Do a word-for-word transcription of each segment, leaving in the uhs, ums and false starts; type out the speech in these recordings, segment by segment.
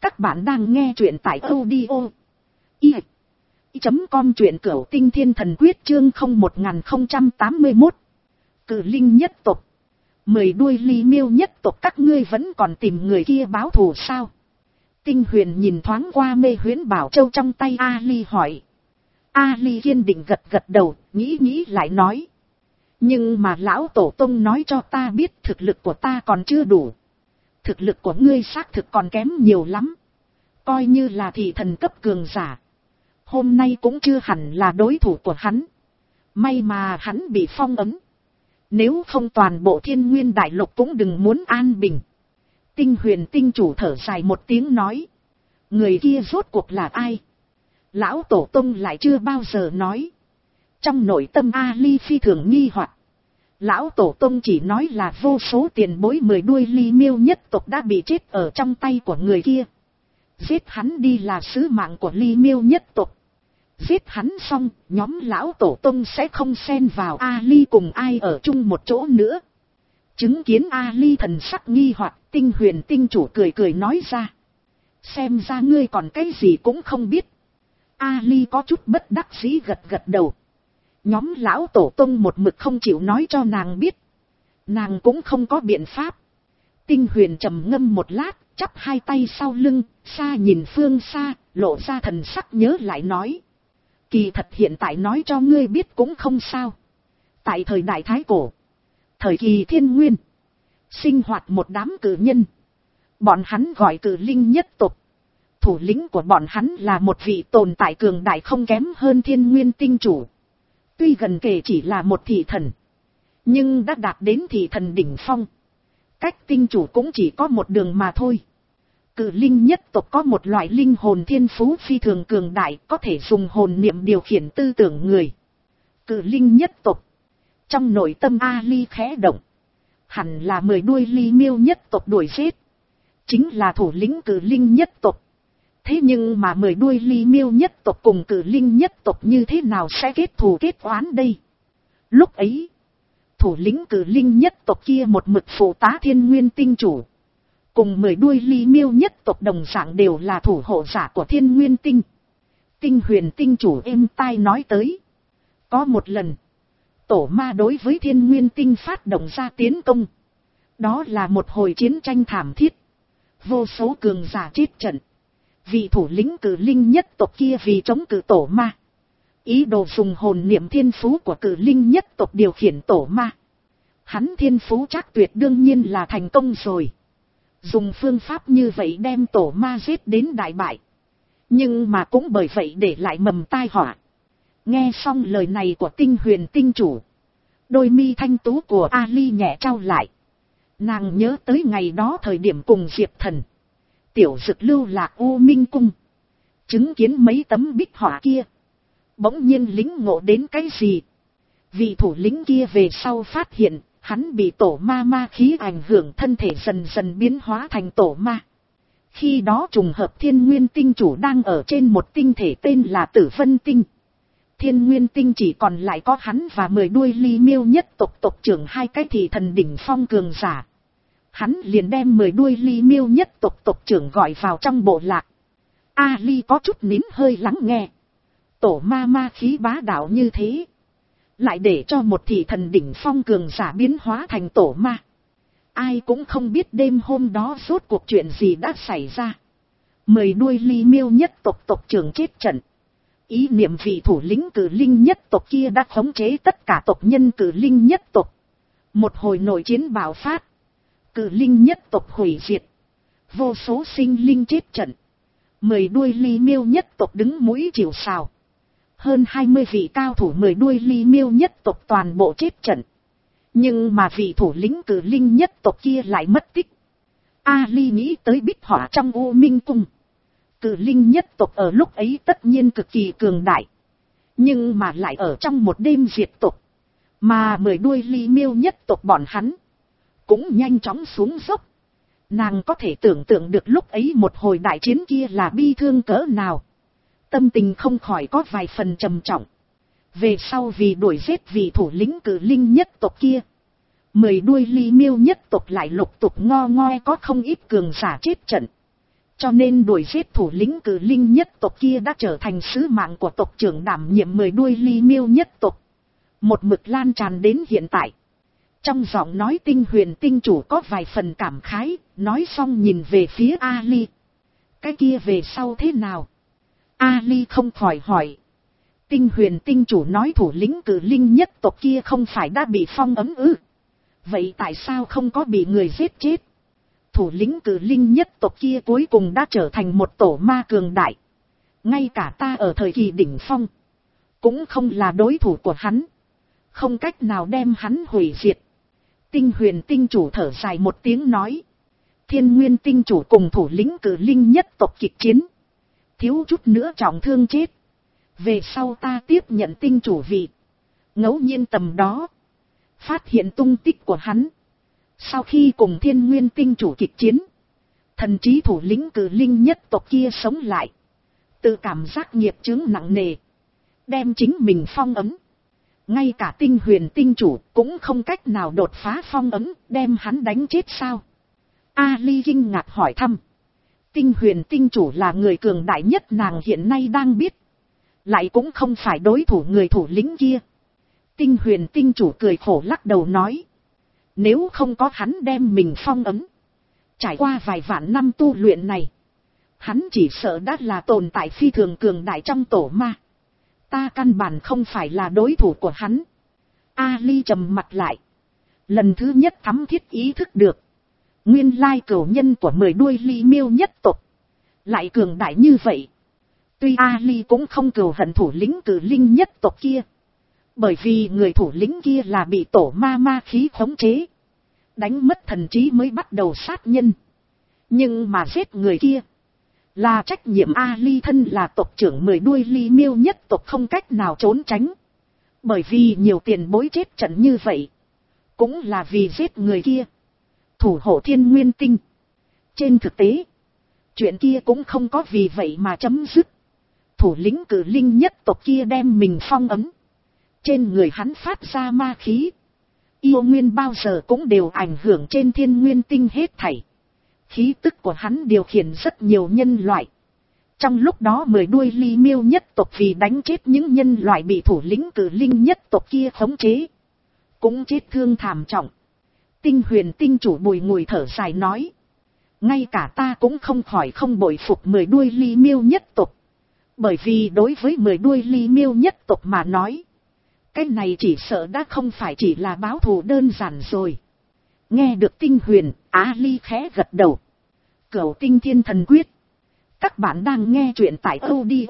Các bạn đang nghe truyện tại audio i chấm com, truyện cửu tinh thiên thần quyết chương không một không tám mốt. Cử linh nhất tộc. Mười đuôi ly miêu nhất tộc, các ngươi vẫn còn tìm người kia báo thù sao? Tinh Huyền nhìn thoáng qua mê huyễn bảo châu trong tay Ali hỏi. Ali kiên định gật gật đầu, nghĩ nghĩ lại nói. Nhưng mà lão tổ tông nói cho ta biết thực lực của ta còn chưa đủ. Thực lực của ngươi xác thực còn kém nhiều lắm. Coi như là thị thần cấp cường giả, hôm nay cũng chưa hẳn là đối thủ của hắn. May mà hắn bị phong ấn. Nếu không toàn bộ Thiên Nguyên đại lục cũng đừng muốn an bình. Tinh Huyền tinh chủ thở dài một tiếng nói. Người kia rốt cuộc là ai? Lão tổ tông lại chưa bao giờ nói. Trong nội tâm Ali phi thường nghi hoặc. Lão tổ tông chỉ nói là vô số tiền bối mười đuôi ly miêu nhất tộc đã bị chết ở trong tay của người kia. Giết hắn đi là sứ mạng của ly miêu nhất tộc. Giết hắn xong, nhóm lão tổ tông sẽ không xen vào Ali cùng ai ở chung một chỗ nữa. Chứng kiến Ali thần sắc nghi hoặc, Tinh Huyền tinh chủ cười cười nói ra. Xem ra ngươi còn cái gì cũng không biết. Ali có chút bất đắc dĩ gật gật đầu. Nhóm lão tổ tông một mực không chịu nói cho nàng biết. Nàng cũng không có biện pháp. Tinh Huyền trầm ngâm một lát, chắp hai tay sau lưng, xa nhìn phương xa, lộ ra thần sắc nhớ lại nói. Kỳ thật hiện tại nói cho ngươi biết cũng không sao. Tại thời đại Thái Cổ, thời kỳ Thiên Nguyên, sinh hoạt một đám cử nhân. Bọn hắn gọi cử linh nhất tộc. Thủ lĩnh của bọn hắn là một vị tồn tại cường đại không kém hơn Thiên Nguyên tinh chủ. Tuy gần kề chỉ là một thị thần, nhưng đã đạt đến thị thần đỉnh phong. Cách tinh chủ cũng chỉ có một đường mà thôi. Cử linh nhất tộc có một loại linh hồn thiên phú phi thường cường đại, có thể dùng hồn niệm điều khiển tư tưởng người. Cử linh nhất tộc. Trong nội tâm Ali khẽ động. Hẳn là mười đuôi ly miêu nhất tộc đuổi giết. Chính là thủ lĩnh cử linh nhất tộc. Thế nhưng mà mười đuôi ly miêu nhất tộc cùng cử linh nhất tộc như thế nào sẽ kết thù kết oán đây? Lúc ấy, thủ lĩnh cử linh nhất tộc kia một mực phụ tá Thiên Nguyên tinh chủ. Cùng mười đuôi ly miêu nhất tộc đồng dạng đều là thủ hộ giả của Thiên Nguyên tinh. Tinh Huyền tinh chủ êm tai nói tới. Có một lần, tổ ma đối với Thiên Nguyên tinh phát động ra tiến công. Đó là một hồi chiến tranh thảm thiết. Vô số cường giả chết trận. Vị thủ lĩnh cử linh nhất tộc kia vì chống cử tổ ma, ý đồ dùng hồn niệm thiên phú của cử linh nhất tộc điều khiển tổ ma. Hắn thiên phú chắc tuyệt đương nhiên là thành công rồi. Dùng phương pháp như vậy đem tổ ma giết đến đại bại. Nhưng mà cũng bởi vậy để lại mầm tai họa. Nghe xong lời này của Tinh Huyền tinh chủ, đôi mi thanh tú của Ali nhẹ trao lại. Nàng nhớ tới ngày đó thời điểm cùng Diệp Thần, Tiểu Dực lưu lạc U Minh cung, chứng kiến mấy tấm bích họa kia, bỗng nhiên lĩnh ngộ đến cái gì. Vị thủ lĩnh kia về sau phát hiện, hắn bị tổ ma ma khí ảnh hưởng, thân thể dần dần biến hóa thành tổ ma. Khi đó trùng hợp Thiên Nguyên tinh chủ đang ở trên một tinh thể tên là Tử Vân tinh. Thiên Nguyên tinh chỉ còn lại có hắn và mười đuôi ly miêu nhất tộc tộc trưởng hai cái thị thần đỉnh phong cường giả. Hắn liền đem mười đuôi ly miêu nhất tộc tộc trưởng gọi vào trong bộ lạc. Ali có chút nín hơi lắng nghe. Tổ ma ma khí bá đạo như thế, lại để cho một thị thần đỉnh phong cường giả biến hóa thành tổ ma. Ai cũng không biết đêm hôm đó rốt cuộc chuyện gì đã xảy ra. Mười đuôi ly miêu nhất tộc tộc trưởng chết trận. Ý niệm vị thủ lĩnh cử linh nhất tộc kia đã khống chế tất cả tộc nhân cử linh nhất tộc. Một hồi nội chiến bạo phát. Cử linh nhất tộc hủy diệt. Vô số sinh linh chết trận. Mười đuôi ly miêu nhất tộc đứng mũi chịu sào. Hơn hai mươi vị cao thủ mười đuôi ly miêu nhất tộc toàn bộ chết trận. Nhưng mà vị thủ lĩnh cử linh nhất tộc kia lại mất tích. Ali nghĩ tới bích họa trong U Minh cung. Cử linh nhất tộc ở lúc ấy tất nhiên cực kỳ cường đại. Nhưng mà lại ở trong một đêm diệt tộc. Mà mười đuôi ly miêu nhất tộc bọn hắn cũng nhanh chóng xuống dốc. Nàng có thể tưởng tượng được lúc ấy một hồi đại chiến kia là bi thương cỡ nào. Tâm tình không khỏi có vài phần trầm trọng. Về sau vì đuổi giết vị thủ lĩnh cử linh nhất tộc kia, mười đuôi ly miêu nhất tộc lại lục tục ngo ngoe có không ít cường giả chết trận. Cho nên đuổi giết thủ lĩnh cử linh nhất tộc kia đã trở thành sứ mạng của tộc trưởng đảm nhiệm mười đuôi ly miêu nhất tộc. Một mực lan tràn đến hiện tại. Trong giọng nói Tinh Huyền tinh chủ có vài phần cảm khái, nói xong nhìn về phía Ali. Cái kia về sau thế nào? Ali không khỏi hỏi. Tinh Huyền tinh chủ nói thủ lĩnh cử linh nhất tộc kia không phải đã bị phong ấn ư? Vậy tại sao không có bị người giết chết? Thủ lĩnh cử linh nhất tộc kia cuối cùng đã trở thành một tổ ma cường đại. Ngay cả ta ở thời kỳ đỉnh phong, cũng không là đối thủ của hắn. Không cách nào đem hắn hủy diệt. Tinh Huyền tinh chủ thở dài một tiếng nói. Thiên Nguyên tinh chủ cùng thủ lĩnh cử linh nhất tộc kịch chiến. Thiếu chút nữa trọng thương chết. Về sau ta tiếp nhận tinh chủ vị. Ngẫu nhiên tầm đó, phát hiện tung tích của hắn. Sau khi cùng Thiên Nguyên tinh chủ kịch chiến, thần trí thủ lĩnh cử linh nhất tộc kia sống lại. Tự cảm giác nghiệp chướng nặng nề, đem chính mình phong ấn. Ngay cả Tinh Huyền tinh chủ cũng không cách nào đột phá phong ấn, đem hắn đánh chết sao? Ali kinh ngạc hỏi thăm. Tinh Huyền tinh chủ là người cường đại nhất nàng hiện nay đang biết. Lại cũng không phải đối thủ người thủ lĩnh kia. Tinh Huyền tinh chủ cười khổ lắc đầu nói. Nếu không có hắn đem mình phong ấn, trải qua vài vạn năm tu luyện này, hắn chỉ sợ đã là tồn tại phi thường cường đại trong tổ ma. Ta căn bản không phải là đối thủ của hắn. Ali trầm mặt lại. Lần thứ nhất thắm thiết ý thức được. Nguyên lai cửu nhân của mười đuôi ly miêu nhất tộc lại cường đại như vậy. Tuy Ali cũng không cừu hận thủ lĩnh cử linh nhất tộc kia. Bởi vì người thủ lĩnh kia là bị tổ ma ma khí khống chế. Đánh mất thần trí mới bắt đầu sát nhân. Nhưng mà giết người kia là trách nhiệm Ali thân là tộc trưởng mười đuôi ly miêu nhất tộc không cách nào trốn tránh. Bởi vì nhiều tiền bối chết trận như vậy, cũng là vì giết người kia, thủ hộ Thiên Nguyên tinh. Trên thực tế, chuyện kia cũng không có vì vậy mà chấm dứt. Thủ lĩnh cử linh nhất tộc kia đem mình phong ấn. Trên người hắn phát ra ma khí. Yêu nguyên bao giờ cũng đều ảnh hưởng trên Thiên Nguyên tinh hết thảy. Khí tức của hắn điều khiển rất nhiều nhân loại. Trong lúc đó mười đuôi ly miêu nhất tộc vì đánh chết những nhân loại bị thủ lĩnh cử linh nhất tộc kia khống chế, cũng chết thương thảm trọng. Tinh Huyền tinh chủ bùi ngùi thở dài nói. Ngay cả ta cũng không khỏi không bội phục mười đuôi ly miêu nhất tộc. Bởi vì đối với mười đuôi ly miêu nhất tộc mà nói, cái này chỉ sợ đã không phải chỉ là báo thù đơn giản rồi. Nghe được Tinh Huyền, Ali khẽ gật đầu. Cửu Tinh Thiên Thần Quyết. Các bạn đang nghe truyện tại audio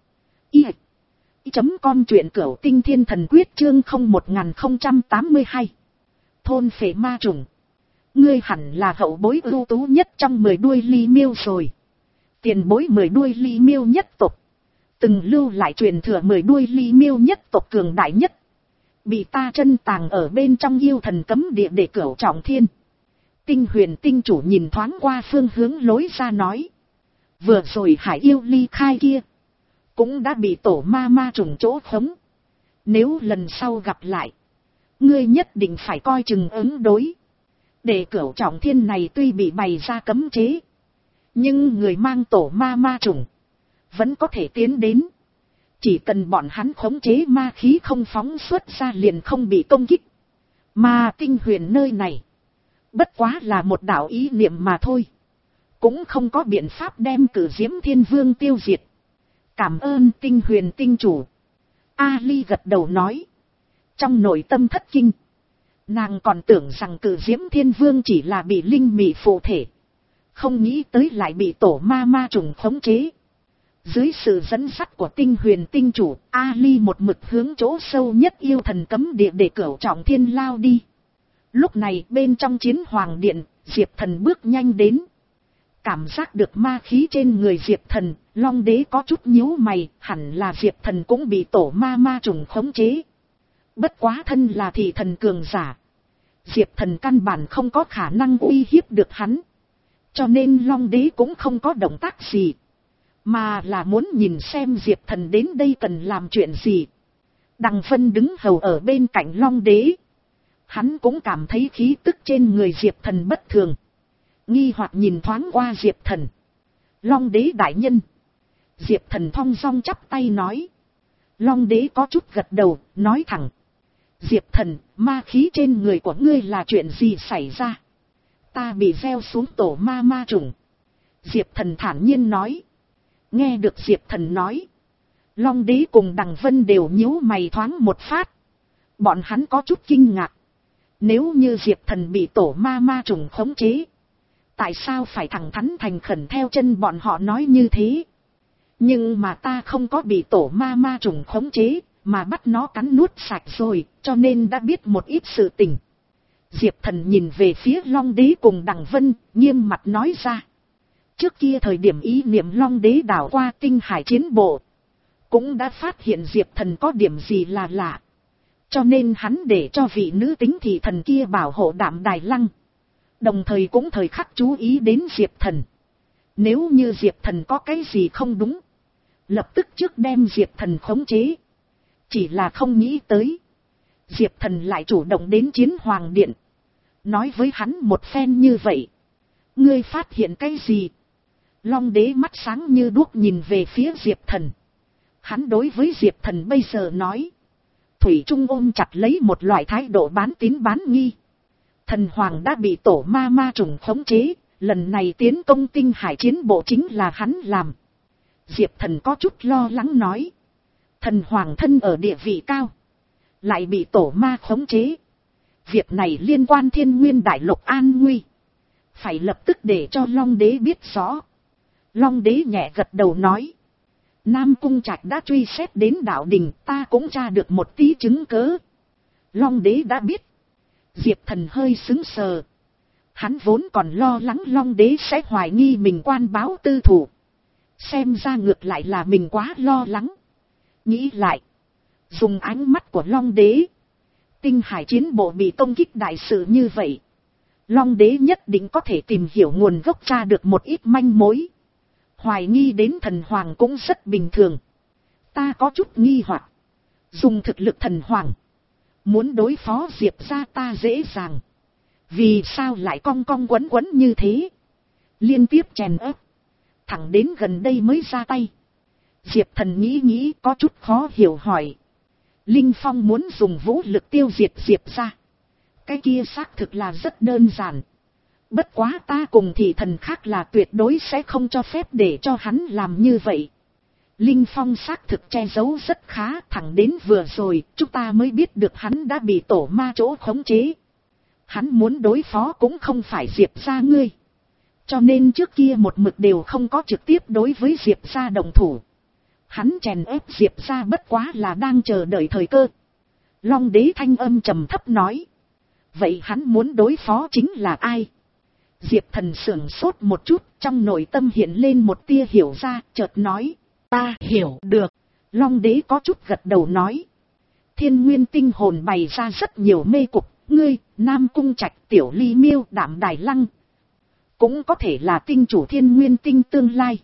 i chấm com truyện Cửu Tinh Thiên Thần Quyết chương không một không tám hai. Thôn phệ ma trùng. Ngươi hẳn là hậu bối ưu tú nhất trong mười đuôi ly miêu rồi. Tiền bối mười đuôi ly miêu nhất tộc từng lưu lại truyền thừa mười đuôi ly miêu nhất tộc cường đại nhất, bị ta chân tàng ở bên trong yêu thần cấm địa để cửu trọng thiên. Tinh Huyền tinh chủ nhìn thoáng qua phương hướng lối ra nói. Vừa rồi hải yêu ly khai kia cũng đã bị tổ ma ma trùng chỗ khống. Nếu lần sau gặp lại, ngươi nhất định phải coi chừng ứng đối. Để cửu trọng thiên này tuy bị bày ra cấm chế, nhưng người mang tổ ma ma trùng vẫn có thể tiến đến. Chỉ cần bọn hắn khống chế ma khí không phóng xuất ra liền không bị công kích. Mà Tinh Huyền nơi này bất quá là một đạo ý niệm mà thôi, cũng không có biện pháp đem Cử Diễm Thiên Vương tiêu diệt. Cảm ơn Tinh Huyền tinh chủ. Ali gật đầu nói. Trong nội tâm thất kinh, nàng còn tưởng rằng Cử Diễm Thiên Vương chỉ là bị linh mị phụ thể, không nghĩ tới lại bị tổ ma ma trùng khống chế. Dưới sự dẫn dắt của Tinh Huyền tinh chủ, Ali một mực hướng chỗ sâu nhất yêu thần cấm địa để cửu trọng thiên lao đi. Lúc này bên trong chiến hoàng điện, Diệp Thần bước nhanh đến. Cảm giác được ma khí trên người Diệp Thần, Long Đế có chút nhíu mày, hẳn là Diệp Thần cũng bị tổ ma ma trùng khống chế. Bất quá thân là thị thần cường giả, Diệp Thần căn bản không có khả năng uy hiếp được hắn. Cho nên Long Đế cũng không có động tác gì, mà là muốn nhìn xem Diệp Thần đến đây cần làm chuyện gì. Đằng Vân đứng hầu ở bên cạnh Long Đế. Hắn cũng cảm thấy khí tức trên người Diệp Thần bất thường, nghi hoặc nhìn thoáng qua Diệp Thần. Long đế đại nhân. Diệp Thần thong dong chắp tay nói. Long đế có chút gật đầu, nói thẳng. Diệp Thần, ma khí trên người của ngươi là chuyện gì xảy ra? Ta bị gieo xuống tổ ma ma trùng. Diệp Thần thản nhiên nói. Nghe được Diệp Thần nói. Long đế cùng Đằng Vân đều nhíu mày thoáng một phát. Bọn hắn có chút kinh ngạc. Nếu như Diệp Thần bị tổ ma ma trùng khống chế. Tại sao phải thẳng thắn thành khẩn theo chân bọn họ nói như thế? Nhưng mà ta không có bị tổ ma ma trùng khống chế, mà bắt nó cắn nuốt sạch rồi, cho nên đã biết một ít sự tình. Diệp Thần nhìn về phía Long đế cùng Đằng Vân, nghiêm mặt nói ra. Trước kia thời điểm ý niệm Long đế đảo qua tinh hải chiến bộ, cũng đã phát hiện Diệp Thần có điểm gì là lạ. Cho nên hắn để cho vị nữ tính thị thần kia bảo hộ Đạm Đài Lăng. Đồng thời cũng thời khắc chú ý đến Diệp Thần. Nếu như Diệp Thần có cái gì không đúng, lập tức trước đem Diệp Thần khống chế. Chỉ là không nghĩ tới, Diệp Thần lại chủ động đến Chiến Hoàng Điện. Nói với hắn một phen như vậy. Ngươi phát hiện cái gì? Long đế mắt sáng như đuốc nhìn về phía Diệp Thần. Hắn đối với Diệp Thần bây giờ nói. Thủy Trung ôm chặt lấy một loại thái độ bán tín bán nghi. Thần Hoàng đã bị tổ ma ma trùng khống chế. Lần này tiến công tinh hải chiến bộ chính là hắn làm. Diệp Thần có chút lo lắng nói. Thần Hoàng thân ở địa vị cao, lại bị tổ ma khống chế. Việc này liên quan Thiên Nguyên Đại Lục an nguy. Phải lập tức để cho Long đế biết rõ. Long đế nhẹ gật đầu nói. Nam Cung Trạch đã truy xét đến đạo đình, ta cũng tra được một tí chứng cớ. Long đế đã biết. Diệp Thần hơi sững sờ. Hắn vốn còn lo lắng Long đế sẽ hoài nghi mình quan báo tư thủ. Xem ra ngược lại là mình quá lo lắng. Nghĩ lại, dùng ánh mắt của Long đế, tinh hải chiến bộ bị công kích đại sự như vậy, Long đế nhất định có thể tìm hiểu nguồn gốc, tra được một ít manh mối. Hoài nghi đến Thần Hoàng cũng rất bình thường. Ta có chút nghi hoặc, dùng thực lực Thần Hoàng, muốn đối phó Diệp gia ta dễ dàng. Vì sao lại cong cong quấn quấn như thế? Liên tiếp chèn ép, thẳng đến gần đây mới ra tay. Diệp Thần nghĩ nghĩ có chút khó hiểu hỏi. Linh Phong muốn dùng vũ lực tiêu diệt Diệp gia. Cái kia xác thực là rất đơn giản. Bất quá ta cùng thị thần khác là tuyệt đối sẽ không cho phép để cho hắn làm như vậy. Linh Phong xác thực che giấu rất khá, thẳng đến vừa rồi chúng ta mới biết được hắn đã bị tổ ma chỗ khống chế. Hắn muốn đối phó cũng không phải Diệp gia ngươi. Cho nên trước kia một mực đều không có trực tiếp đối với Diệp gia đồng thủ. Hắn chèn ép Diệp gia bất quá là đang chờ đợi thời cơ. Long đế thanh âm trầm thấp nói. Vậy hắn muốn đối phó chính là ai? Diệp Thần sửng sốt một chút, trong nội tâm hiện lên một tia hiểu ra, chợt nói. Ta hiểu được. Long đế có chút gật đầu nói. Thiên Nguyên tinh hồn bày ra rất nhiều mê cục, ngươi, Nam Cung Trạch, Tiểu Ly Miêu, Đạm Đài Lăng. Cũng có thể là tinh chủ Thiên Nguyên tinh tương lai.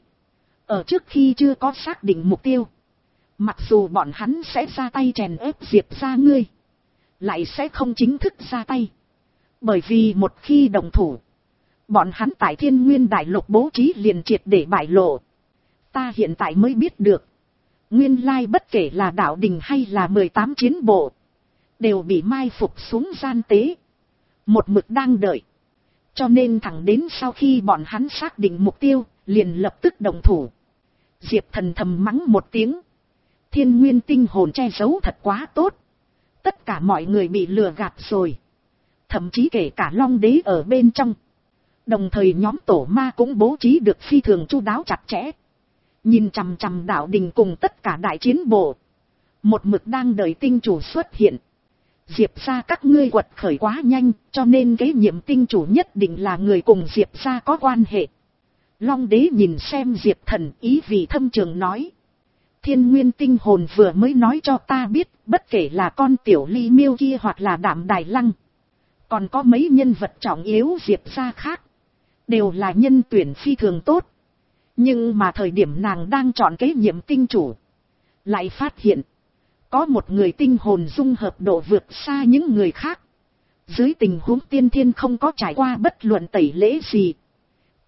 Ở trước khi chưa có xác định mục tiêu, mặc dù bọn hắn sẽ ra tay chèn ép Diệp gia ngươi, lại sẽ không chính thức ra tay. Bởi vì một khi đồng thủ, bọn hắn tại Thiên Nguyên Đại Lục bố trí liền triệt để bại lộ. Ta hiện tại mới biết được, nguyên lai bất kể là đạo đình hay là mười tám chiến bộ, đều bị mai phục xuống gian tế, một mực đang đợi. Cho nên thẳng đến sau khi bọn hắn xác định mục tiêu, liền lập tức đồng thủ. Diệp Thần thầm mắng một tiếng. Thiên Nguyên tinh hồn che giấu thật quá tốt. Tất cả mọi người bị lừa gạt rồi. Thậm chí kể cả Long đế ở bên trong. Đồng thời nhóm tổ ma cũng bố trí được phi thường chu đáo chặt chẽ. Nhìn chằm chằm đạo đình cùng tất cả đại chiến bộ. Một mực đang đợi tinh chủ xuất hiện. Diệp gia các ngươi quật khởi quá nhanh, cho nên kế nhiệm tinh chủ nhất định là người cùng Diệp gia có quan hệ. Long đế nhìn xem Diệp Thần, ý vị thâm trường nói. Thiên Nguyên tinh hồn vừa mới nói cho ta biết, bất kể là con Tiểu Ly Miêu kia hoặc là Đạm Đài Lăng, còn có mấy nhân vật trọng yếu Diệp gia khác, đều là nhân tuyển phi thường tốt. Nhưng mà thời điểm nàng đang chọn kế nhiệm tinh chủ, lại phát hiện có một người tinh hồn dung hợp độ vượt xa những người khác. Dưới tình huống tiên thiên không có trải qua bất luận tẩy lễ gì,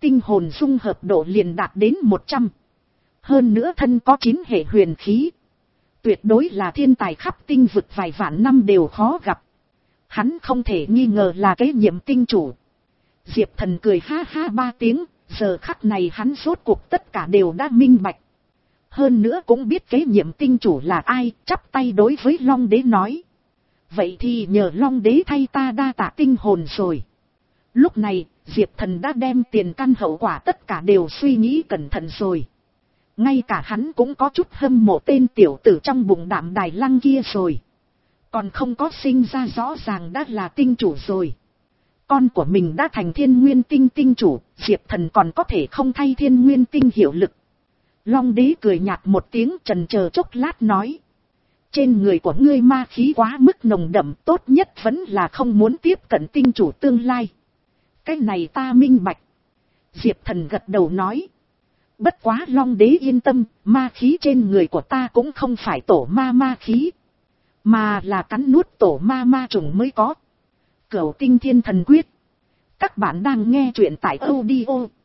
tinh hồn dung hợp độ liền đạt đến một trăm. Hơn nữa thân có chín hệ huyền khí. Tuyệt đối là thiên tài khắp tinh vực vài vạn năm đều khó gặp. Hắn không thể nghi ngờ là kế nhiệm tinh chủ. Diệp Thần cười ha ha ba tiếng, giờ khắc này hắn rốt cuộc tất cả đều đã minh bạch. Hơn nữa cũng biết kế nhiệm tinh chủ là ai, chắp tay đối với Long Đế nói. Vậy thì nhờ Long Đế thay ta đa tạ tinh hồn rồi. Lúc này, Diệp Thần đã đem tiền căn hậu quả tất cả đều suy nghĩ cẩn thận rồi. Ngay cả hắn cũng có chút hâm mộ tên tiểu tử trong bụng Đạm Đài Lăng kia rồi. Còn không có sinh ra rõ ràng đã là tinh chủ rồi. Con của mình đã thành Thiên Nguyên Tinh tinh chủ, Diệp Thần còn có thể không thay Thiên Nguyên Tinh hiệu lực. Long Đế cười nhạt một tiếng, chần chờ chốc lát nói. Trên người của ngươi ma khí quá mức nồng đậm, tốt nhất vẫn là không muốn tiếp cận tinh chủ tương lai. Cái này ta minh bạch. Diệp Thần gật đầu nói. Bất quá Long Đế yên tâm, ma khí trên người của ta cũng không phải tổ ma ma khí. Mà là cắn nuốt tổ ma ma trùng mới có. Cửu Tinh Thiên Thần Quyết. Các bạn đang nghe truyện tại audio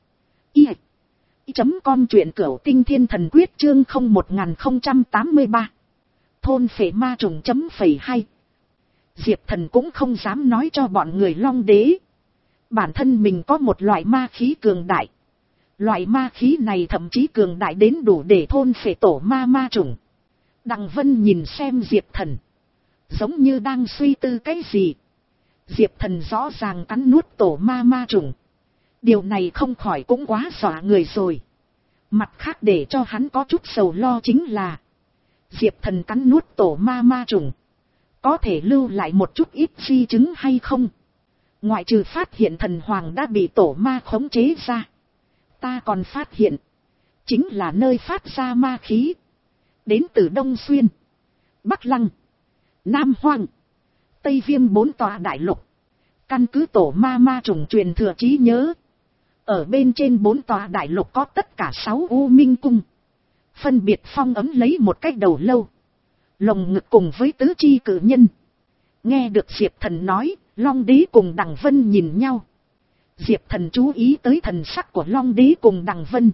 i chấm com truyện Cửu Tinh Thiên Thần Quyết chương không một không tám ba. Thôn phệ ma trùng chấm phẩy hai. Diệp Thần cũng không dám nói cho bọn người Long Đế. Bản thân mình có một loại ma khí cường đại. Loại ma khí này thậm chí cường đại đến đủ để thôn phệ tổ ma ma trùng. Đằng Vân nhìn xem Diệp Thần. Giống như đang suy tư cái gì. Diệp Thần rõ ràng cắn nuốt tổ ma ma trùng. Điều này không khỏi cũng quá dọa người rồi. Mặt khác để cho hắn có chút sầu lo chính là. Diệp Thần cắn nuốt tổ ma ma trùng. Có thể lưu lại một chút ít di chứng hay không? Ngoại trừ phát hiện thần hoàng đã bị tổ ma khống chế ra. Ta còn phát hiện. Chính là nơi phát ra ma khí. Đến từ Đông Xuyên, Bắc Lăng, Nam Hoang, Tây Viêm bốn tòa đại lục. Căn cứ tổ ma ma trùng truyền thừa trí nhớ. Ở bên trên bốn tòa đại lục có tất cả sáu U Minh Cung. Phân biệt phong ấm lấy một cái đầu lâu. Lồng ngực cùng với tứ chi cử nhân. Nghe được Diệp Thần nói, Long Đế cùng Đằng Vân nhìn nhau. Diệp Thần chú ý tới thần sắc của Long Đế cùng Đằng Vân.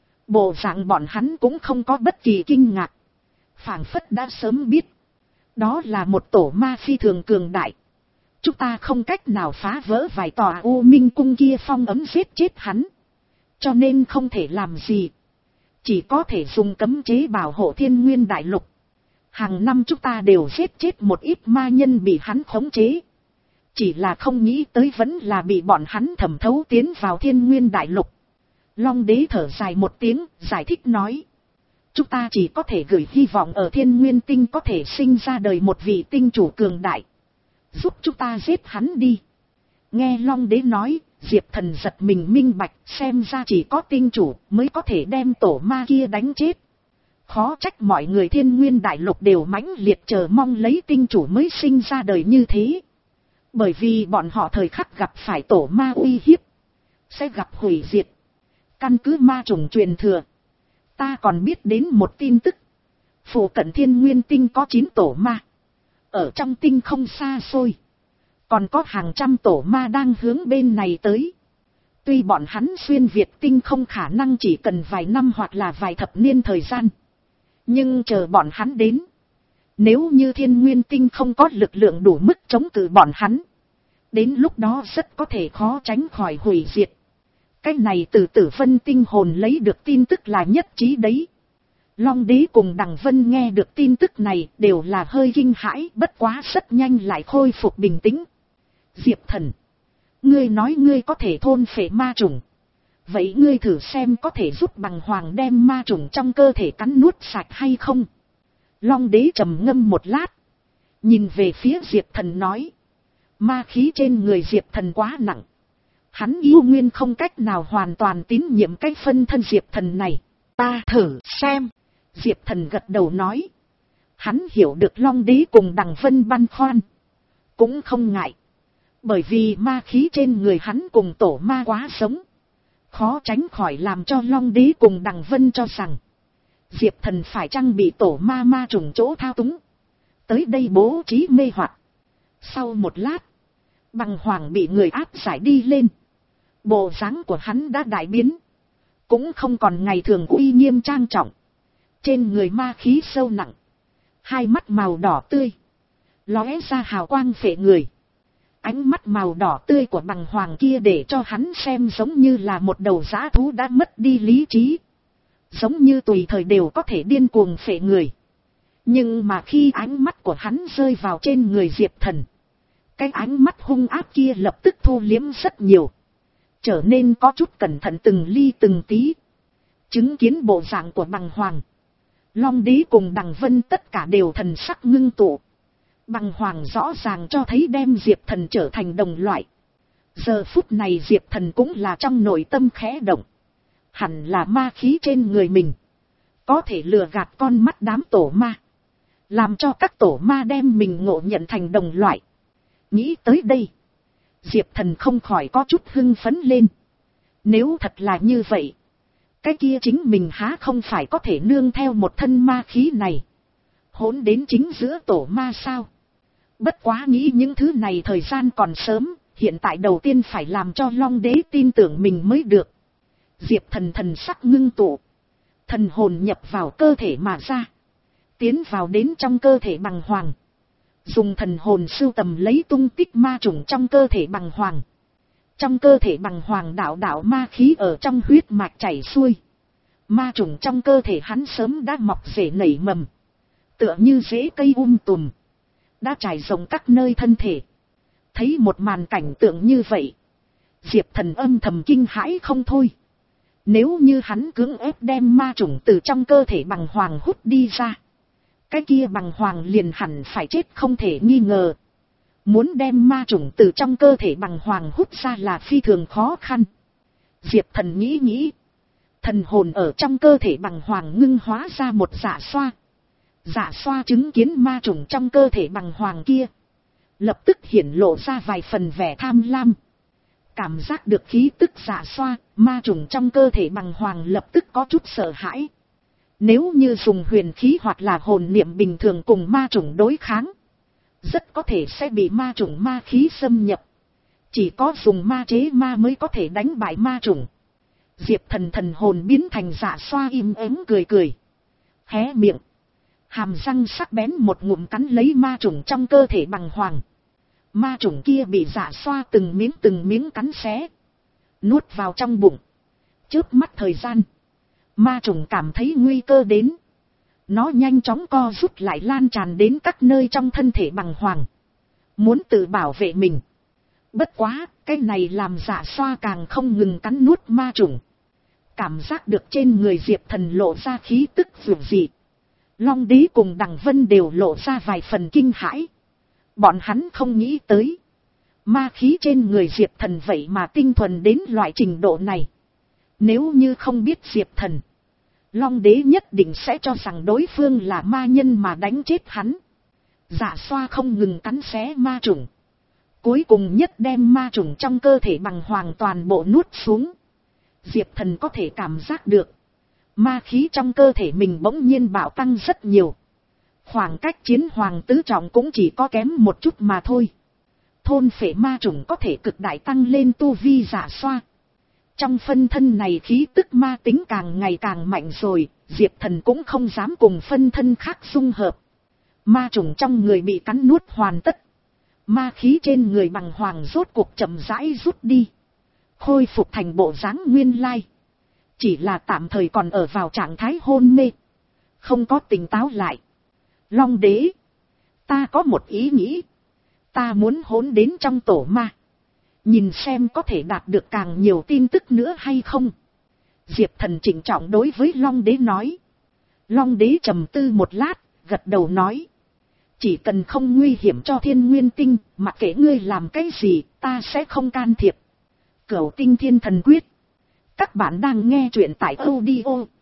Bộ dạng bọn hắn cũng không có bất kỳ kinh ngạc. Phảng phất đã sớm biết. Đó là một tổ ma phi thường cường đại. Chúng ta không cách nào phá vỡ vài tòa U Minh Cung kia phong ấm giết chết hắn. Cho nên không thể làm gì. Chỉ có thể dùng cấm chế bảo hộ Thiên Nguyên Đại Lục. Hàng năm chúng ta đều giết chết một ít ma nhân bị hắn khống chế. Chỉ là không nghĩ tới vẫn là bị bọn hắn thẩm thấu tiến vào Thiên Nguyên Đại Lục. Long Đế thở dài một tiếng, giải thích nói. Chúng ta chỉ có thể gửi hy vọng ở Thiên Nguyên Tinh có thể sinh ra đời một vị tinh chủ cường đại. Giúp chúng ta giết hắn đi. Nghe Long Đế nói, Diệp Thần giật mình minh bạch, xem ra chỉ có tinh chủ mới có thể đem tổ ma kia đánh chết. Khó trách mọi người Thiên Nguyên Đại Lục đều mãnh liệt chờ mong lấy tinh chủ mới sinh ra đời như thế. Bởi vì bọn họ thời khắc gặp phải tổ ma uy hiếp, sẽ gặp hủy diệt. Căn cứ ma trùng truyền thừa, ta còn biết đến một tin tức. Phủ cận Thiên Nguyên Tinh có chín tổ ma. Ở trong tinh không xa xôi, còn có hàng trăm tổ ma đang hướng bên này tới. Tuy bọn hắn xuyên Việt tinh không khả năng chỉ cần vài năm hoặc là vài thập niên thời gian. Nhưng chờ bọn hắn đến. Nếu như Thiên Nguyên Tinh không có lực lượng đủ mức chống cự bọn hắn. Đến lúc đó rất có thể khó tránh khỏi hủy diệt. Cái này từ Tử Vân tinh hồn lấy được tin tức là nhất trí đấy. Long Đế cùng Đằng Vân nghe được tin tức này đều là hơi kinh hãi, bất quá rất nhanh lại khôi phục bình tĩnh. Diệp Thần, ngươi nói ngươi có thể thôn phệ ma trùng. Vậy ngươi thử xem có thể giúp Bằng Hoàng đem ma trùng trong cơ thể cắn nuốt sạch hay không? Long Đế trầm ngâm một lát. Nhìn về phía Diệp Thần nói. Ma khí trên người Diệp Thần quá nặng. Hắn yêu nguyên không cách nào hoàn toàn tín nhiệm cái phân thân Diệp Thần này. Ta thử xem. Diệp Thần gật đầu nói. Hắn hiểu được Long Đế cùng Đằng Vân băn khoăn. Cũng không ngại. Bởi vì ma khí trên người hắn cùng tổ ma quá sống. Khó tránh khỏi làm cho Long Đế cùng Đằng Vân cho rằng. Diệp Thần phải chăng bị tổ ma ma trùng chỗ thao túng. Tới đây bố trí mê hoặc. Sau một lát. Bằng Hoàng bị người áp giải đi lên. Bộ dáng của hắn đã đại biến, cũng không còn ngày thường uy nghiêm trang trọng. Trên người ma khí sâu nặng, hai mắt màu đỏ tươi, lóe ra hào quang phệ người. Ánh mắt màu đỏ tươi của bằng hoàng kia để cho hắn xem giống như là một đầu dã thú đã mất đi lý trí, giống như tùy thời đều có thể điên cuồng phệ người. Nhưng mà khi ánh mắt của hắn rơi vào trên người Diệp Thần, cái ánh mắt hung ác kia lập tức thu liếm rất nhiều, trở nên có chút cẩn thận từng ly từng tí. Chứng kiến bộ dạng của bằng hoàng, Long Đế cùng Đằng Vân tất cả đều thần sắc ngưng tụ. Bằng hoàng rõ ràng cho thấy đem Diệp Thần trở thành đồng loại. Giờ phút này Diệp Thần cũng là trong nội tâm khẽ động. Hẳn là ma khí trên người mình có thể lừa gạt con mắt đám tổ ma, làm cho các tổ ma đem mình ngộ nhận thành đồng loại. Nghĩ tới đây, Diệp Thần không khỏi có chút hưng phấn lên. Nếu thật là như vậy, cái kia chính mình há không phải có thể nương theo một thân ma khí này, hỗn đến chính giữa tổ ma sao? Bất quá nghĩ những thứ này thời gian còn sớm, hiện tại đầu tiên phải làm cho Long Đế tin tưởng mình mới được. Diệp Thần thần sắc ngưng tụ, thần hồn nhập vào cơ thể mà ra, tiến vào đến trong cơ thể bằng hoàng. Dùng thần hồn sưu tầm lấy tung tích ma trùng trong cơ thể bằng hoàng. Trong cơ thể bằng hoàng đạo đạo ma khí ở trong huyết mạch chảy xuôi. Ma trùng trong cơ thể hắn sớm đã mọc rễ nảy mầm, tựa như rễ cây um tùm, đã trải rộng các nơi thân thể. Thấy một màn cảnh tượng như vậy, Diệp Thần âm thầm kinh hãi không thôi. Nếu như hắn cưỡng ép đem ma trùng từ trong cơ thể bằng hoàng hút đi ra, cái kia bằng hoàng liền hẳn phải chết không thể nghi ngờ. Muốn đem ma trùng từ trong cơ thể bằng hoàng hút ra là phi thường khó khăn. Diệp Thần nghĩ nghĩ, thần hồn ở trong cơ thể bằng hoàng ngưng hóa ra một dạ xoa. Dạ xoa chứng kiến ma trùng trong cơ thể bằng hoàng kia, lập tức hiển lộ ra vài phần vẻ tham lam. Cảm giác được khí tức dạ xoa, ma trùng trong cơ thể bằng hoàng lập tức có chút sợ hãi. Nếu như dùng huyền khí hoặc là hồn niệm bình thường cùng ma trùng đối kháng, rất có thể sẽ bị ma trùng ma khí xâm nhập. Chỉ có dùng ma chế ma mới có thể đánh bại ma trùng. Diệp Thần thần hồn biến thành dạ xoa im ắng cười cười, hé miệng, hàm răng sắc bén một ngụm cắn lấy ma trùng trong cơ thể bằng hoàng. Ma trùng kia bị dạ xoa từng miếng từng miếng cắn xé, nuốt vào trong bụng. Chớp mắt thời gian, ma trùng cảm thấy nguy cơ đến, nó nhanh chóng co rút lại lan tràn đến các nơi trong thân thể bằng hoàng, muốn tự bảo vệ mình. Bất quá, cái này làm dạ xoa càng không ngừng cắn nuốt ma trùng. Cảm giác được trên người Diệp Thần lộ ra khí tức dường dị, Long Đế cùng Đằng Vân đều lộ ra vài phần kinh hãi. Bọn hắn không nghĩ tới, ma khí trên người Diệp Thần vậy mà tinh thuần đến loại trình độ này. Nếu như không biết Diệp Thần, Long Đế nhất định sẽ cho rằng đối phương là ma nhân mà đánh chết hắn. Dạ xoa không ngừng cắn xé ma trùng, cuối cùng nhất đem ma trùng trong cơ thể bằng hoàng toàn bộ nuốt xuống. Diệp Thần có thể cảm giác được, ma khí trong cơ thể mình bỗng nhiên bạo tăng rất nhiều. Khoảng cách chiến hoàng tứ trọng cũng chỉ có kém một chút mà thôi. Thôn phệ ma trùng có thể cực đại tăng lên tu vi dạ xoa. Trong phân thân này khí tức ma tính càng ngày càng mạnh rồi, Diệp Thần cũng không dám cùng phân thân khác xung hợp. Ma trùng trong người bị cắn nuốt hoàn tất. Ma khí trên người bằng hoàng rốt cuộc chậm rãi rút đi, khôi phục thành bộ dáng nguyên lai. Chỉ là tạm thời còn ở vào trạng thái hôn mê, không có tỉnh táo lại. Long Đế, ta có một ý nghĩ. Ta muốn hỗn đến trong tổ ma, nhìn xem có thể đạt được càng nhiều tin tức nữa hay không. Diệp Thần trịnh trọng đối với Long Đế nói. Long Đế trầm tư một lát, gật đầu nói, chỉ cần không nguy hiểm cho Thiên Nguyên Tinh, mặc kệ ngươi làm cái gì, ta sẽ không can thiệp. Cửu Tinh Thiên Thần Quyết. Các bạn đang nghe truyện tại audio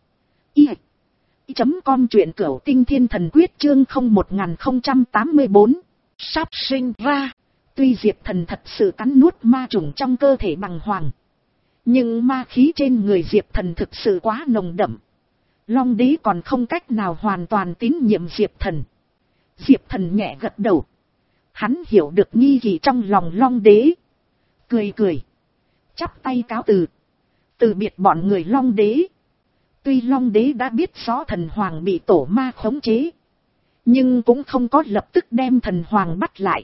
i chấm com, truyện Cửu Tinh Thiên Thần Quyết chương không một không tám bốn. Sắp sinh ra. Tuy Diệp Thần thật sự cắn nuốt ma trùng trong cơ thể bằng hoàng, nhưng ma khí trên người Diệp Thần thực sự quá nồng đậm. Long Đế còn không cách nào hoàn toàn tín nhiệm Diệp Thần. Diệp Thần nhẹ gật đầu. Hắn hiểu được nghi gì trong lòng Long Đế. Cười cười. chắp tay cáo từ, từ biệt bọn người Long Đế. Tuy Long Đế đã biết rõ thần hoàng bị tổ ma khống chế, nhưng cũng không có lập tức đem thần hoàng bắt lại,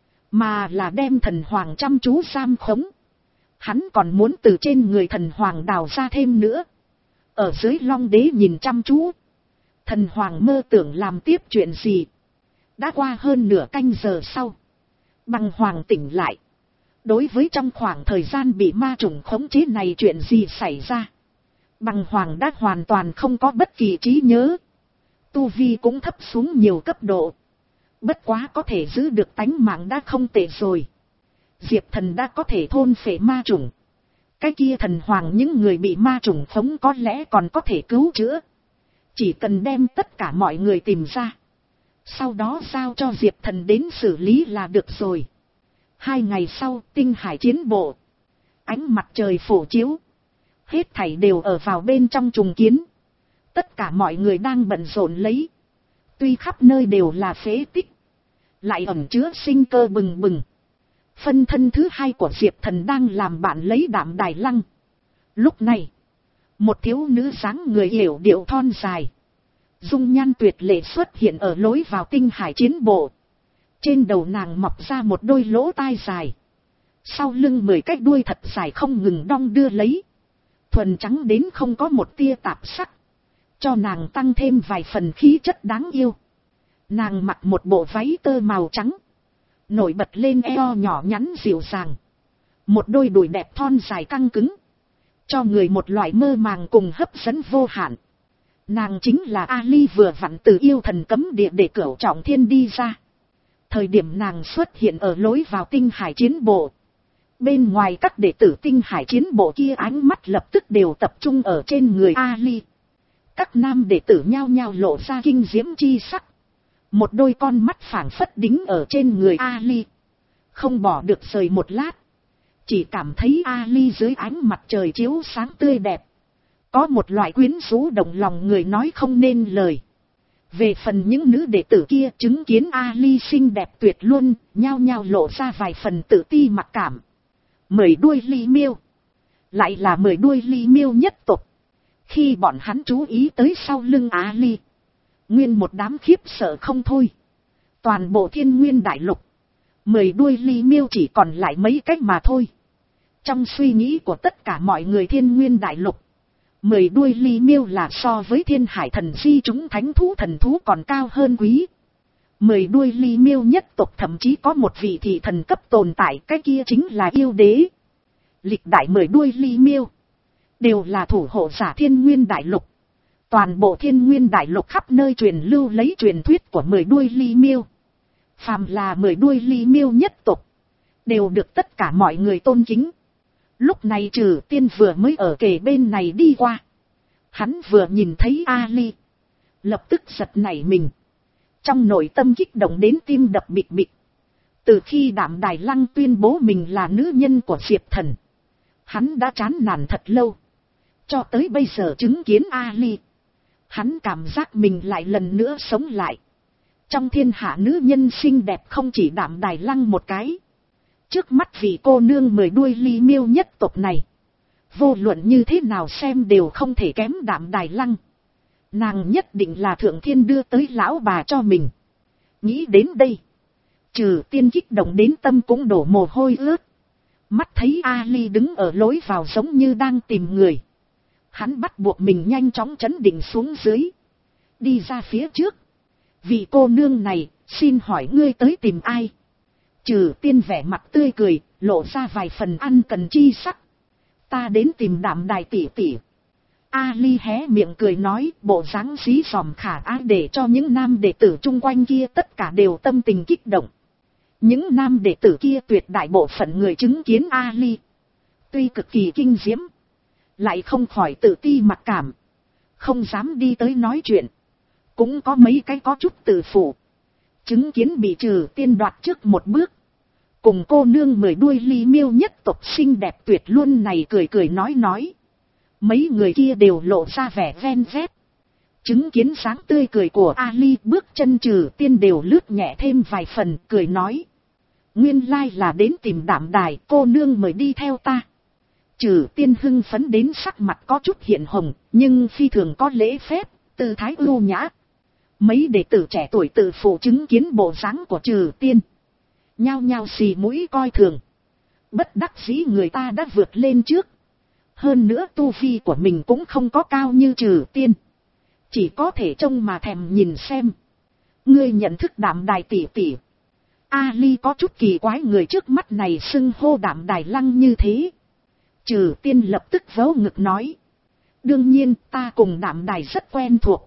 mà là đem thần hoàng chăm chú giam khống. Hắn còn muốn từ trên người thần hoàng đào ra thêm nữa. Ở dưới Long Đế nhìn chăm chú, thần hoàng mơ tưởng làm tiếp chuyện gì. Đã qua hơn nửa canh giờ sau, Bằng Hoàng tỉnh lại. Đối với trong khoảng thời gian bị ma trùng khống chế này chuyện gì xảy ra, Bằng Hoàng đã hoàn toàn không có bất kỳ trí nhớ. Tu vi cũng thấp xuống nhiều cấp độ. Bất quá có thể giữ được tánh mạng đã không tệ rồi. Diệp Thần đã có thể thôn phệ ma trùng. Cái kia thần hoàng những người bị ma trùng khống có lẽ còn có thể cứu chữa. Chỉ cần đem tất cả mọi người tìm ra, sau đó giao cho Diệp Thần đến xử lý là được rồi. Hai ngày sau, tinh hải chiến bộ. Ánh mặt trời phổ chiếu. Hết thảy đều ở vào bên trong trùng kiến. Tất cả mọi người đang bận rộn lấy. Tuy khắp nơi đều là phế tích, lại ẩn chứa sinh cơ bừng bừng. Phân thân thứ hai của Diệp Thần đang làm bạn lấy Đạm Đài Lăng. Lúc này, một thiếu nữ dáng người hiểu điệu thon dài, dung nhan tuyệt lệ xuất hiện ở lối vào tinh hải chiến bộ. Trên đầu nàng mọc ra một đôi lỗ tai dài, sau lưng mười cái đuôi thật dài không ngừng đong đưa lấy. Thuần trắng đến không có một tia tạp sắc, cho nàng tăng thêm vài phần khí chất đáng yêu. Nàng mặc một bộ váy tơ màu trắng, nổi bật lên eo nhỏ nhắn dịu dàng, một đôi đùi đẹp thon dài căng cứng, cho người một loại mơ màng cùng hấp dẫn vô hạn. Nàng chính là Ali vừa vặn từ yêu thần cấm địa để cửu trọng thiên đi ra. Thời điểm nàng xuất hiện ở lối vào tinh hải chiến bộ, bên ngoài các đệ tử tinh hải chiến bộ kia ánh mắt lập tức đều tập trung ở trên người Ali. Các nam đệ tử nhao nhao lộ ra kinh diễm chi sắc. Một đôi con mắt phảng phất đính ở trên người Ali, không bỏ được rời một lát. Chỉ cảm thấy Ali dưới ánh mặt trời chiếu sáng tươi đẹp, có một loại quyến rũ động lòng người nói không nên lời. Về phần những nữ đệ tử kia chứng kiến Ali xinh đẹp tuyệt luôn, nhao nhao lộ ra vài phần tự ti mặc cảm. Mười đuôi ly miêu, lại là mười đuôi ly miêu nhất tộc. Khi bọn hắn chú ý tới sau lưng Ali, nguyên một đám khiếp sợ không thôi. Toàn bộ thiên nguyên đại lục, mười đuôi ly miêu chỉ còn lại mấy cách mà thôi. Trong suy nghĩ của tất cả mọi người thiên nguyên đại lục, mười đuôi ly miêu là so với thiên hải thần di chúng thánh thú thần thú còn cao hơn quý. Mười đuôi ly miêu nhất tộc thậm chí có một vị thị thần cấp tồn tại, cái kia chính là yêu đế. Lịch đại mười đuôi ly miêu đều là thủ hộ giả thiên nguyên đại lục. Toàn bộ thiên nguyên đại lục khắp nơi truyền lưu lấy truyền thuyết của mười đuôi ly miêu. Phàm là mười đuôi ly miêu nhất tộc, đều được tất cả mọi người tôn kính. Lúc này Trừ Tiên vừa mới ở kề bên này đi qua. Hắn vừa nhìn thấy Ali, lập tức giật nảy mình. Trong nội tâm kích động đến tim đập bịch bịch. Từ khi Đạm Đài Lăng tuyên bố mình là nữ nhân của Diệp Thần, hắn đã chán nản thật lâu. Cho tới bây giờ chứng kiến Ali, hắn cảm giác mình lại lần nữa sống lại. Trong thiên hạ nữ nhân xinh đẹp không chỉ Đạm Đài Lăng một cái. Trước mắt vị cô nương mười đuôi ly miêu nhất tộc này, vô luận như thế nào xem đều không thể kém Đạm Đài Lăng. Nàng nhất định là thượng thiên đưa tới lão bà cho mình. Nghĩ đến đây, Trừ Tiên kích động đến tâm cũng đổ mồ hôi ướt. Mắt thấy Ali đứng ở lối vào giống như đang tìm người, hắn bắt buộc mình nhanh chóng trấn định xuống dưới, đi ra phía trước. Vị cô nương này, xin hỏi ngươi tới tìm ai? Trừ Tiên vẻ mặt tươi cười, lộ ra vài phần ăn cần chi sắc. Ta đến tìm Đạm Đài tỷ tỷ. Ali hé miệng cười nói, bộ dáng xí xòm khả ái để cho những nam đệ tử chung quanh kia tất cả đều tâm tình kích động. Những nam đệ tử kia tuyệt đại bộ phận người chứng kiến Ali, tuy cực kỳ kinh diễm, lại không khỏi tự ti mặc cảm, không dám đi tới nói chuyện. Cũng có mấy cái có chút tự phụ, chứng kiến bị Trừ Tiên đoạt trước một bước, cùng cô nương mười đuôi ly miêu nhất tộc xinh đẹp tuyệt luôn này cười cười nói nói. Mấy người kia đều lộ ra vẻ ven vét. Chứng kiến sáng tươi cười của Ali, bước chân Trừ Tiên đều lướt nhẹ thêm vài phần, cười nói. Nguyên lai là đến tìm Đạm Đài, cô nương mời đi theo ta. Trừ Tiên hưng phấn đến sắc mặt có chút hiện hồng, nhưng phi thường có lễ phép, tư thái ưu nhã. Mấy đệ tử trẻ tuổi tự phụ chứng kiến bộ dáng của Trừ Tiên, nhao nhao xì mũi coi thường. Bất đắc dĩ người ta đã vượt lên trước. Hơn nữa tu vi của mình cũng không có cao như Trừ Tiên, chỉ có thể trông mà thèm nhìn xem. Ngươi nhận thức Đạm Đài tỷ tỷ? Ali có chút kỳ quái người trước mắt này xưng hô Đạm Đài Lăng như thế. Trừ Tiên lập tức vớ ngực nói. Đương nhiên ta cùng Đạm Đài rất quen thuộc.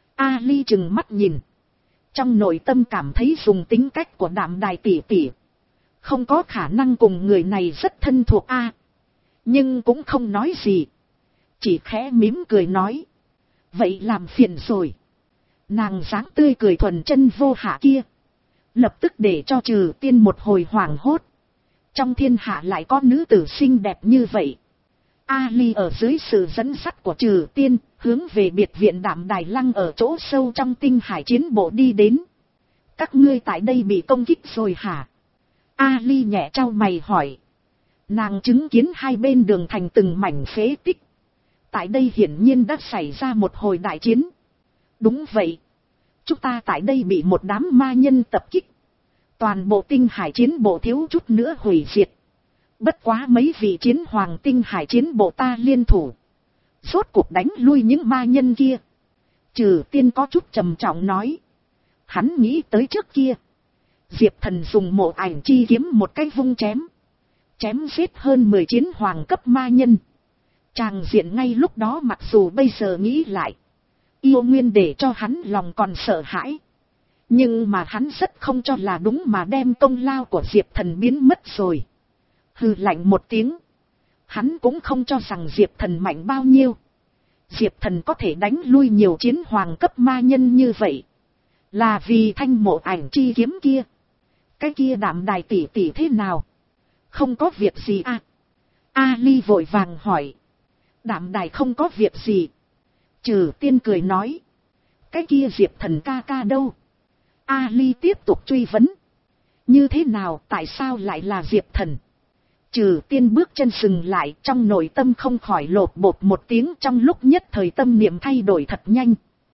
Ali trừng mắt nhìn. Trong nội tâm cảm thấy dùng tính cách của Đạm Đài tỷ tỷ, không có khả năng cùng người này rất thân thuộc a. Nhưng cũng không nói gì. Chỉ khẽ mím cười nói. Vậy làm phiền rồi. Nàng dáng tươi cười thuần chân vô hạ kia, lập tức để cho Trừ Tiên một hồi hoảng hốt. Trong thiên hạ lại có nữ tử xinh đẹp như vậy. Ali ở dưới sự dẫn dắt của Trừ Tiên, hướng về biệt viện Đạm Đài Lăng ở chỗ sâu trong tinh hải chiến bộ đi đến. Các ngươi tại đây bị công kích rồi hả? Ali nhẹ trao mày hỏi. Nàng chứng kiến hai bên đường thành từng mảnh phế tích. Tại đây hiển nhiên đã xảy ra một hồi đại chiến. Đúng vậy. Chúng ta tại đây bị một đám ma nhân tập kích. Toàn bộ tinh hải chiến bộ thiếu chút nữa hủy diệt. Bất quá mấy vị chiến hoàng tinh hải chiến bộ ta liên thủ, rốt cuộc đánh lui những ma nhân kia. Trừ Tiên có chút trầm trọng nói. Hắn nghĩ tới trước kia, Diệp Thần dùng mộ ảnh chi kiếm một cái vung chém. Chém giết hơn mười chiến hoàng cấp ma nhân. Tràng diện ngay lúc đó mặc dù bây giờ nghĩ lại, yêu nguyên để cho hắn lòng còn sợ hãi. Nhưng mà hắn rất không cho là đúng mà đem công lao của Diệp Thần biến mất rồi. Hừ lạnh một tiếng. Hắn cũng không cho rằng Diệp Thần mạnh bao nhiêu. Diệp Thần có thể đánh lui nhiều chiến hoàng cấp ma nhân như vậy, là vì thanh mộ ảnh chi kiếm kia. Cái kia Đạm Đài tỷ tỷ thế nào? Không có việc gì à? Ali vội vàng hỏi. Đạm Đài không có việc gì. Trừ Tiên cười nói. Cái kia Diệp Thần ca ca đâu? Ali tiếp tục truy vấn. Như thế nào, tại sao lại là Diệp Thần? Trừ Tiên bước chân dừng lại, trong nội tâm không khỏi lột bột một tiếng, trong lúc nhất thời tâm niệm thay đổi thật nhanh.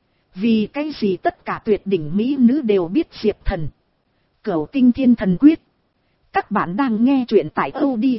Vì cái gì tất cả tuyệt đỉnh mỹ nữ đều biết Diệp Thần? Cửu Tinh Thiên Thần Quyết. Các bạn đang nghe truyện tại audio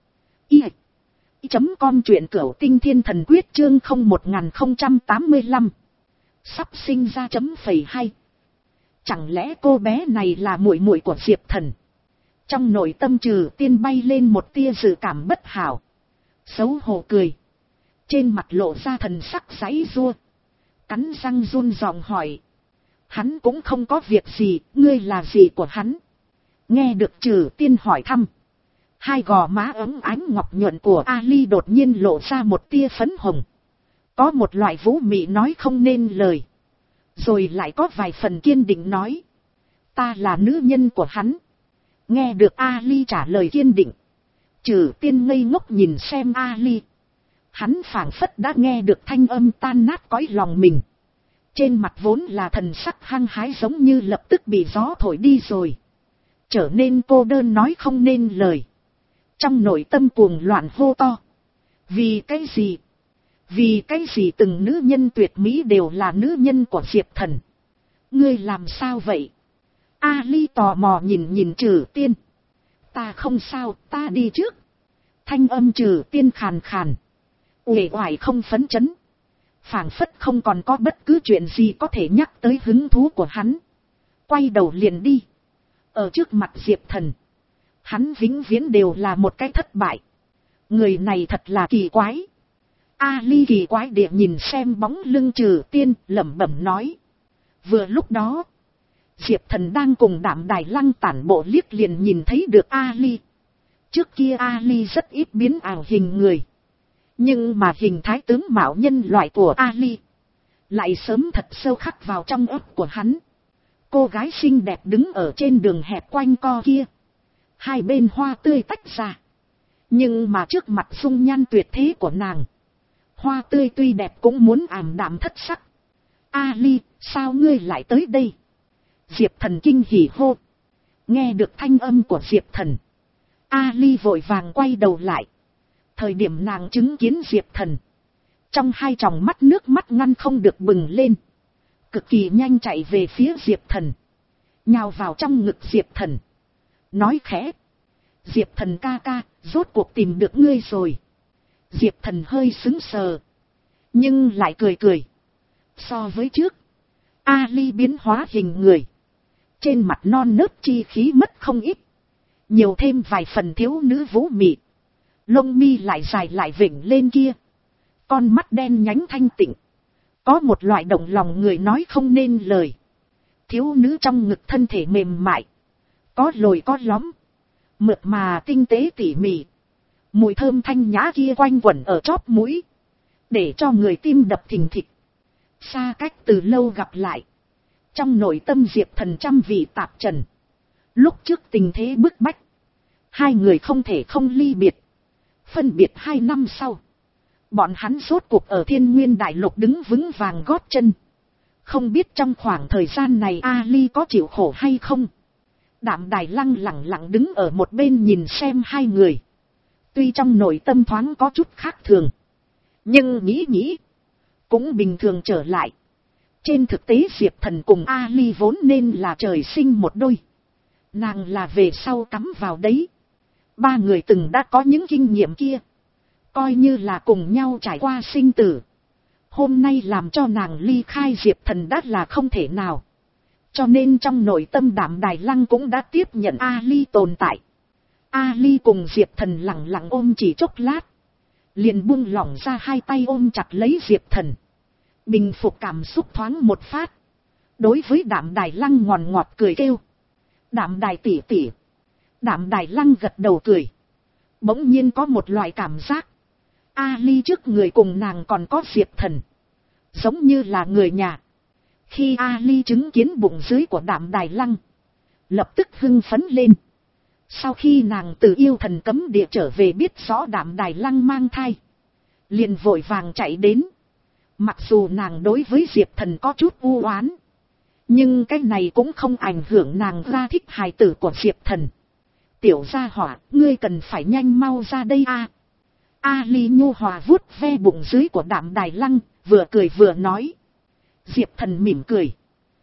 i chấm com, truyện Cửu Tinh Thiên Thần Quyết chương không một không tám lăm. Sắp sinh ra chấm phẩy hay. Chẳng lẽ cô bé này là muội muội của Diệp Thần? Trong nội tâm Trừ Tiên bay lên một tia dự cảm bất hảo. Xấu hổ cười. Trên mặt lộ ra thần sắc giãy giụa. Cắn răng run giọng hỏi. Hắn cũng không có việc gì, ngươi là gì của hắn? Nghe được Trừ Tiên hỏi thăm, hai gò má ấm ánh ngọc nhuận của Ali đột nhiên lộ ra một tia phấn hồng. Có một loại vũ mị nói không nên lời. Rồi lại có vài phần kiên định nói. Ta là nữ nhân của hắn. Nghe được Ali trả lời kiên định, Trừ Tiên ngây ngốc nhìn xem Ali. Hắn phảng phất đã nghe được thanh âm tan nát cõi lòng mình. Trên mặt vốn là thần sắc hăng hái giống như lập tức bị gió thổi đi rồi. Trở nên cô đơn nói không nên lời. Trong nội tâm cuồng loạn hô to. Vì cái gì? Vì cái gì từng nữ nhân tuyệt mỹ đều là nữ nhân của Diệp Thần? Ngươi làm sao vậy? Ali tò mò nhìn nhìn Trừ Tiên. Ta không sao, ta đi trước. Thanh âm Trừ Tiên khàn khàn, uể oải không phấn chấn, phảng phất không còn có bất cứ chuyện gì có thể nhắc tới hứng thú của hắn. Quay đầu liền đi. Ở trước mặt Diệp Thần, hắn vĩnh viễn đều là một cái thất bại. Người này thật là kỳ quái. Ali kỳ quái địa nhìn xem bóng lưng Trừ Tiên, lẩm bẩm nói. Vừa lúc đó, Diệp Thần đang cùng Đạm Đài Lăng tản bộ liếc liền nhìn thấy được Ali. Trước kia Ali rất ít biến ảo hình người. Nhưng mà hình thái tướng mạo nhân loại của Ali lại sớm thật sâu khắc vào trong óc của hắn. Cô gái xinh đẹp đứng ở trên đường hẹp quanh co kia. Hai bên hoa tươi tách ra. Nhưng mà trước mặt dung nhan tuyệt thế của nàng, hoa tươi tuy đẹp cũng muốn ảm đạm thất sắc. Ali, sao ngươi lại tới đây? Diệp Thần kinh hỉ hô. Nghe được thanh âm của Diệp Thần, Ali vội vàng quay đầu lại. Thời điểm nàng chứng kiến Diệp Thần, trong hai tròng mắt nước mắt ngăn không được bừng lên, cực kỳ nhanh chạy về phía Diệp Thần, nhào vào trong ngực Diệp Thần, nói khẽ: Diệp Thần ca ca, rốt cuộc tìm được ngươi rồi. Diệp Thần hơi sững sờ, nhưng lại cười cười. So với trước, Ali biến hóa hình người, trên mặt non nớt chi khí mất không ít, nhiều thêm vài phần thiếu nữ vũ mị, lông mi lại dài lại vểnh lên kia, con mắt đen nhánh thanh tịnh, có một loại động lòng người nói không nên lời. Thiếu nữ trong ngực thân thể mềm mại, có lồi có lõm, mượt mà tinh tế tỉ mỉ, mùi thơm thanh nhã kia quanh quẩn ở chóp mũi, để cho người tim đập thình thịch. Xa cách từ lâu gặp lại, trong nội tâm Diệp Thần trăm vị tạp trần. Lúc trước tình thế bức bách, hai người không thể không ly biệt. Phân biệt hai năm sau, bọn hắn rốt cuộc ở Thiên Nguyên Đại Lục đứng vững vàng gót chân. Không biết trong khoảng thời gian này Ali có chịu khổ hay không. Đạm Đài Lăng lẳng lặng đứng ở một bên nhìn xem hai người. Tuy trong nội tâm thoáng có chút khác thường, nhưng nghĩ nghĩ cũng bình thường trở lại. Trên thực tế Diệp Thần cùng Ali vốn nên là trời sinh một đôi, nàng là về sau cắm vào đấy. Ba người từng đã có những kinh nghiệm kia, coi như là cùng nhau trải qua sinh tử. Hôm nay làm cho nàng ly khai Diệp Thần đã là không thể nào, cho nên trong nội tâm Đạm Đài Lăng cũng đã tiếp nhận Ali tồn tại. Ali cùng Diệp Thần lặng lặng ôm chỉ chốc lát, liền buông lỏng ra hai tay ôm chặt lấy Diệp Thần, bình phục cảm xúc thoáng một phát. Đối với Đạm Đài Lăng ngọt ngọt cười kêu: Đạm Đài tỷ tỷ. Đạm Đài Lăng gật đầu cười. Bỗng nhiên có một loại cảm giác, Ali trước người cùng nàng còn có Diệp Thần, giống như là người nhà. Khi Ali chứng kiến bụng dưới của Đạm Đài Lăng, lập tức hưng phấn lên. Sau khi nàng từ yêu thần cấm địa trở về biết rõ Đạm Đài Lăng mang thai, liền vội vàng chạy đến. Mặc dù nàng đối với Diệp Thần có chút u oán, nhưng cái này cũng không ảnh hưởng nàng ra thích hài tử của Diệp Thần. Tiểu gia hỏa, ngươi cần phải nhanh mau ra đây a. Ali nhu hòa vuốt ve bụng dưới của Đạm Đài Lăng, vừa cười vừa nói. Diệp Thần mỉm cười.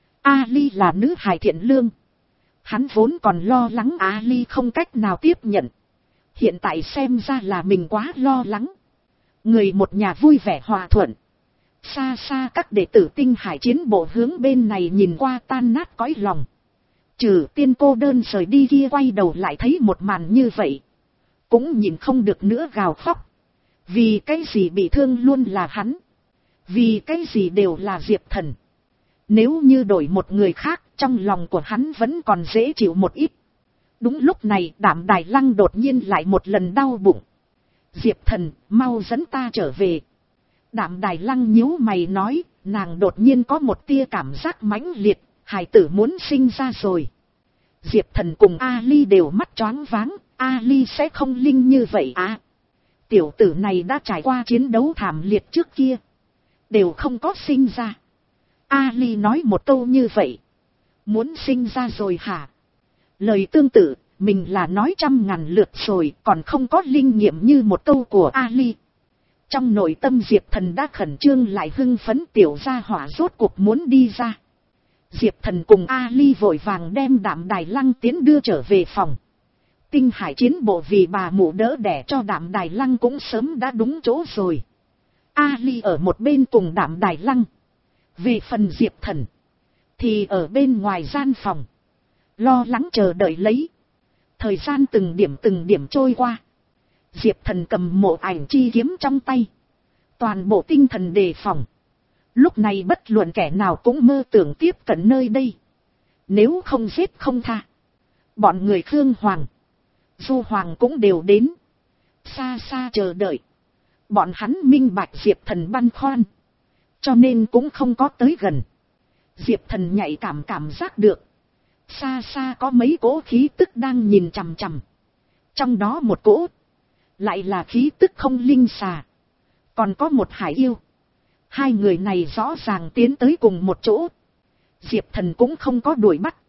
Ali là nữ hài thiện lương, hắn vốn còn lo lắng Ali không cách nào tiếp nhận, hiện tại xem ra là mình quá lo lắng. Người một nhà vui vẻ hòa thuận. Xa xa các đệ tử Tinh Hải chiến bộ hướng bên này nhìn qua tan nát cõi lòng. Trừ Tiên cô đơn rời đi kia quay đầu lại thấy một màn như vậy, cũng nhìn không được nữa gào khóc. Vì cái gì bị thương luôn là hắn, vì cái gì đều là Diệp Thần. Nếu như đổi một người khác, trong lòng của hắn vẫn còn dễ chịu một ít. Đúng lúc này Đạm Đài Lăng đột nhiên lại một lần đau bụng. Diệp Thần, mau dẫn ta trở về. Đạm Đài Lăng nhíu mày nói, nàng đột nhiên có một tia cảm giác mãnh liệt, hài tử muốn sinh ra rồi. Diệp Thần cùng Ali đều mắt choáng váng, Ali sẽ không linh như vậy à? Tiểu tử này đã trải qua chiến đấu thảm liệt trước kia, đều không có sinh ra. Ali nói một câu như vậy, muốn sinh ra rồi hả? Lời tương tự, mình là nói trăm ngàn lượt rồi, còn không có linh nghiệm như một câu của Ali. Trong nội tâm Diệp Thần đã khẩn trương lại hưng phấn, tiểu gia hỏa rốt cuộc muốn đi ra. Diệp Thần cùng Ali vội vàng đem Đạm Đài Lăng tiến đưa trở về phòng. Tinh Hải chiến bộ vì bà mụ đỡ đẻ cho Đạm Đài Lăng cũng sớm đã đúng chỗ rồi. Ali ở một bên cùng Đạm Đài Lăng. Về phần Diệp Thần thì ở bên ngoài gian phòng, lo lắng chờ đợi lấy. Thời gian từng điểm từng điểm trôi qua. Diệp Thần cầm mộ ảnh chi kiếm trong tay, toàn bộ tinh thần đề phòng. Lúc này bất luận kẻ nào cũng mơ tưởng tiếp cận nơi đây, nếu không giết không tha. Bọn người Khương Hoàng, Du Hoàng cũng đều đến, xa xa chờ đợi. Bọn hắn minh bạch Diệp Thần băn khoăn, cho nên cũng không có tới gần. Diệp Thần nhạy cảm cảm giác được, xa xa có mấy cỗ khí tức đang nhìn chằm chằm. Trong đó một cỗ lại là khí tức không linh xà, còn có một hải yêu. Hai người này rõ ràng tiến tới cùng một chỗ. Diệp Thần cũng không có đuổi bắt,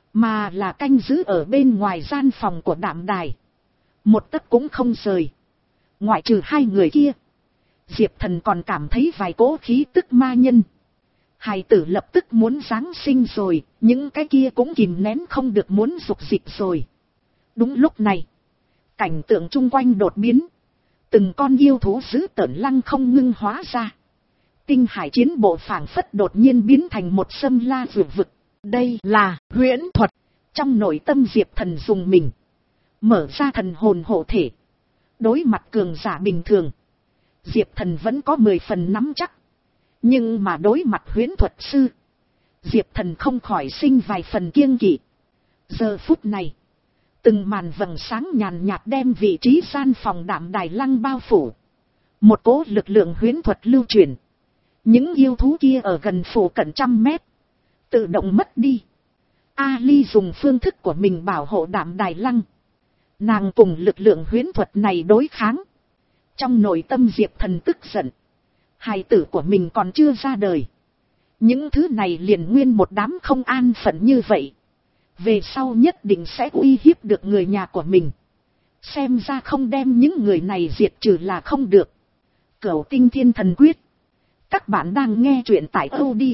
mà là canh giữ ở bên ngoài gian phòng của Đạm Đài, một tấc cũng không rời. Ngoại trừ hai người kia, Diệp Thần còn cảm thấy vài cỗ khí tức ma nhân. Hài tử lập tức muốn giáng sinh rồi, những cái kia cũng kìm nén không được muốn dục dịch rồi. Đúng lúc này, cảnh tượng chung quanh đột biến. Từng con yêu thú dữ tợn lăng không ngưng hóa ra. Tinh hải chiến bộ phảng phất đột nhiên biến thành một sâm la vượt vực. Đây là huyễn thuật. Trong nội tâm Diệp Thần dùng mình. Mở ra thần hồn hộ thể. Đối mặt cường giả bình thường, Diệp Thần vẫn có mười phần nắm chắc. Nhưng mà đối mặt huyễn thuật sư, Diệp Thần không khỏi sinh vài phần kiêng kỵ. Giờ phút này, từng màn vầng sáng nhàn nhạt đem vị trí gian phòng Đạm Đài Lăng bao phủ. Một cỗ lực lượng huyễn thuật lưu truyền. Những yêu thú kia ở gần phủ cận trăm mét, tự động mất đi. Ali dùng phương thức của mình bảo hộ Đạm Đài Lăng. Nàng cùng lực lượng huyễn thuật này đối kháng. Trong nội tâm Diệp Thần tức giận. Hài tử của mình còn chưa ra đời. Những thứ này liền nguyên một đám không an phận như vậy. Về sau nhất định sẽ uy hiếp được người nhà của mình. Xem ra không đem những người này diệt trừ là không được. Cửu Tinh Thiên Thần Quyết. Các bạn đang nghe truyện tại audio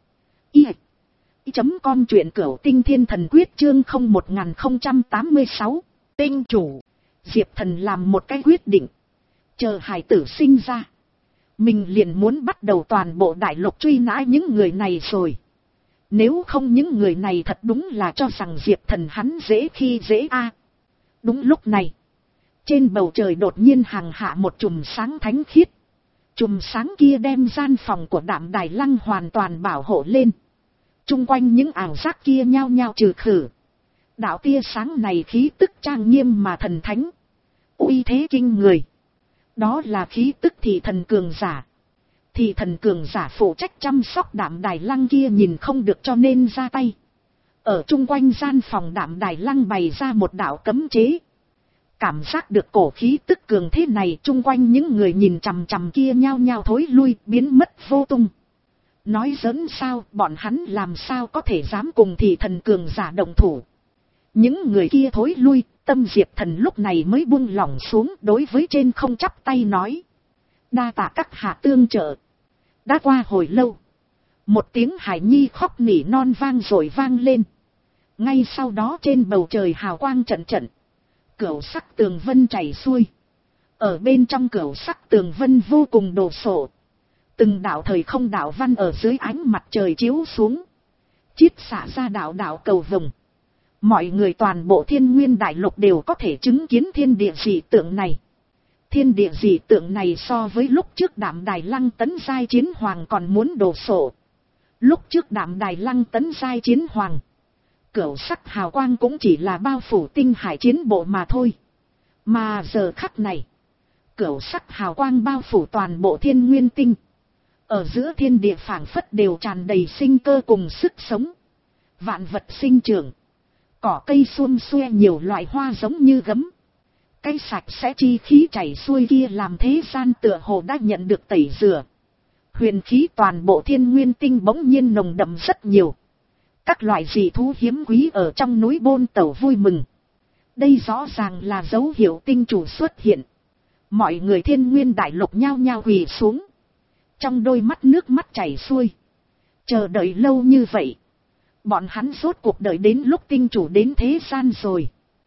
i chấm com, truyện Cửu Tinh Thiên Thần Quyết chương không một không tám sáu. Tinh chủ. Diệp Thần làm một cái quyết định. Chờ hài tử sinh ra, mình liền muốn bắt đầu toàn bộ đại lục truy nã những người này rồi. Nếu không những người này thật đúng là cho rằng Diệp Thần hắn dễ khi dễ a. Đúng lúc này, trên bầu trời đột nhiên hàng hạ một chùm sáng thánh khiết. Chùm sáng kia đem gian phòng của Đạm Đài Lăng hoàn toàn bảo hộ lên. Trung quanh những ảo giác kia nhao nhao trừ khử. Đạo tia sáng này khí tức trang nghiêm mà thần thánh, uy thế kinh người. Đó là khí tức thị thần cường giả. Thị thần cường giả phụ trách chăm sóc Đạm Đài Lăng kia nhìn không được cho nên ra tay. Ở chung quanh gian phòng Đạm Đài Lăng bày ra một đạo cấm chế. Cảm giác được cổ khí tức cường thế này, chung quanh những người nhìn chằm chằm kia nhao nhao thối lui, biến mất vô tung. Nói giỡn sao, bọn hắn làm sao có thể dám cùng thị thần cường giả đồng thủ. Những người kia thối lui, tâm Diệp Thần lúc này mới buông lỏng xuống, đối với trên không chắp tay nói. Đa tạ các hạ tương trợ. Đã qua hồi lâu, một tiếng hài nhi khóc nỉ non vang rồi vang lên. Ngay sau đó trên bầu trời hào quang trận trận, cửu sắc tường vân chảy xuôi. Ở bên trong cửu sắc tường vân vô cùng đồ sộ. Từng đạo thời không đạo văn ở dưới ánh mặt trời chiếu xuống, chiết xạ ra đạo đạo cầu vồng. Mọi người toàn bộ Thiên Nguyên đại lục đều có thể chứng kiến thiên địa dị tượng này. Thiên địa dị tượng này so với lúc trước Đạm Đài Lăng tấn giai chiến hoàng còn muốn đồ sộ. Lúc trước Đạm Đài Lăng tấn giai chiến hoàng, cửu sắc hào quang cũng chỉ là bao phủ tinh hải chiến bộ mà thôi. Mà giờ khắc này, cửu sắc hào quang bao phủ toàn bộ Thiên Nguyên tinh. Ở giữa thiên địa phảng phất đều tràn đầy sinh cơ cùng sức sống. Vạn vật sinh trưởng, cỏ cây xuân xuê, nhiều loại hoa giống như gấm. Cái sạch sẽ chi khí chảy xuôi kia làm thế gian tựa hồ đã nhận được tẩy rửa. Huyền khí toàn bộ Thiên Nguyên tinh bỗng nhiên nồng đậm rất nhiều. Các loại dị thú hiếm quý ở trong núi Bôn Tẩu vui mừng. Đây rõ ràng là dấu hiệu tinh chủ xuất hiện. Mọi người Thiên Nguyên đại lục nhao nhao quỳ xuống. Trong đôi mắt nước mắt chảy xuôi. Chờ đợi lâu như vậy, bọn hắn rốt cuộc đợi đến lúc tinh chủ đến thế gian rồi.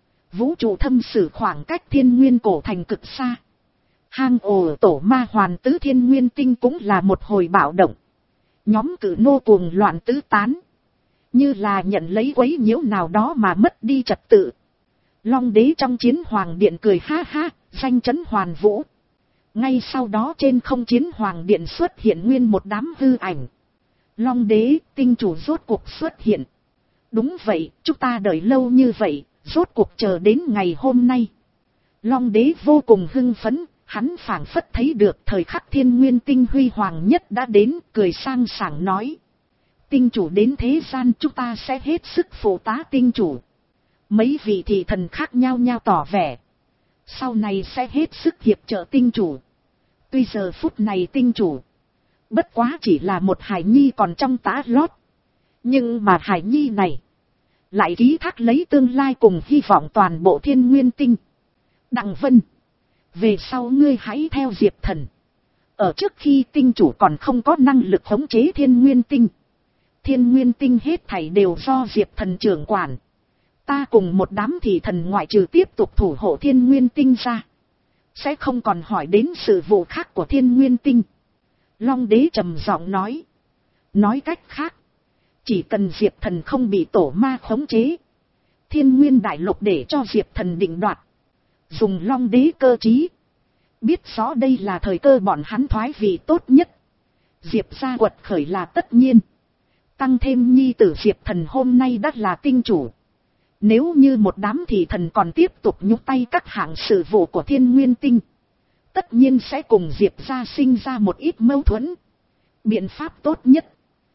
Vũ trụ thâm sử khoảng cách Thiên Nguyên cổ thành cực xa. Hang ổ tổ ma hoàn tứ Thiên Nguyên tinh cũng là một hồi bạo động. Nhóm cử nô cuồng loạn tứ tán, như là nhận lấy quấy nhiễu nào đó mà mất đi trật tự. Long đế trong chiến hoàng điện cười ha ha, danh chấn hoàn vũ. Ngay sau đó trên không chiến hoàng điện xuất hiện nguyên một đám hư ảnh. Long đế, tinh chủ rốt cuộc xuất hiện. Đúng vậy, chúng ta đợi lâu như vậy, rốt cuộc chờ đến ngày hôm nay. Long đế vô cùng hưng phấn, hắn phảng phất thấy được thời khắc Thiên Nguyên tinh huy hoàng nhất đã đến, cười sang sảng nói. Tinh chủ đến thế gian, chúng ta sẽ hết sức phụ tá tinh chủ. Mấy vị thị thần khác nhau nhau tỏ vẻ, sau này sẽ hết sức hiệp trợ tinh chủ. Tuy giờ phút này tinh chủ bất quá chỉ là một hài nhi còn trong tá lót, nhưng mà hài nhi này lại ký thác lấy tương lai cùng hy vọng toàn bộ Thiên Nguyên tinh. Đặng Vân, Về sau ngươi hãy theo Diệp Thần. Ở trước khi tinh chủ còn không có năng lực khống chế Thiên Nguyên Tinh. Thiên Nguyên Tinh hết thảy đều do Diệp Thần trưởng quản. Ta cùng một đám thị thần ngoại trừ tiếp tục thủ hộ Thiên Nguyên Tinh ra, sẽ không còn hỏi đến sự vụ khác của Thiên Nguyên Tinh. Long đế trầm giọng nói. Nói cách khác, chỉ cần Diệp Thần không bị tổ ma khống chế, Thiên Nguyên đại lục để cho Diệp Thần định đoạt. Dùng Long đế cơ trí, biết rõ đây là thời cơ bọn hắn thoái vị tốt nhất. Diệp gia quật khởi là tất nhiên. Tăng thêm nhi tử Diệp Thần hôm nay đã là tinh chủ. Nếu như một đám thị thần còn tiếp tục nhúc tay các hạng sự vụ của Thiên Nguyên Tinh, tất nhiên sẽ cùng Diệp gia sinh ra một ít mâu thuẫn. Biện pháp tốt nhất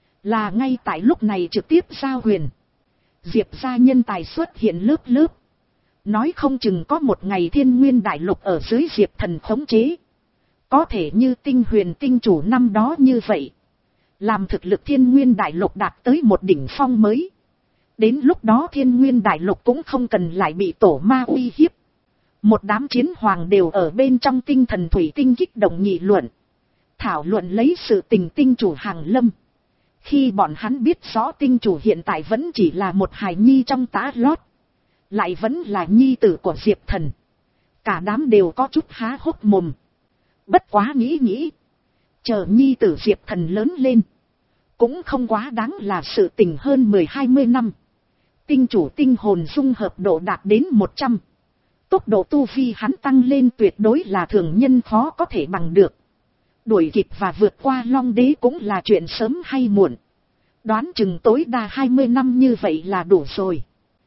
là ngay tại lúc này trực tiếp giao quyền. Diệp gia nhân tài xuất hiện lớp lớp. Nói không chừng có một ngày Thiên Nguyên đại lục ở dưới Diệp Thần khống chế. Có thể như Tinh Huyền tinh chủ năm đó như vậy. Làm thực lực Thiên Nguyên đại lục đạt tới một đỉnh phong mới. Đến lúc đó Thiên Nguyên đại lục cũng không cần lại bị tổ ma uy hiếp. Một đám chiến hoàng đều ở bên trong tinh thần thủy tinh kích động nghị luận. Thảo luận lấy sự tình tinh chủ hàng lâm. Khi bọn hắn biết rõ tinh chủ hiện tại vẫn chỉ là một hài nhi trong tã lót. Lại vẫn là nhi tử của Diệp Thần. Cả đám đều có chút há hốc mồm. Bất quá nghĩ nghĩ. Chờ nhi tử Diệp Thần lớn lên. Cũng không quá đáng là sự tình hơn mười hai mươi năm. Tinh chủ tinh hồn dung hợp độ đạt đến một trăm. Tốc độ tu vi hắn tăng lên tuyệt đối là thường nhân khó có thể bằng được. Đuổi kịp và vượt qua Long đế cũng là chuyện sớm hay muộn. Đoán chừng tối đa hai mươi năm như vậy là đủ rồi.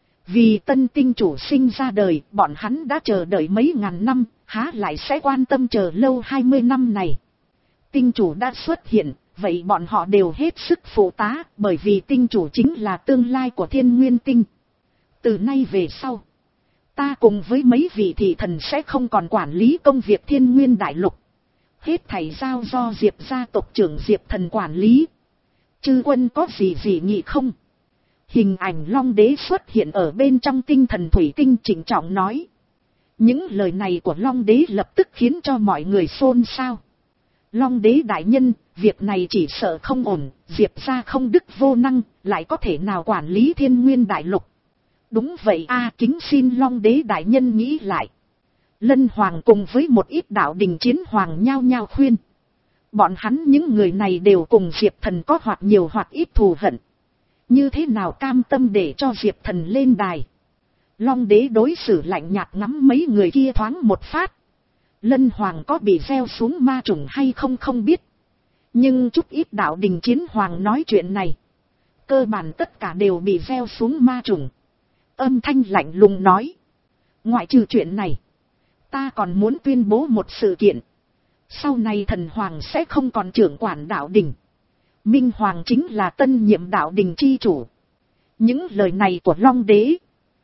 Vì tân tinh chủ sinh ra đời, bọn hắn đã chờ đợi mấy ngàn năm, há lại sẽ quan tâm chờ lâu hai mươi năm này. Tinh chủ đã xuất hiện, vậy bọn họ đều hết sức phụ tá, bởi vì tinh chủ chính là tương lai của Thiên Nguyên Tinh. Từ nay về sau, ta cùng với mấy vị thị thần sẽ không còn quản lý công việc Thiên Nguyên đại lục. Hết thảy giao do Diệp gia tộc trưởng Diệp Thần quản lý. Chư quân có gì gì nghị không? Hình ảnh Long đế xuất hiện ở bên trong tinh thần thủy tinh trịnh trọng nói. Những lời này của Long đế lập tức khiến cho mọi người xôn xao. Long đế đại nhân, việc này chỉ sợ không ổn, Diệp gia không đức vô năng, lại có thể nào quản lý Thiên Nguyên đại lục. Đúng vậy a, kính xin Long đế đại nhân nghĩ lại. Lân Hoàng cùng với một ít đạo đình chiến hoàng nhao nhao khuyên. Bọn hắn những người này đều cùng Diệp Thần có hoặc nhiều hoặc ít thù hận. Như thế nào cam tâm để cho Diệp Thần lên đài. Long đế đối xử lạnh nhạt ngắm mấy người kia thoáng một phát. Lân Hoàng có bị gieo xuống ma trùng hay không không biết. Nhưng chút ít đạo đình chiến hoàng nói chuyện này. Cơ bản tất cả đều bị gieo xuống ma trùng. Âm thanh lạnh lùng nói. Ngoại trừ chuyện này, ta còn muốn tuyên bố một sự kiện. Sau này thần hoàng sẽ không còn trưởng quản đạo đình. Minh Hoàng chính là tân nhiệm đạo đình chi chủ. Những lời này của Long đế,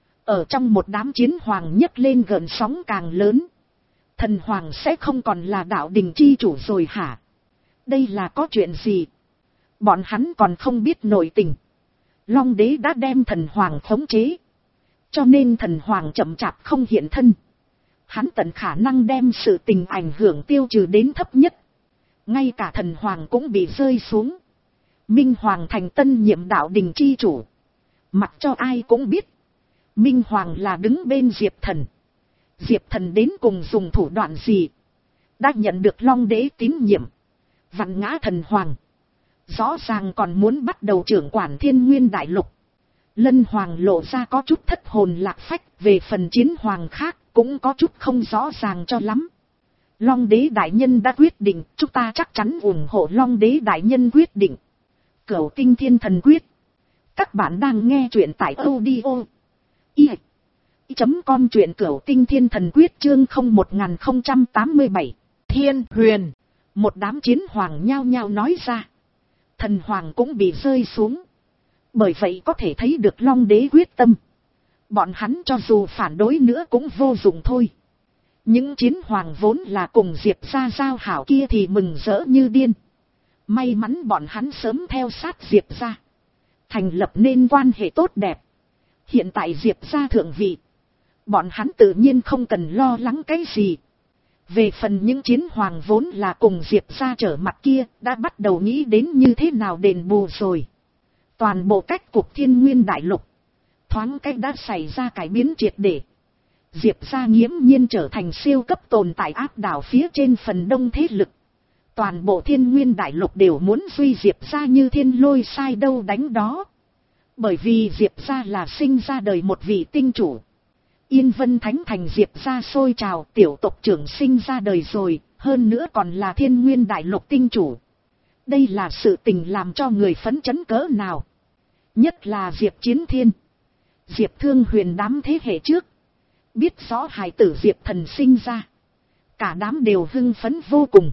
ở trong một đám chiến hoàng nhấc lên gợn sóng càng lớn. Thần hoàng sẽ không còn là đạo đình chi chủ rồi hả? Đây là có chuyện gì? Bọn hắn còn không biết nội tình. Long đế đã đem thần hoàng khống chế. Cho nên thần hoàng chậm chạp không hiện thân. Hắn tận khả năng đem sự tình ảnh hưởng tiêu trừ đến thấp nhất. Ngay cả thần hoàng cũng bị rơi xuống. Minh Hoàng thành tân nhiệm đạo đình chi chủ. Mặc cho ai cũng biết. Minh Hoàng là đứng bên Diệp Thần. Diệp Thần đến cùng dùng thủ đoạn gì? Đã nhận được Long đế tín nhiệm. Vặn ngã thần hoàng. Rõ ràng còn muốn bắt đầu trưởng quản Thiên Nguyên đại lục. Lân Hoàng lộ ra có chút thất hồn lạc phách. Về phần chiến hoàng khác cũng có chút không rõ ràng cho lắm. Long đế đại nhân đã quyết định. Chúng ta chắc chắn ủng hộ Long đế đại nhân quyết định. Cửu Tinh Thiên Thần Quyết. Các bạn đang nghe truyện tại audio i chấm com truyện Cửu Tinh Thiên Thần Quyết chương không một không tám bảy. Thiên Huyền. Một đám chiến hoàng nhao nhao nói ra. Thần hoàng cũng bị rơi xuống. Bởi vậy có thể thấy được Long đế quyết tâm. Bọn hắn cho dù phản đối nữa cũng vô dụng thôi. Những chiến hoàng vốn là cùng Diệp gia giao hảo kia thì mừng rỡ như điên. May mắn bọn hắn sớm theo sát Diệp gia, thành lập nên quan hệ tốt đẹp. Hiện tại Diệp gia thượng vị, bọn hắn tự nhiên không cần lo lắng cái gì. Về phần những chiến hoàng vốn là cùng Diệp gia trở mặt kia, đã bắt đầu nghĩ đến như thế nào đền bù rồi. Toàn bộ cách cục Thiên Nguyên đại lục, thoáng cách đã xảy ra cải biến triệt để. Diệp gia nghiễm nhiên trở thành siêu cấp tồn tại áp đảo phía trên phần đông thế lực. Toàn bộ Thiên Nguyên đại lục đều muốn duy Diệp gia như thiên lôi sai đâu đánh đó. Bởi vì Diệp gia là sinh ra đời một vị tinh chủ. Yên Vân Thánh thành Diệp gia sôi trào, tiểu tộc trưởng sinh ra đời rồi, hơn nữa còn là Thiên Nguyên đại lục tinh chủ. Đây là sự tình làm cho người phấn chấn cỡ nào. Nhất là Diệp Chiến Thiên, Diệp Thương Huyền đám thế hệ trước. Biết rõ hài tử Diệp Thần sinh ra, cả đám đều hưng phấn vô cùng.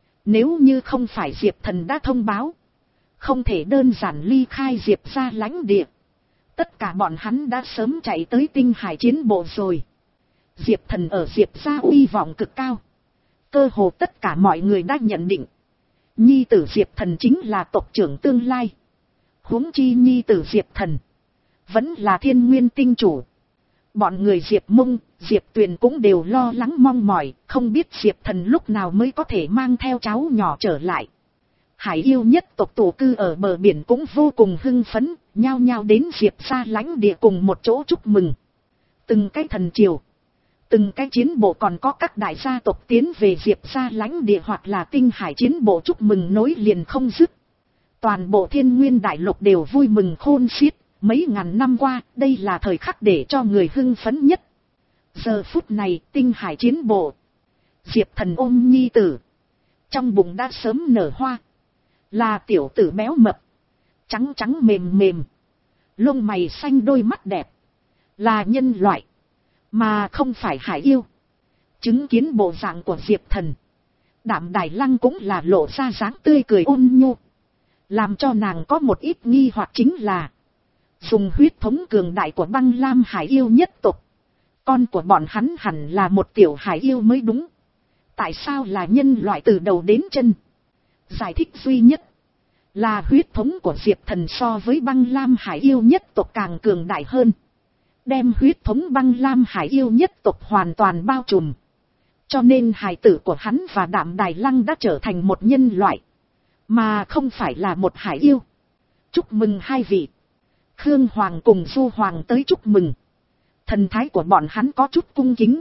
Nếu như không phải Diệp Thần đã thông báo, không thể đơn giản ly khai Diệp gia lãnh địa, tất cả bọn hắn đã sớm chạy tới tinh hải chiến bộ rồi. Diệp Thần ở Diệp gia uy vọng cực cao. Cơ hồ tất cả mọi người đã nhận định, nhi tử Diệp Thần chính là tộc trưởng tương lai. Huống chi nhi tử Diệp Thần vẫn là Thiên Nguyên tinh chủ. Bọn người Diệp Mông, Diệp Tuyền cũng đều lo lắng mong mỏi, không biết Diệp Thần lúc nào mới có thể mang theo cháu nhỏ trở lại. Hải yêu nhất tộc tổ cư ở bờ biển cũng vô cùng hưng phấn, nhao nhao đến Diệp gia lãnh địa cùng một chỗ chúc mừng. Từng cái thần triều, từng cái chiến bộ còn có các đại gia tộc tiến về Diệp gia lãnh địa hoặc là tinh hải chiến bộ chúc mừng nối liền không dứt. Toàn bộ Thiên Nguyên đại lục đều vui mừng khôn xiết. Mấy ngàn năm qua, đây là thời khắc để cho người hưng phấn nhất. Giờ phút này, tinh hải chiến bộ, Diệp Thần ôm nhi tử, trong bụng đã sớm nở hoa. Là tiểu tử béo mập, trắng trắng mềm mềm, lông mày xanh đôi mắt đẹp. Là nhân loại, mà không phải hải yêu. Chứng kiến bộ dạng của Diệp Thần, Đạm Đài Lăng cũng là lộ ra dáng tươi cười ôn nhu. Làm cho nàng có một ít nghi hoặc chính là, dùng huyết thống cường đại của băng lam hải yêu nhất tộc, con của bọn hắn hẳn là một tiểu hải yêu mới đúng. Tại sao là nhân loại từ đầu đến chân? Giải thích duy nhất là huyết thống của Diệp Thần so với băng lam hải yêu nhất tộc càng cường đại hơn, đem huyết thống băng lam hải yêu nhất tộc hoàn toàn bao trùm. Cho nên hài tử của hắn và Đạm Đài Lăng đã trở thành một nhân loại, mà không phải là một hải yêu. Chúc mừng hai vị. Khương Hoàng cùng Du Hoàng tới chúc mừng. Thần thái của bọn hắn có chút cung kính.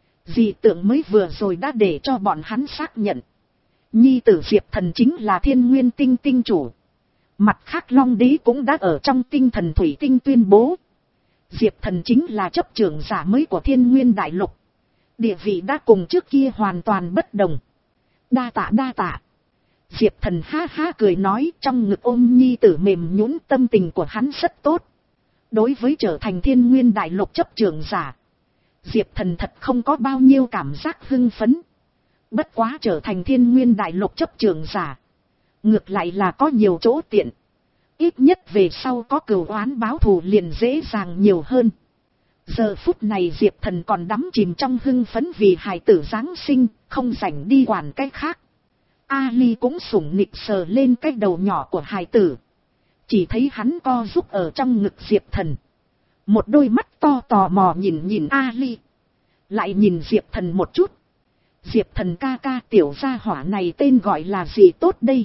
Dị tượng mới vừa rồi đã để cho bọn hắn xác nhận, nhi tử Diệp Thần chính là Thiên Nguyên tinh tinh chủ. Mặt khác Long Đế cũng đã ở trong tinh thần thủy tinh tuyên bố, Diệp Thần chính là chấp trưởng giả mới của Thiên Nguyên đại lục. Địa vị đã cùng trước kia hoàn toàn bất đồng. Đa tạ đa tạ. Diệp Thần ha ha cười nói, trong ngực ôm nhi tử mềm nhũn, tâm tình của hắn rất tốt. Đối với trở thành Thiên Nguyên đại lục chấp trưởng giả, Diệp Thần thật không có bao nhiêu cảm giác hưng phấn. Bất quá trở thành Thiên Nguyên đại lục chấp trưởng giả, ngược lại là có nhiều chỗ tiện. Ít nhất về sau có cừu oán báo thù liền dễ dàng nhiều hơn. Giờ phút này Diệp Thần còn đắm chìm trong hưng phấn vì hài tử Giáng sinh, không rảnh đi quản cái khác. Ali cũng sủng nịch sờ lên cái đầu nhỏ của hài tử. Chỉ thấy hắn co rúc ở trong ngực Diệp Thần. Một đôi mắt to tò mò nhìn nhìn Ali. Lại nhìn Diệp Thần một chút. Diệp Thần ca ca, tiểu gia hỏa này tên gọi là gì tốt đây?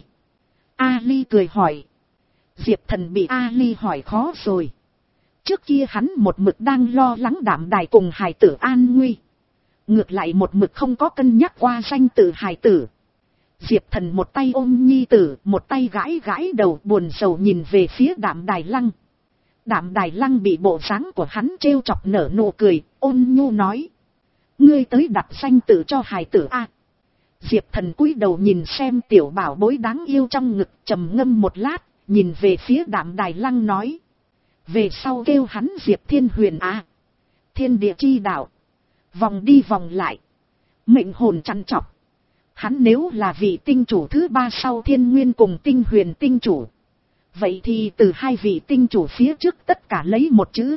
Ali cười hỏi. Diệp Thần bị Ali hỏi khó rồi. Trước kia hắn một mực đang lo lắng Đạm Đài cùng hài tử an nguy. Ngược lại một mực không có cân nhắc qua danh tử hài tử. Diệp Thần một tay ôm nhi tử, một tay gãi gãi đầu buồn sầu nhìn về phía Đạm Đài Lăng. Đạm Đài Lăng bị bộ dáng của hắn trêu chọc nở nụ cười, ôn nhu nói. Ngươi tới đặt danh tử cho hài tử a? Diệp Thần cúi đầu nhìn xem tiểu bảo bối đáng yêu trong ngực, trầm ngâm một lát, nhìn về phía Đạm Đài Lăng nói. Về sau kêu hắn Diệp Thiên Huyền a. Thiên địa chi đạo, vòng đi vòng lại, mệnh hồn chăn chọc. Hắn nếu là vị tinh chủ thứ ba sau Thiên Nguyên cùng Tinh Huyền tinh chủ, vậy thì từ hai vị tinh chủ phía trước tất cả lấy một chữ.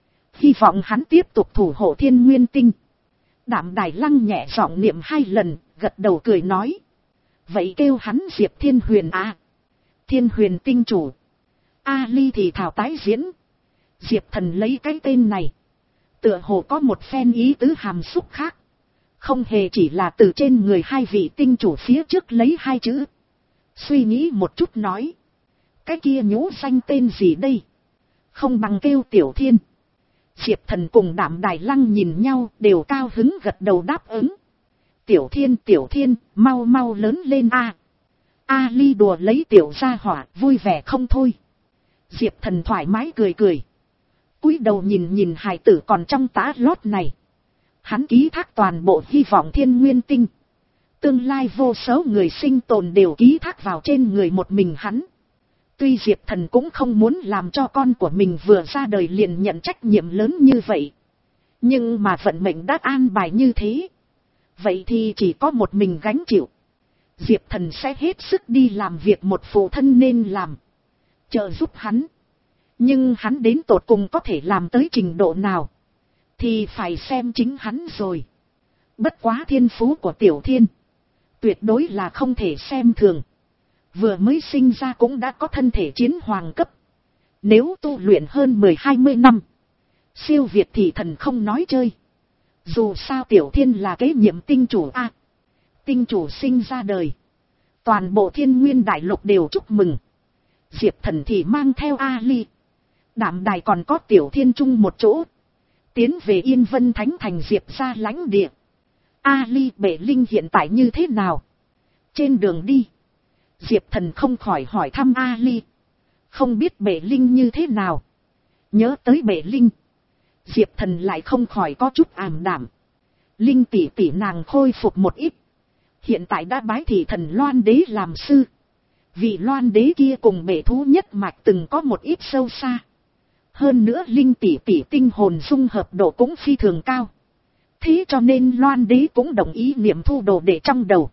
Hy vọng hắn tiếp tục thủ hộ Thiên Nguyên tinh. Đạm Đài Lăng nhẹ giọng niệm hai lần, gật đầu cười nói. Vậy kêu hắn Diệp Thiên Huyền à? Thiên Huyền tinh chủ. Ali thì thảo tái diễn. Diệp Thần lấy cái tên này, tựa hồ có một phen ý tứ hàm xúc khác. không hề chỉ là từ trên người hai vị tinh chủ phía trước lấy hai chữ. Suy nghĩ một chút nói, cái kia nhũ danh tên gì đây? Không bằng kêu Tiểu Thiên. Diệp Thần cùng Đạm Đài Lăng nhìn nhau đều cao hứng gật đầu đáp ứng. Tiểu Thiên, Tiểu Thiên, mau mau lớn lên a. A Ly đùa lấy tiểu gia hỏa, vui vẻ không thôi. Diệp Thần thoải mái cười cười. Cúi đầu nhìn nhìn hài tử còn trong tã lót này. Hắn ký thác toàn bộ hy vọng Thiên Nguyên Tinh. Tương lai vô số người sinh tồn đều ký thác vào trên người một mình hắn. Tuy Diệp Thần cũng không muốn làm cho con của mình vừa ra đời liền nhận trách nhiệm lớn như vậy. Nhưng mà vận mệnh đã an bài như thế. Vậy thì chỉ có một mình gánh chịu. Diệp Thần sẽ hết sức đi làm việc một phụ thân nên làm. Trợ giúp hắn. Nhưng hắn đến tột cùng có thể làm tới trình độ nào. Thì phải xem chính hắn rồi. Bất quá thiên phú của Tiểu Thiên. Tuyệt đối là không thể xem thường. Vừa mới sinh ra cũng đã có thân thể chiến hoàng cấp. Nếu tu luyện hơn mười hai mươi năm. Siêu việt thì thần không nói chơi. Dù sao Tiểu Thiên là kế nhiệm tinh chủ A. Tinh chủ sinh ra đời. Toàn bộ Thiên Nguyên Đại Lục đều chúc mừng. Diệp Thần thì mang theo A Ly. Đạm Đài còn có Tiểu Thiên chung một chỗ. Tiến về Yên Vân Thánh Thành Diệp ra lãnh địa. A Ly, Bệ Linh hiện tại như thế nào? Trên đường đi. Diệp Thần không khỏi hỏi thăm A Ly. Không biết Bệ Linh như thế nào? Nhớ tới Bệ Linh. Diệp Thần lại không khỏi có chút ảm đạm. Linh tỷ tỷ nàng khôi phục một ít. Hiện tại đã bái thị thần Loan Đế làm sư. Vị Loan Đế kia cùng Bệ Thú nhất mạch từng có một ít sâu xa. Hơn nữa Linh tỷ tỷ tinh hồn dung hợp độ cũng phi thường cao. Thế cho nên Loan Đế cũng đồng ý niệm thu đồ để trong đầu.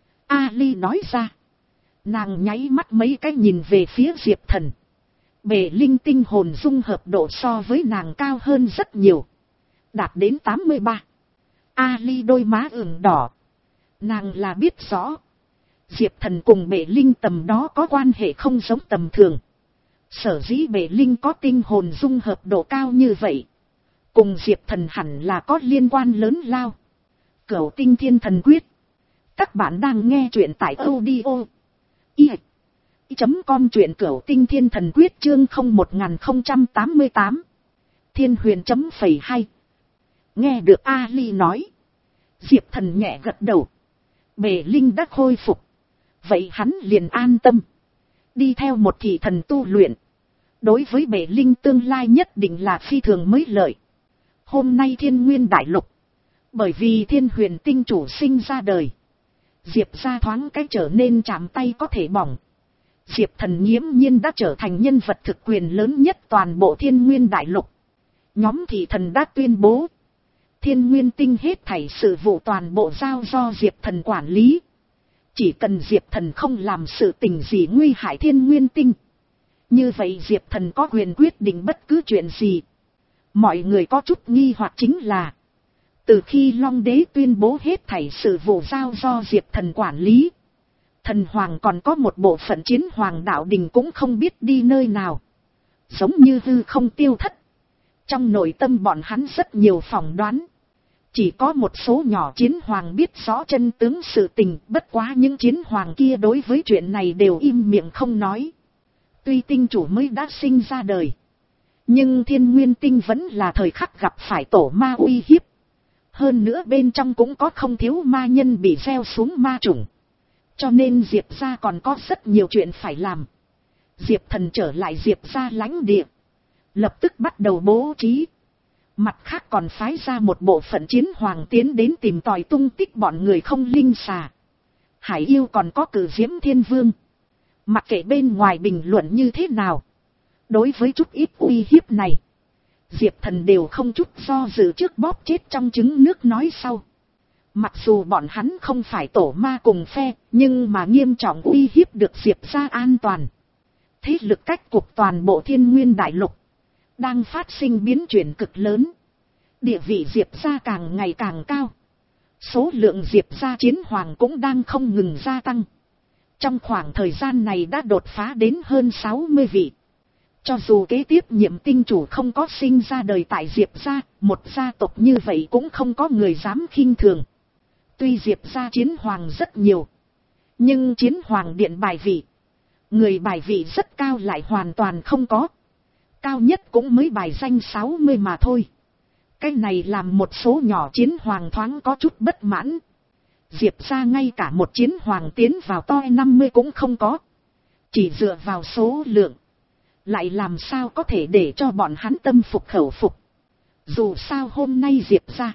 A Ly nói ra. Nàng nháy mắt mấy cái nhìn về phía Diệp Thần. Bệ Linh tinh hồn dung hợp độ so với nàng cao hơn rất nhiều. Đạt đến tám mươi ba. A Ly đôi má ửng đỏ. Nàng là biết rõ. Diệp Thần cùng Bệ Linh tầm đó có quan hệ không giống tầm thường. Sở dĩ Bệ Linh có tinh hồn dung hợp độ cao như vậy. Cùng Diệp Thần hẳn là có liên quan lớn lao. Cửu Tinh Thiên Thần Quyết. Các bạn đang nghe truyện tại audio i chấm com truyện Cửu Tinh Thiên Thần Quyết chương không một không tám tám. Thiên huyền chấm phẩy hai. Nghe được A Ly nói. Diệp Thần nhẹ gật đầu. Bệ Linh đã khôi phục. Vậy hắn liền an tâm. Đi theo một thị thần tu luyện. Đối với Bệ Linh tương lai nhất định là phi thường mới lợi. Hôm nay Thiên Nguyên Đại Lục. Bởi vì Thiên Huyền Tinh chủ sinh ra đời. Diệp ra thoáng cái trở nên chạm tay có thể bỏng. Diệp Thần nghiễm nhiên đã trở thành nhân vật thực quyền lớn nhất toàn bộ Thiên Nguyên Đại Lục. Nhóm thị thần đã tuyên bố. Thiên Nguyên Tinh hết thảy sự vụ toàn bộ giao do Diệp Thần quản lý. Chỉ cần Diệp Thần không làm sự tình gì nguy hại Thiên Nguyên Tinh. Như vậy Diệp Thần có quyền quyết định bất cứ chuyện gì. Mọi người có chút nghi hoặc chính là. Từ khi Long Đế tuyên bố hết thảy sự vụ giao do Diệp Thần quản lý. Thần Hoàng còn có một bộ phận chiến hoàng đạo đình cũng không biết đi nơi nào. Giống như hư không tiêu thất. Trong nội tâm bọn hắn rất nhiều phỏng đoán. Chỉ có một số nhỏ chiến hoàng biết rõ chân tướng sự tình, bất quá những chiến hoàng kia đối với chuyện này đều im miệng không nói. Tuy tinh chủ mới đã sinh ra đời. Nhưng Thiên Nguyên Tinh vẫn là thời khắc gặp phải tổ ma uy hiếp. Hơn nữa bên trong cũng có không thiếu ma nhân bị gieo xuống ma chủng. Cho nên Diệp ra còn có rất nhiều chuyện phải làm. Diệp Thần trở lại Diệp ra lãnh địa. Lập tức bắt đầu bố trí. Mặt khác còn phái ra một bộ phận chiến hoàng tiến đến tìm tòi tung tích bọn người không linh xà. Hải yêu còn có Cử Diễm Thiên Vương. Mặc kệ bên ngoài bình luận như thế nào. Đối với chút ít uy hiếp này. Diệp Thần đều không chút do dự trước bóp chết trong trứng nước nói sau. Mặc dù bọn hắn không phải tổ ma cùng phe, nhưng mà nghiêm trọng uy hiếp được Diệp ra an toàn. Thế lực cách cục toàn bộ Thiên Nguyên Đại Lục đang phát sinh biến chuyển cực lớn. Địa vị Diệp ra càng ngày càng cao. Số lượng Diệp ra chiến hoàng cũng đang không ngừng gia tăng. Trong khoảng thời gian này đã đột phá đến hơn sáu mươi vị. Cho dù kế tiếp nhiệm tinh chủ không có sinh ra đời tại Diệp gia, một gia tộc như vậy cũng không có người dám khinh thường. Tuy Diệp gia chiến hoàng rất nhiều, nhưng chiến hoàng điện bài vị, người bài vị rất cao lại hoàn toàn không có. Cao nhất cũng mới bài danh sáu mươi mà thôi. Cái này làm một số nhỏ chiến hoàng thoáng có chút bất mãn. Diệp gia ngay cả một chiến hoàng tiến vào to năm mươi cũng không có. Chỉ dựa vào số lượng, lại làm sao có thể để cho bọn hắn tâm phục khẩu phục. Dù sao hôm nay Diệp gia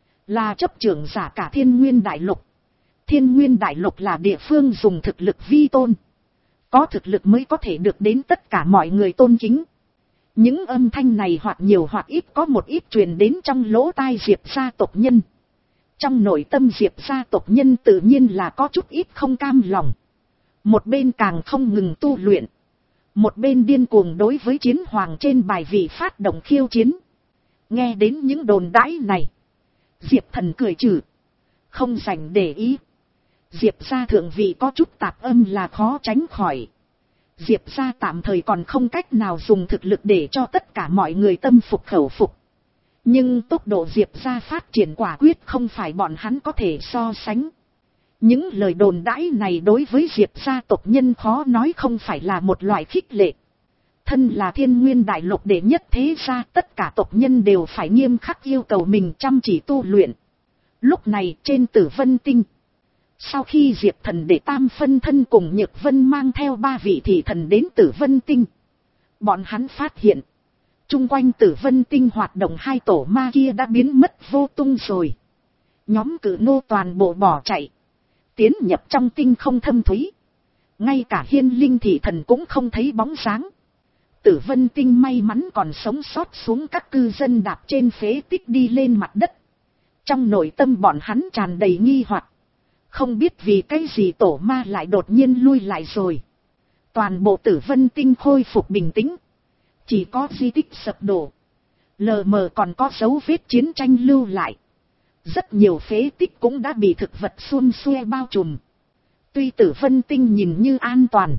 là chấp trưởng giả cả Thiên Nguyên Đại Lục. Thiên Nguyên Đại Lục là địa phương dùng thực lực vi tôn. Có thực lực mới có thể được đến tất cả mọi người tôn kính. Những âm thanh này hoặc nhiều hoặc ít có một ít truyền đến trong lỗ tai Diệp gia tộc nhân. Trong nội tâm Diệp gia tộc nhân tự nhiên là có chút ít không cam lòng. Một bên càng không ngừng tu luyện, một bên điên cuồng đối với chiến hoàng trên bài vị phát động khiêu chiến. Nghe đến những đồn đãi này, Diệp Thần cười trừ, không dành để ý. Diệp gia thượng vị có chút tạp âm là khó tránh khỏi. Diệp gia tạm thời còn không cách nào dùng thực lực để cho tất cả mọi người tâm phục khẩu phục. Nhưng tốc độ Diệp gia phát triển quả quyết không phải bọn hắn có thể so sánh. Những lời đồn đãi này đối với Diệp gia tộc nhân khó nói không phải là một loại khích lệ. Thân là Thiên Nguyên Đại Lục đệ nhất thế gia, tất cả tộc nhân đều phải nghiêm khắc yêu cầu mình chăm chỉ tu luyện. Lúc này trên Tử Vân Tinh, sau khi Diệp Thần để Tam phân thân cùng Nhược Vân mang theo ba vị thị thần đến Tử Vân Tinh, bọn hắn phát hiện chung quanh Tử Vân Tinh hoạt động hai tổ ma kia đã biến mất vô tung rồi. Nhóm cử nô toàn bộ bỏ chạy, tiến nhập trong tinh không thâm thúy. Ngay cả Hiên Linh thị thần cũng không thấy bóng dáng. Tử Vân Tinh may mắn còn sống sót xuống các cư dân đạp trên phế tích đi lên mặt đất. Trong nội tâm bọn hắn tràn đầy nghi hoặc, không biết vì cái gì tổ ma lại đột nhiên lui lại rồi. Toàn bộ Tử Vân Tinh khôi phục bình tĩnh. Chỉ có di tích sập đổ, lờ mờ còn có dấu vết chiến tranh lưu lại. Rất nhiều phế tích cũng đã bị thực vật xuôn xuê bao trùm. Tuy Tử Vân Tinh nhìn như an toàn,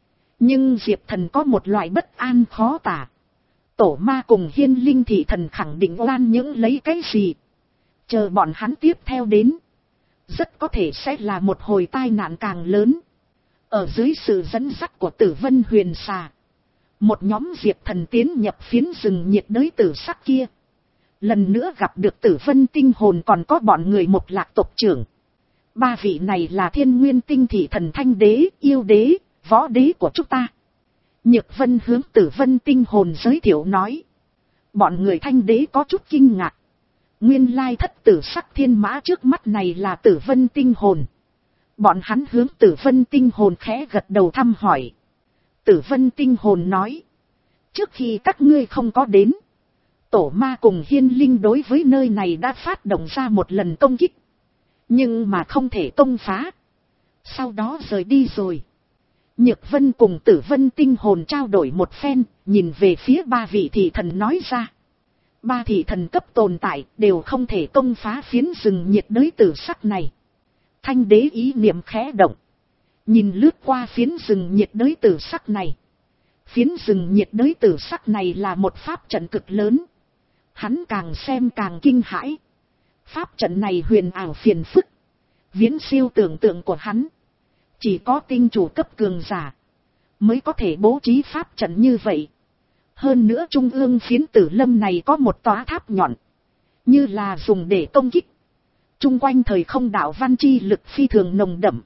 nhưng Diệp Thần có một loại bất an khó tả. Tổ ma cùng Hiên Linh thị thần khẳng định oan những lấy cái gì. Chờ bọn hắn tiếp theo đến, rất có thể sẽ là một hồi tai nạn càng lớn. Ở dưới sự dẫn dắt của Tử Vân Huyền Xà, một nhóm Diệp Thần tiến nhập phiến rừng nhiệt đới tử sắc kia. Lần nữa gặp được Tử Vân Tinh hồn còn có bọn người một lạc tộc trưởng. Ba vị này là Thiên Nguyên Tinh thị thần Thanh Đế, Yêu Đế, Võ Đế của chúng ta. Nhược Vân hướng Tử Vân Tinh hồn giới thiệu nói. Bọn người Thanh Đế có chút kinh ngạc. Nguyên lai thất tử sắc thiên mã trước mắt này là Tử Vân Tinh hồn. Bọn hắn hướng Tử Vân Tinh hồn khẽ gật đầu thăm hỏi. Tử Vân Tinh hồn nói. Trước khi các ngươi không có đến, tổ ma cùng Hiên Linh đối với nơi này đã phát động ra một lần công kích. Nhưng mà không thể công phá. Sau đó rời đi rồi. Nhược Vân cùng Tử Vân Tinh hồn trao đổi một phen, nhìn về phía ba vị thị thần nói ra. Ba thị thần cấp tồn tại đều không thể công phá phiến rừng nhiệt đới tử sắc này. Thanh Đế ý niệm khẽ động, nhìn lướt qua phiến rừng nhiệt đới tử sắc này. Phiến rừng nhiệt đới tử sắc này là một pháp trận cực lớn. Hắn càng xem càng kinh hãi. Pháp trận này huyền ảo phiền phức, viễn siêu tưởng tượng của hắn. Chỉ có tinh chủ cấp cường giả mới có thể bố trí pháp trận như vậy. Hơn nữa trung ương phiến tử lâm này có một tòa tháp nhọn, như là dùng để công kích. Trung quanh thời không đạo văn chi lực phi thường nồng đậm,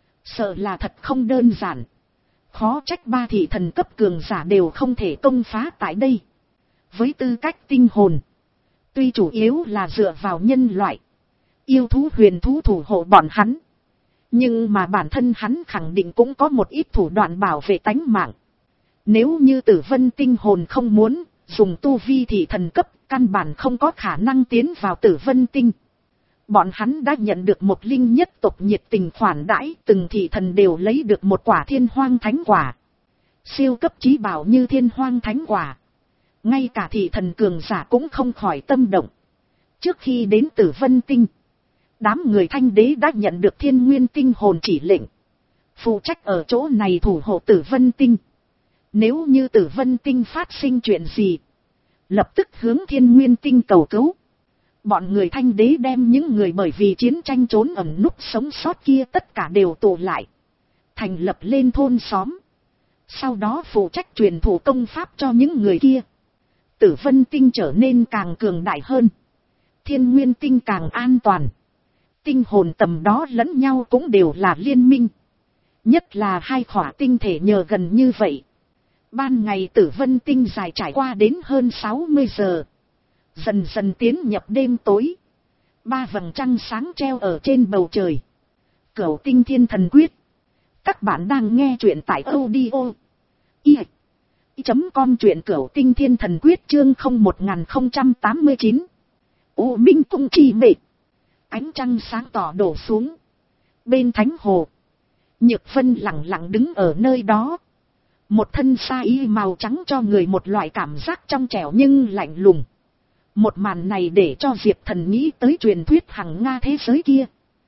sợ là thật không đơn giản. Khó trách ba thị thần cấp cường giả đều không thể công phá tại đây. Với tư cách tinh hồn, tuy chủ yếu là dựa vào nhân loại, yêu thú huyền thú thủ hộ bọn hắn, nhưng mà bản thân hắn khẳng định cũng có một ít thủ đoạn bảo vệ tánh mạng. Nếu như Tử Vân Tinh hồn không muốn dùng tu vi thị thần cấp, căn bản không có khả năng tiến vào Tử Vân Tinh. Bọn hắn đã nhận được một linh nhất tộc nhiệt tình khoản đãi, từng thị thần đều lấy được một quả thiên hoang thánh quả. Siêu cấp chí bảo như thiên hoang thánh quả, ngay cả thị thần cường giả cũng không khỏi tâm động. Trước khi đến Tử Vân Tinh, đám người Thanh Đế đã nhận được Thiên Nguyên Tinh hồn chỉ lệnh, phụ trách ở chỗ này thủ hộ Tử Vân Tinh. Nếu như Tử Vân Tinh phát sinh chuyện gì, lập tức hướng Thiên Nguyên Tinh cầu cứu. Bọn người Thanh đế đem những người bởi vì chiến tranh trốn ẩn núp sống sót kia tất cả đều tụ lại, thành lập lên thôn xóm. Sau đó phụ trách truyền thụ công pháp cho những người kia. Tử Vân Tinh trở nên càng cường đại hơn. Thiên Nguyên Tinh càng an toàn. Tinh hồn tầm đó lẫn nhau cũng đều là liên minh. Nhất là hai khỏa tinh thể nhờ gần như vậy. Ban ngày Tử Vân Tinh dài trải qua đến hơn sáu mươi giờ. Dần dần tiến nhập đêm tối. Ba vầng trăng sáng treo ở trên bầu trời. Cửu Tinh Thiên Thần Quyết. Các bạn đang nghe truyện tại audio i chấm com, truyện Cửu Tinh Thiên Thần Quyết chương không một không tám chín. U Minh Cung Chi Mệ. Ánh trăng sáng tỏ đổ xuống. Bên thánh hồ, Nhược Vân lặng lặng đứng ở nơi đó. Một thân sa y màu trắng cho người một loại cảm giác trong trẻo nhưng lạnh lùng. Một màn này để cho Diệp Thần nghĩ tới truyền thuyết Hằng Nga thế giới kia.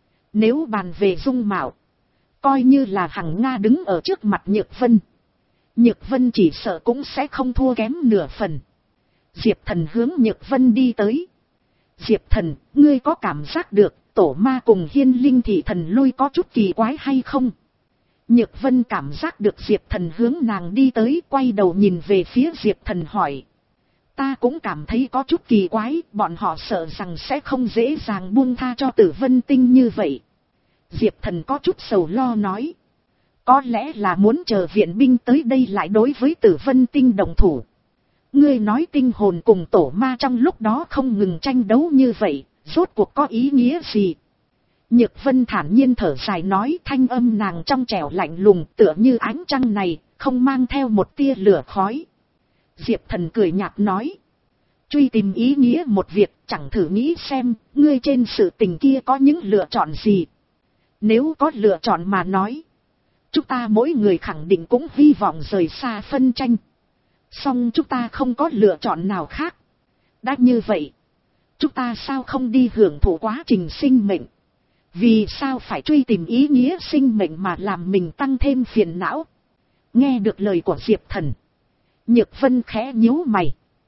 Nếu bàn về dung mạo, coi như là Hằng Nga đứng ở trước mặt Nhược Vân, Nhược Vân chỉ sợ cũng sẽ không thua kém nửa phần. Diệp Thần hướng Nhược Vân đi tới. Diệp Thần, ngươi có cảm giác được tổ ma cùng Hiên Linh Thị Thần lui có chút kỳ quái hay không? Nhược Vân cảm giác được Diệp Thần hướng nàng đi tới, quay đầu nhìn về phía Diệp Thần hỏi. Ta cũng cảm thấy có chút kỳ quái, bọn họ sợ rằng sẽ không dễ dàng buông tha cho Tử Vân Tinh như vậy. Diệp Thần có chút sầu lo nói. Có lẽ là muốn chờ viện binh tới đây lại đối với Tử Vân Tinh đồng thủ. Ngươi nói tinh hồn cùng tổ ma trong lúc đó không ngừng tranh đấu như vậy, rốt cuộc có ý nghĩa gì? Nhược Vân thản nhiên thở dài nói, thanh âm nàng trong trẻo lạnh lùng tựa như ánh trăng này, không mang theo một tia lửa khói. Diệp Thần cười nhạt nói. Truy tìm ý nghĩa một việc, chẳng thử nghĩ xem, ngươi trên sự tình kia có những lựa chọn gì. Nếu có lựa chọn mà nói, chúng ta mỗi người khẳng định cũng hy vọng rời xa phân tranh. Song chúng ta không có lựa chọn nào khác. Đã như vậy, chúng ta sao không đi hưởng thụ quá trình sinh mệnh? Vì sao phải truy tìm ý nghĩa sinh mệnh mà làm mình tăng thêm phiền não? Nghe được lời của Diệp Thần, Nhược Vân khẽ nhíu mày.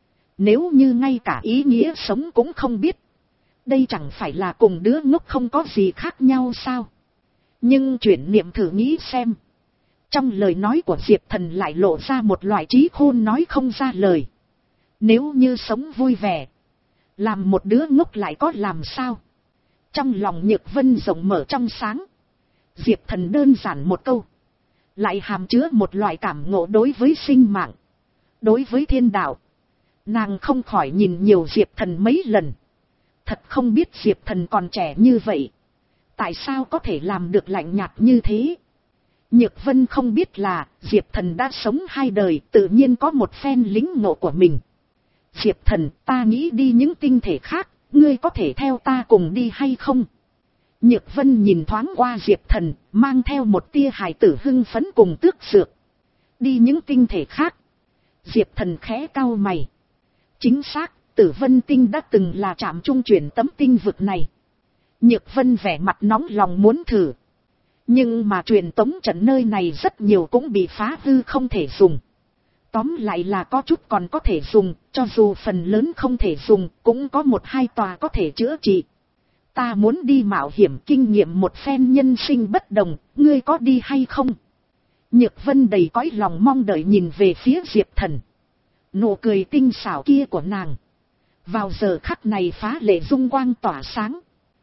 Nếu như ngay cả ý nghĩa sống cũng không biết, đây chẳng phải là cùng đứa ngốc không có gì khác nhau sao? Nhưng chuyển niệm thử nghĩ xem. Trong lời nói của Diệp Thần lại lộ ra một loại trí khôn nói không ra lời. Nếu như sống vui vẻ, làm một đứa ngốc lại có làm sao? Trong lòng Nhược Vân rộng mở trong sáng. Diệp Thần đơn giản một câu, lại hàm chứa một loại cảm ngộ đối với sinh mạng, đối với thiên đạo. Nàng không khỏi nhìn nhiều Diệp Thần mấy lần. Thật không biết Diệp Thần còn trẻ như vậy, tại sao có thể làm được lạnh nhạt như thế? Nhược Vân không biết là Diệp Thần đã sống hai đời, tự nhiên có một phen lính ngộ của mình. Diệp Thần, ta nghĩ đi những tinh thể khác, ngươi có thể theo ta cùng đi hay không? Nhược Vân nhìn thoáng qua Diệp Thần, mang theo một tia hài tử hưng phấn cùng tước dược. Đi những tinh thể khác. Diệp Thần khẽ cau mày. Chính xác, Tử Vân Tinh đã từng là trạm trung chuyển tấm tinh vực này. Nhược Vân vẻ mặt nóng lòng muốn thử. Nhưng mà truyền tống trận nơi này rất nhiều cũng bị phá hư không thể dùng. Tóm lại là có chút còn có thể dùng, cho dù phần lớn không thể dùng, cũng có một hai tòa có thể chữa trị. Ta muốn đi mạo hiểm kinh nghiệm một phen nhân sinh bất đồng, ngươi có đi hay không? Nhược Vân đầy cõi lòng mong đợi nhìn về phía Diệp Thần. Nụ cười tinh xảo kia của nàng, vào giờ khắc này phá lệ dung quang tỏa sáng.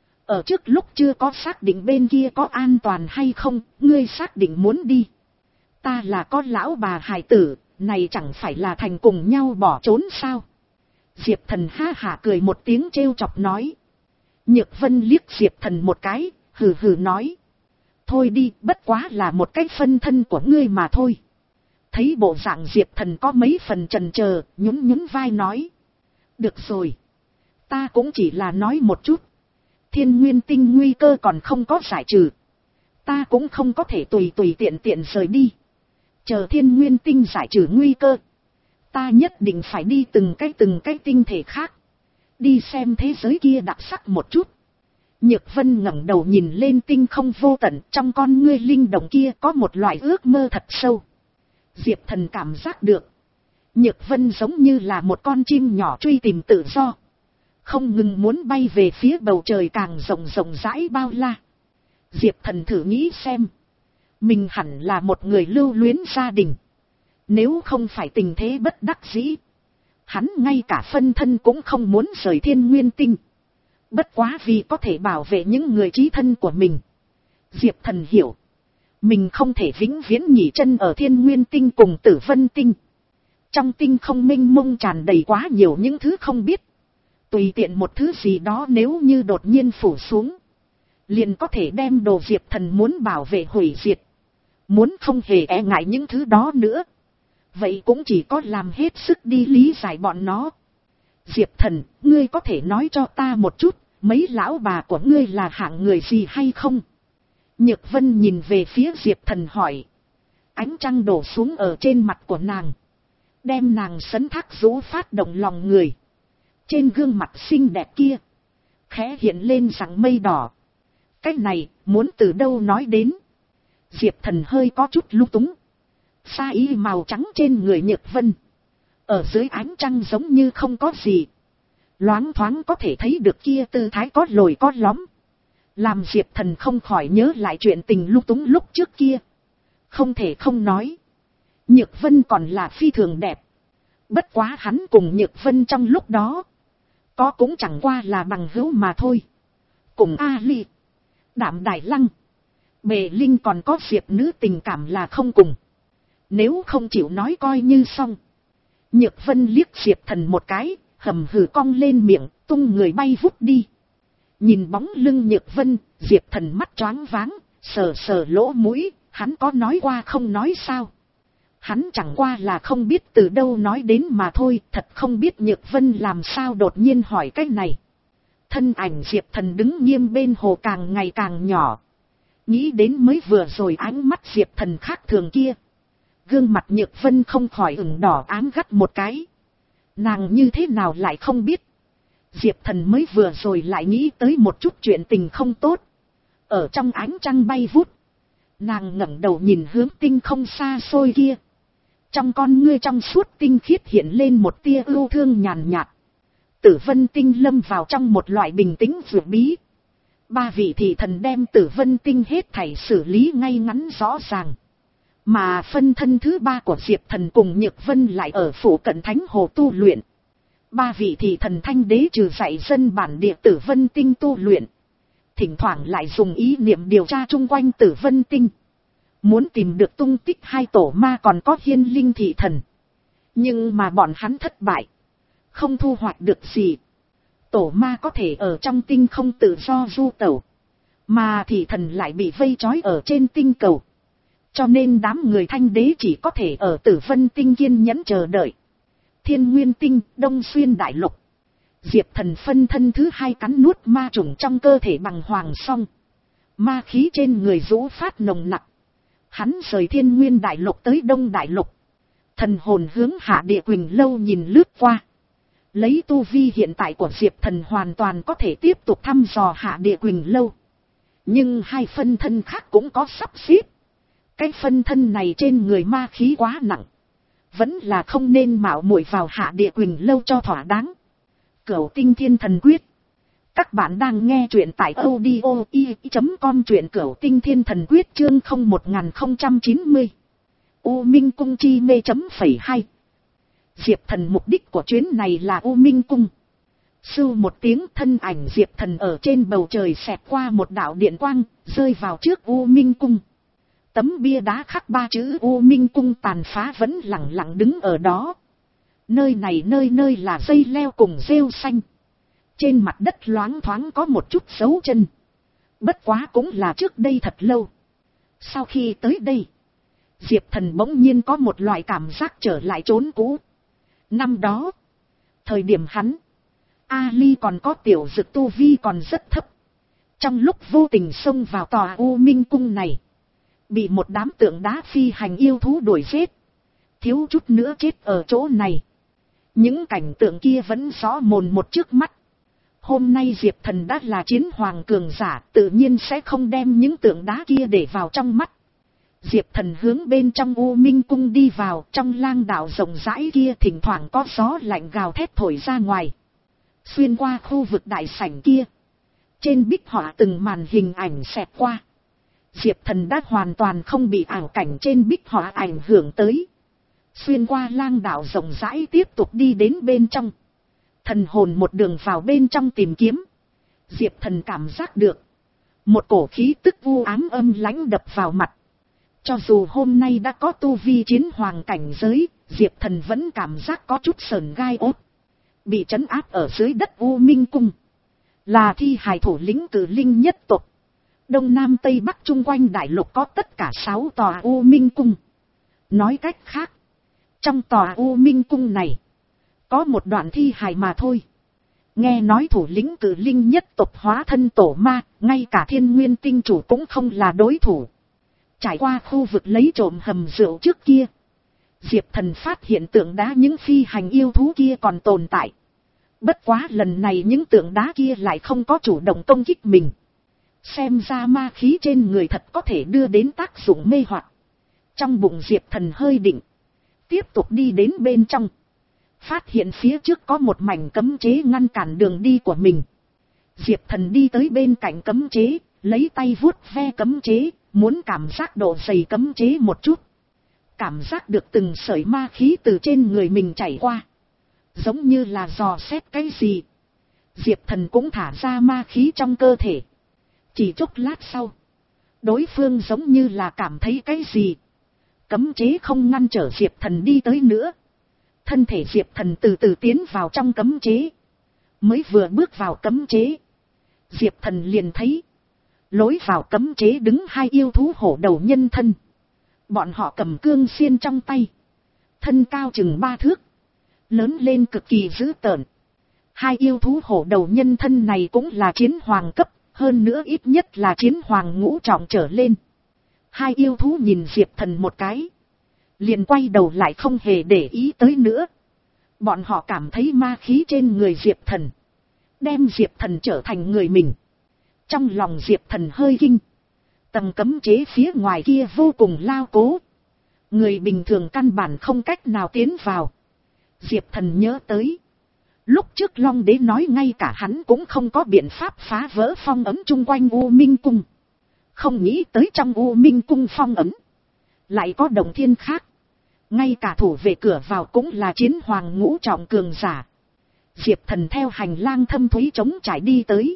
Ở trước lúc chưa có xác định bên kia có an toàn hay không, ngươi xác định muốn đi. Ta là con lão bà hài tử, này chẳng phải là thành cùng nhau bỏ trốn sao? Diệp Thần ha hả cười một tiếng trêu chọc nói. Nhược Vân liếc Diệp Thần một cái, hừ hừ nói. Thôi đi, bất quá là một cái phân thân của ngươi mà thôi. Thấy bộ dạng Diệp Thần có mấy phần chần chờ, nhún nhún vai nói. Được rồi, ta cũng chỉ là nói một chút. Thiên Nguyên Tinh nguy cơ còn không có giải trừ, ta cũng không có thể tùy tùy tiện tiện rời đi. Chờ Thiên Nguyên Tinh giải trừ nguy cơ, ta nhất định phải đi từng cái từng cái tinh thể khác, đi xem thế giới kia đặc sắc một chút. Nhược Vân ngẩng đầu nhìn lên tinh không vô tận, trong con ngươi linh động kia có một loại ước mơ thật sâu. Diệp Thần cảm giác được, Nhược Vân giống như là một con chim nhỏ truy tìm tự do, không ngừng muốn bay về phía bầu trời càng rộng rộng rãi bao la. Diệp Thần thử nghĩ xem, mình hẳn là một người lưu luyến gia đình, nếu không phải tình thế bất đắc dĩ, hắn ngay cả phân thân cũng không muốn rời Thiên Nguyên Tinh. Bất quá vì có thể bảo vệ những người chí thân của mình, Diệp Thần hiểu, mình không thể vĩnh viễn nghỉ chân ở Thiên Nguyên Tinh cùng Tử Vân Tinh. Trong tinh không mênh mông tràn đầy quá nhiều những thứ không biết. Tùy tiện một thứ gì đó nếu như đột nhiên phủ xuống, liền có thể đem đồ Diệp Thần muốn bảo vệ hủy diệt. Muốn không hề e ngại những thứ đó nữa, vậy cũng chỉ có làm hết sức đi lý giải bọn nó. Diệp Thần, ngươi có thể nói cho ta một chút, mấy lão bà của ngươi là hạng người gì hay không? Nhược Vân nhìn về phía Diệp Thần hỏi. Ánh trăng đổ xuống ở trên mặt của nàng, đem nàng sấn thác rũ phát động lòng người. Trên gương mặt xinh đẹp kia, khẽ hiện lên rằng mây đỏ. Cái này, muốn từ đâu nói đến? Diệp Thần hơi có chút lung túng. Sa y màu trắng trên người Nhược Vân, ở dưới ánh trăng giống như không có gì. Loáng thoáng có thể thấy được kia tư thái có lồi có lõm. Làm Diệp Thần không khỏi nhớ lại chuyện tình lung túng lúc trước kia. Không thể không nói, Nhược Vân còn là phi thường đẹp. Bất quá hắn cùng Nhược Vân trong lúc đó, có cũng chẳng qua là bằng hữu mà thôi. Cùng A Ly, Đạm Đài Lăng, Bề Linh còn có Diệp nữ tình cảm là không cùng. Nếu không chịu nói coi như xong. Nhược Vân liếc Diệp Thần một cái, hầm hừ cong lên miệng, tung người bay vút đi. Nhìn bóng lưng Nhược Vân, Diệp Thần mắt choáng váng, sờ sờ lỗ mũi, hắn có nói qua không nói sao? Hắn chẳng qua là không biết từ đâu nói đến mà thôi, thật không biết Nhược Vân làm sao đột nhiên hỏi cái này. Thân ảnh Diệp Thần đứng nghiêm bên hồ càng ngày càng nhỏ. Nghĩ đến mới vừa rồi ánh mắt Diệp Thần khác thường kia. Gương mặt Nhược Vân không khỏi ửng đỏ ám gắt một cái. Nàng như thế nào lại không biết. Diệp Thần mới vừa rồi lại nghĩ tới một chút chuyện tình không tốt. Ở trong ánh trăng bay vút, nàng ngẩng đầu nhìn hướng tinh không xa xôi kia. Trong con ngươi trong suốt tinh khiết hiện lên một tia ưu thương nhàn nhạt. Tử Vân Tinh lâm vào trong một loại bình tĩnh dược bí. Ba vị thị thần đem Tử Vân Tinh hết thảy xử lý ngay ngắn rõ ràng. Mà phân thân thứ ba của Diệp Thần cùng Nhược Vân lại ở phủ cận Thánh Hồ tu luyện. Ba vị thị thần Thanh Đế trừ dạy dân bản địa Tử Vân Tinh tu luyện, thỉnh thoảng lại dùng ý niệm điều tra chung quanh Tử Vân Tinh, muốn tìm được tung tích hai tổ ma còn có Hiên Linh thị thần. Nhưng mà bọn hắn thất bại, không thu hoạch được gì. Tổ ma có thể ở trong tinh không tự do du tẩu, mà thị thần lại bị vây trói ở trên tinh cầu. Cho nên đám người Thanh Đế chỉ có thể ở Tử Vân Tinh kiên nhẫn chờ đợi. Thiên Nguyên Tinh, Đông Xuyên Đại Lục. Diệp Thần phân thân thứ hai cắn nuốt ma trùng trong cơ thể bằng hoàng song. Ma khí trên người rũ phát nồng nặc. Hắn rời Thiên Nguyên Đại Lục tới Đông Đại Lục. Thần hồn hướng Hạ Địa Quỳnh Lâu nhìn lướt qua. Lấy tu vi hiện tại của Diệp Thần hoàn toàn có thể tiếp tục thăm dò Hạ Địa Quỳnh Lâu. Nhưng hai phân thân khác cũng có sắp xếp. Cái phân thân này trên người ma khí quá nặng, vẫn là không nên mạo muội vào Hạ Địa Quỳnh Lâu cho thỏa đáng. Cửu Tinh Thiên Thần Quyết. Các bạn đang nghe truyện tại audio i chấm com, truyện Cửu Tinh Thiên Thần Quyết chương không một không chín mươi. U Minh Cung chi mê chấm phẩy hai. Diệp Thần mục đích của chuyến này là U Minh Cung. Sưu một tiếng, thân ảnh Diệp Thần ở trên bầu trời xẹt qua một đạo điện quang, rơi vào trước U Minh Cung. Tấm bia đá khắc ba chữ U Minh Cung tàn phá vẫn lặng lặng đứng ở đó. Nơi này nơi nơi là dây leo cùng rêu xanh. Trên mặt đất loáng thoáng có một chút dấu chân. Bất quá cũng là trước đây thật lâu. Sau khi tới đây, Diệp Thần bỗng nhiên có một loại cảm giác trở lại chốn cũ. Năm đó, thời điểm hắn, A Ly còn có tiểu dực tu vi còn rất thấp. Trong lúc vô tình xông vào tòa U Minh Cung này, bị một đám tượng đá phi hành yêu thú đuổi giết, thiếu chút nữa chết ở chỗ này. Những cảnh tượng kia vẫn rõ mồn một trước mắt. Hôm nay Diệp Thần đã là chiến hoàng cường giả, tự nhiên sẽ không đem những tượng đá kia để vào trong mắt. Diệp Thần hướng bên trong U Minh Cung đi vào, trong lang đạo rộng rãi kia thỉnh thoảng có gió lạnh gào thét thổi ra ngoài. Xuyên qua khu vực đại sảnh kia. Trên bích họa từng màn hình ảnh xẹt qua. Diệp Thần đã hoàn toàn không bị ảo cảnh trên bích họa ảnh hưởng tới. Xuyên qua lang đạo rộng rãi tiếp tục đi đến bên trong. Thần hồn một đường vào bên trong tìm kiếm. Diệp Thần cảm giác được. Một cổ khí tức u ám âm lãnh đập vào mặt. Cho dù hôm nay đã có tu vi chiến hoàng cảnh giới, Diệp Thần vẫn cảm giác có chút sờn gai ốt. Bị trấn áp ở dưới đất U Minh Cung. Là thi hài thủ lĩnh cử linh nhất tộc. Đông Nam Tây Bắc chung quanh đại lục có tất cả sáu tòa U Minh Cung. Nói cách khác, trong tòa U Minh Cung này, có một đoạn thi hài mà thôi. Nghe nói thủ lĩnh cử linh nhất tộc hóa thân tổ ma, ngay cả thiên nguyên tinh chủ cũng không là đối thủ. Trải qua khu vực lấy trộm hầm rượu trước kia, Diệp Thần phát hiện tượng đá những phi hành yêu thú kia còn tồn tại. Bất quá lần này những tượng đá kia lại không có chủ động công kích mình. Xem ra ma khí trên người thật có thể đưa đến tác dụng mê hoặc. Trong bụng Diệp Thần hơi định. Tiếp tục đi đến bên trong. Phát hiện phía trước có một mảnh cấm chế ngăn cản đường đi của mình. Diệp Thần đi tới bên cạnh cấm chế, lấy tay vuốt ve cấm chế, muốn cảm giác độ dày cấm chế một chút. Cảm giác được từng sợi ma khí từ trên người mình chảy qua. Giống như là dò xét cái gì. Diệp Thần cũng thả ra ma khí trong cơ thể. Chỉ chốc lát sau, đối phương giống như là cảm thấy cái gì. Cấm chế không ngăn trở Diệp Thần đi tới nữa. Thân thể Diệp Thần từ từ tiến vào trong cấm chế. Mới vừa bước vào cấm chế, Diệp Thần liền thấy lối vào cấm chế đứng hai yêu thú hổ đầu nhân thân. Bọn họ cầm cương xiên trong tay. Thân cao chừng ba thước. Lớn lên cực kỳ dữ tợn. Hai yêu thú hổ đầu nhân thân này cũng là chiến hoàng cấp. Hơn nữa ít nhất là chiến hoàng ngũ trọng trở lên. Hai yêu thú nhìn Diệp Thần một cái. Liền quay đầu lại không hề để ý tới nữa. Bọn họ cảm thấy ma khí trên người Diệp Thần. Đem Diệp Thần trở thành người mình. Trong lòng Diệp Thần hơi kinh. Tầng cấm chế phía ngoài kia vô cùng lao cố. Người bình thường căn bản không cách nào tiến vào. Diệp Thần nhớ tới. Lúc trước Long Đế nói ngay cả hắn cũng không có biện pháp phá vỡ phong ấn chung quanh U Minh Cung. Không nghĩ tới trong U Minh Cung phong ấn. Lại có đồng thiên khác. Ngay cả thủ vệ cửa vào cũng là chiến hoàng ngũ trọng cường giả. Diệp Thần theo hành lang thâm thúy trống trải đi tới.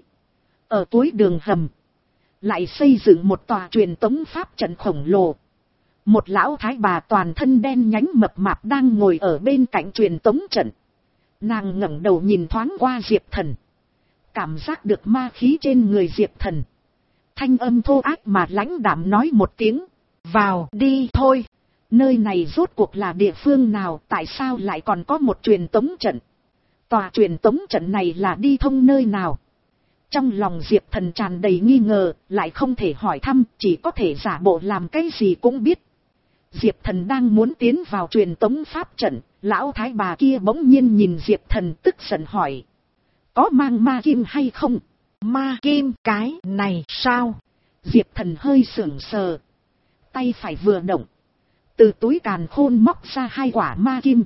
Ở cuối đường hầm. Lại xây dựng một tòa truyền tống pháp trận khổng lồ. Một lão thái bà toàn thân đen nhánh mập mạp đang ngồi ở bên cạnh truyền tống trận. Nàng ngẩng đầu nhìn thoáng qua Diệp Thần. Cảm giác được ma khí trên người Diệp Thần. Thanh âm thô ác mà lãnh đạm nói một tiếng. Vào đi thôi. Nơi này rốt cuộc là địa phương nào, tại sao lại còn có một truyền tống trận? Tòa truyền tống trận này là đi thông nơi nào? Trong lòng Diệp Thần tràn đầy nghi ngờ, lại không thể hỏi thăm, chỉ có thể giả bộ làm cái gì cũng biết. Diệp Thần đang muốn tiến vào truyền tống pháp trận, lão thái bà kia bỗng nhiên nhìn Diệp Thần tức giận hỏi. Có mang ma kim hay không? Ma kim cái này sao? Diệp Thần hơi sững sờ. Tay phải vừa động. Từ túi càn khôn móc ra hai quả ma kim.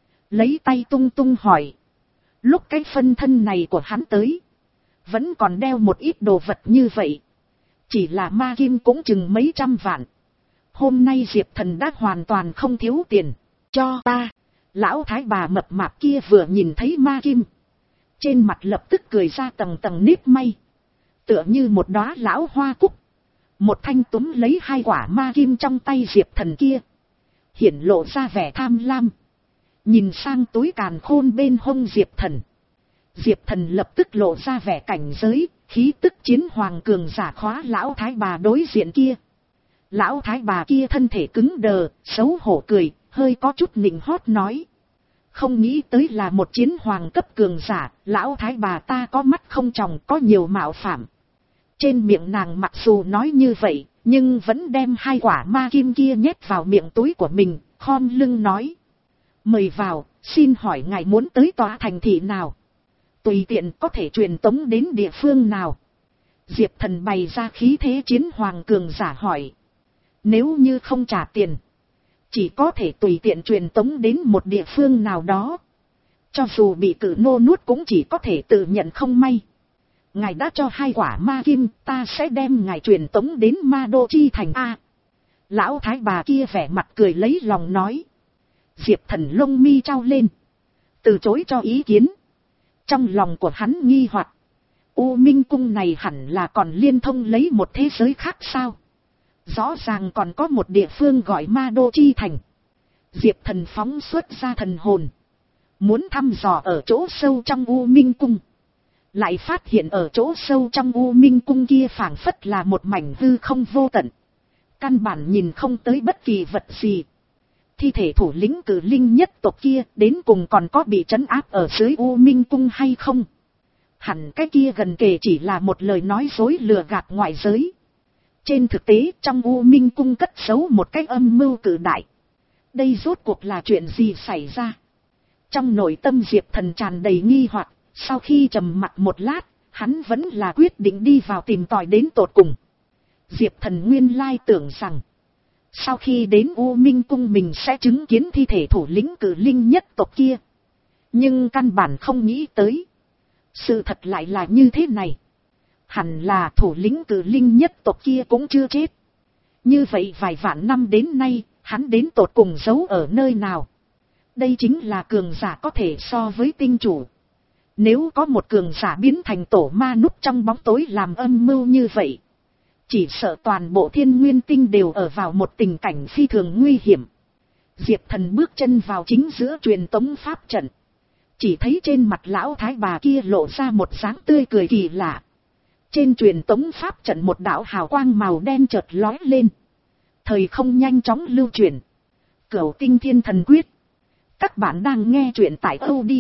Lấy tay tung tung hỏi. Lúc cái phân thân này của hắn tới. Vẫn còn đeo một ít đồ vật như vậy. Chỉ là ma kim cũng chừng mấy trăm vạn. Hôm nay Diệp Thần đã hoàn toàn không thiếu tiền. Cho ta. Lão thái bà mập mạp kia vừa nhìn thấy ma kim. Trên mặt lập tức cười ra tầng tầng nếp may. Tựa như một đóa lão hoa cúc. Một thanh túm lấy hai quả ma kim trong tay Diệp Thần kia. Hiển lộ ra vẻ tham lam. Nhìn sang túi càn khôn bên hông Diệp Thần. Diệp Thần lập tức lộ ra vẻ cảnh giới. Khí tức chiến hoàng cường giả khóa lão thái bà đối diện kia. Lão thái bà kia thân thể cứng đờ, xấu hổ cười, hơi có chút nịnh hót nói. Không nghĩ tới là một chiến hoàng cấp cường giả, lão thái bà ta có mắt không tròng, có nhiều mạo phạm. Trên miệng nàng mặc dù nói như vậy, nhưng vẫn đem hai quả ma kim kia nhét vào miệng túi của mình, khom lưng nói. Mời vào, xin hỏi ngài muốn tới tòa thành thị nào? Tùy tiện có thể truyền tống đến địa phương nào? Diệp Thần bày ra khí thế chiến hoàng cường giả hỏi. Nếu như không trả tiền, chỉ có thể tùy tiện truyền tống đến một địa phương nào đó. Cho dù bị cử nô nuốt cũng chỉ có thể tự nhận không may. Ngài đã cho hai quả ma kim, ta sẽ đem ngài truyền tống đến ma đô chi thành A. Lão thái bà kia vẻ mặt cười lấy lòng nói. Diệp Thần lông mi trao lên, từ chối cho ý kiến. Trong lòng của hắn nghi hoặc, U Minh cung này hẳn là còn liên thông lấy một thế giới khác sao? Rõ ràng còn có một địa phương gọi ma đô chi thành. Diệp Thần phóng xuất ra thần hồn, muốn thăm dò ở chỗ sâu trong U Minh cung. Lại phát hiện ở chỗ sâu trong U Minh cung kia phảng phất là một mảnh hư không vô tận. Căn bản nhìn không tới bất kỳ vật gì. Thi thể thủ lĩnh cử linh nhất tộc kia đến cùng còn có bị trấn áp ở dưới U Minh cung hay không? Hẳn cái kia gần kề chỉ là một lời nói dối lừa gạt ngoại giới. Trên thực tế trong U Minh cung cất giấu một cái âm mưu cử đại. Đây rốt cuộc là chuyện gì xảy ra? Trong nội tâm Diệp Thần tràn đầy nghi hoặc, sau khi trầm mặc một lát, hắn vẫn là quyết định đi vào tìm tòi đến tột cùng. Diệp Thần nguyên lai tưởng rằng, sau khi đến U Minh cung mình sẽ chứng kiến thi thể thủ lĩnh cử linh nhất tộc kia. Nhưng căn bản không nghĩ tới. Sự thật lại là như thế này. Hẳn là thủ lĩnh cử linh nhất tộc kia cũng chưa chết. Như vậy vài vạn năm đến nay, hắn đến tột cùng giấu ở nơi nào? Đây chính là cường giả có thể so với tinh chủ. Nếu có một cường giả biến thành tổ ma núp trong bóng tối làm âm mưu như vậy, chỉ sợ toàn bộ thiên nguyên tinh đều ở vào một tình cảnh phi thường nguy hiểm. Diệp Thần bước chân vào chính giữa truyền tống pháp trận. Chỉ thấy trên mặt lão thái bà kia lộ ra một dáng tươi cười kỳ lạ. Trên truyền tống pháp trận một đạo hào quang màu đen chợt lói lên. Thời không nhanh chóng lưu chuyển. Cửu tinh thiên thần quyết. Các bạn đang nghe truyện tại audio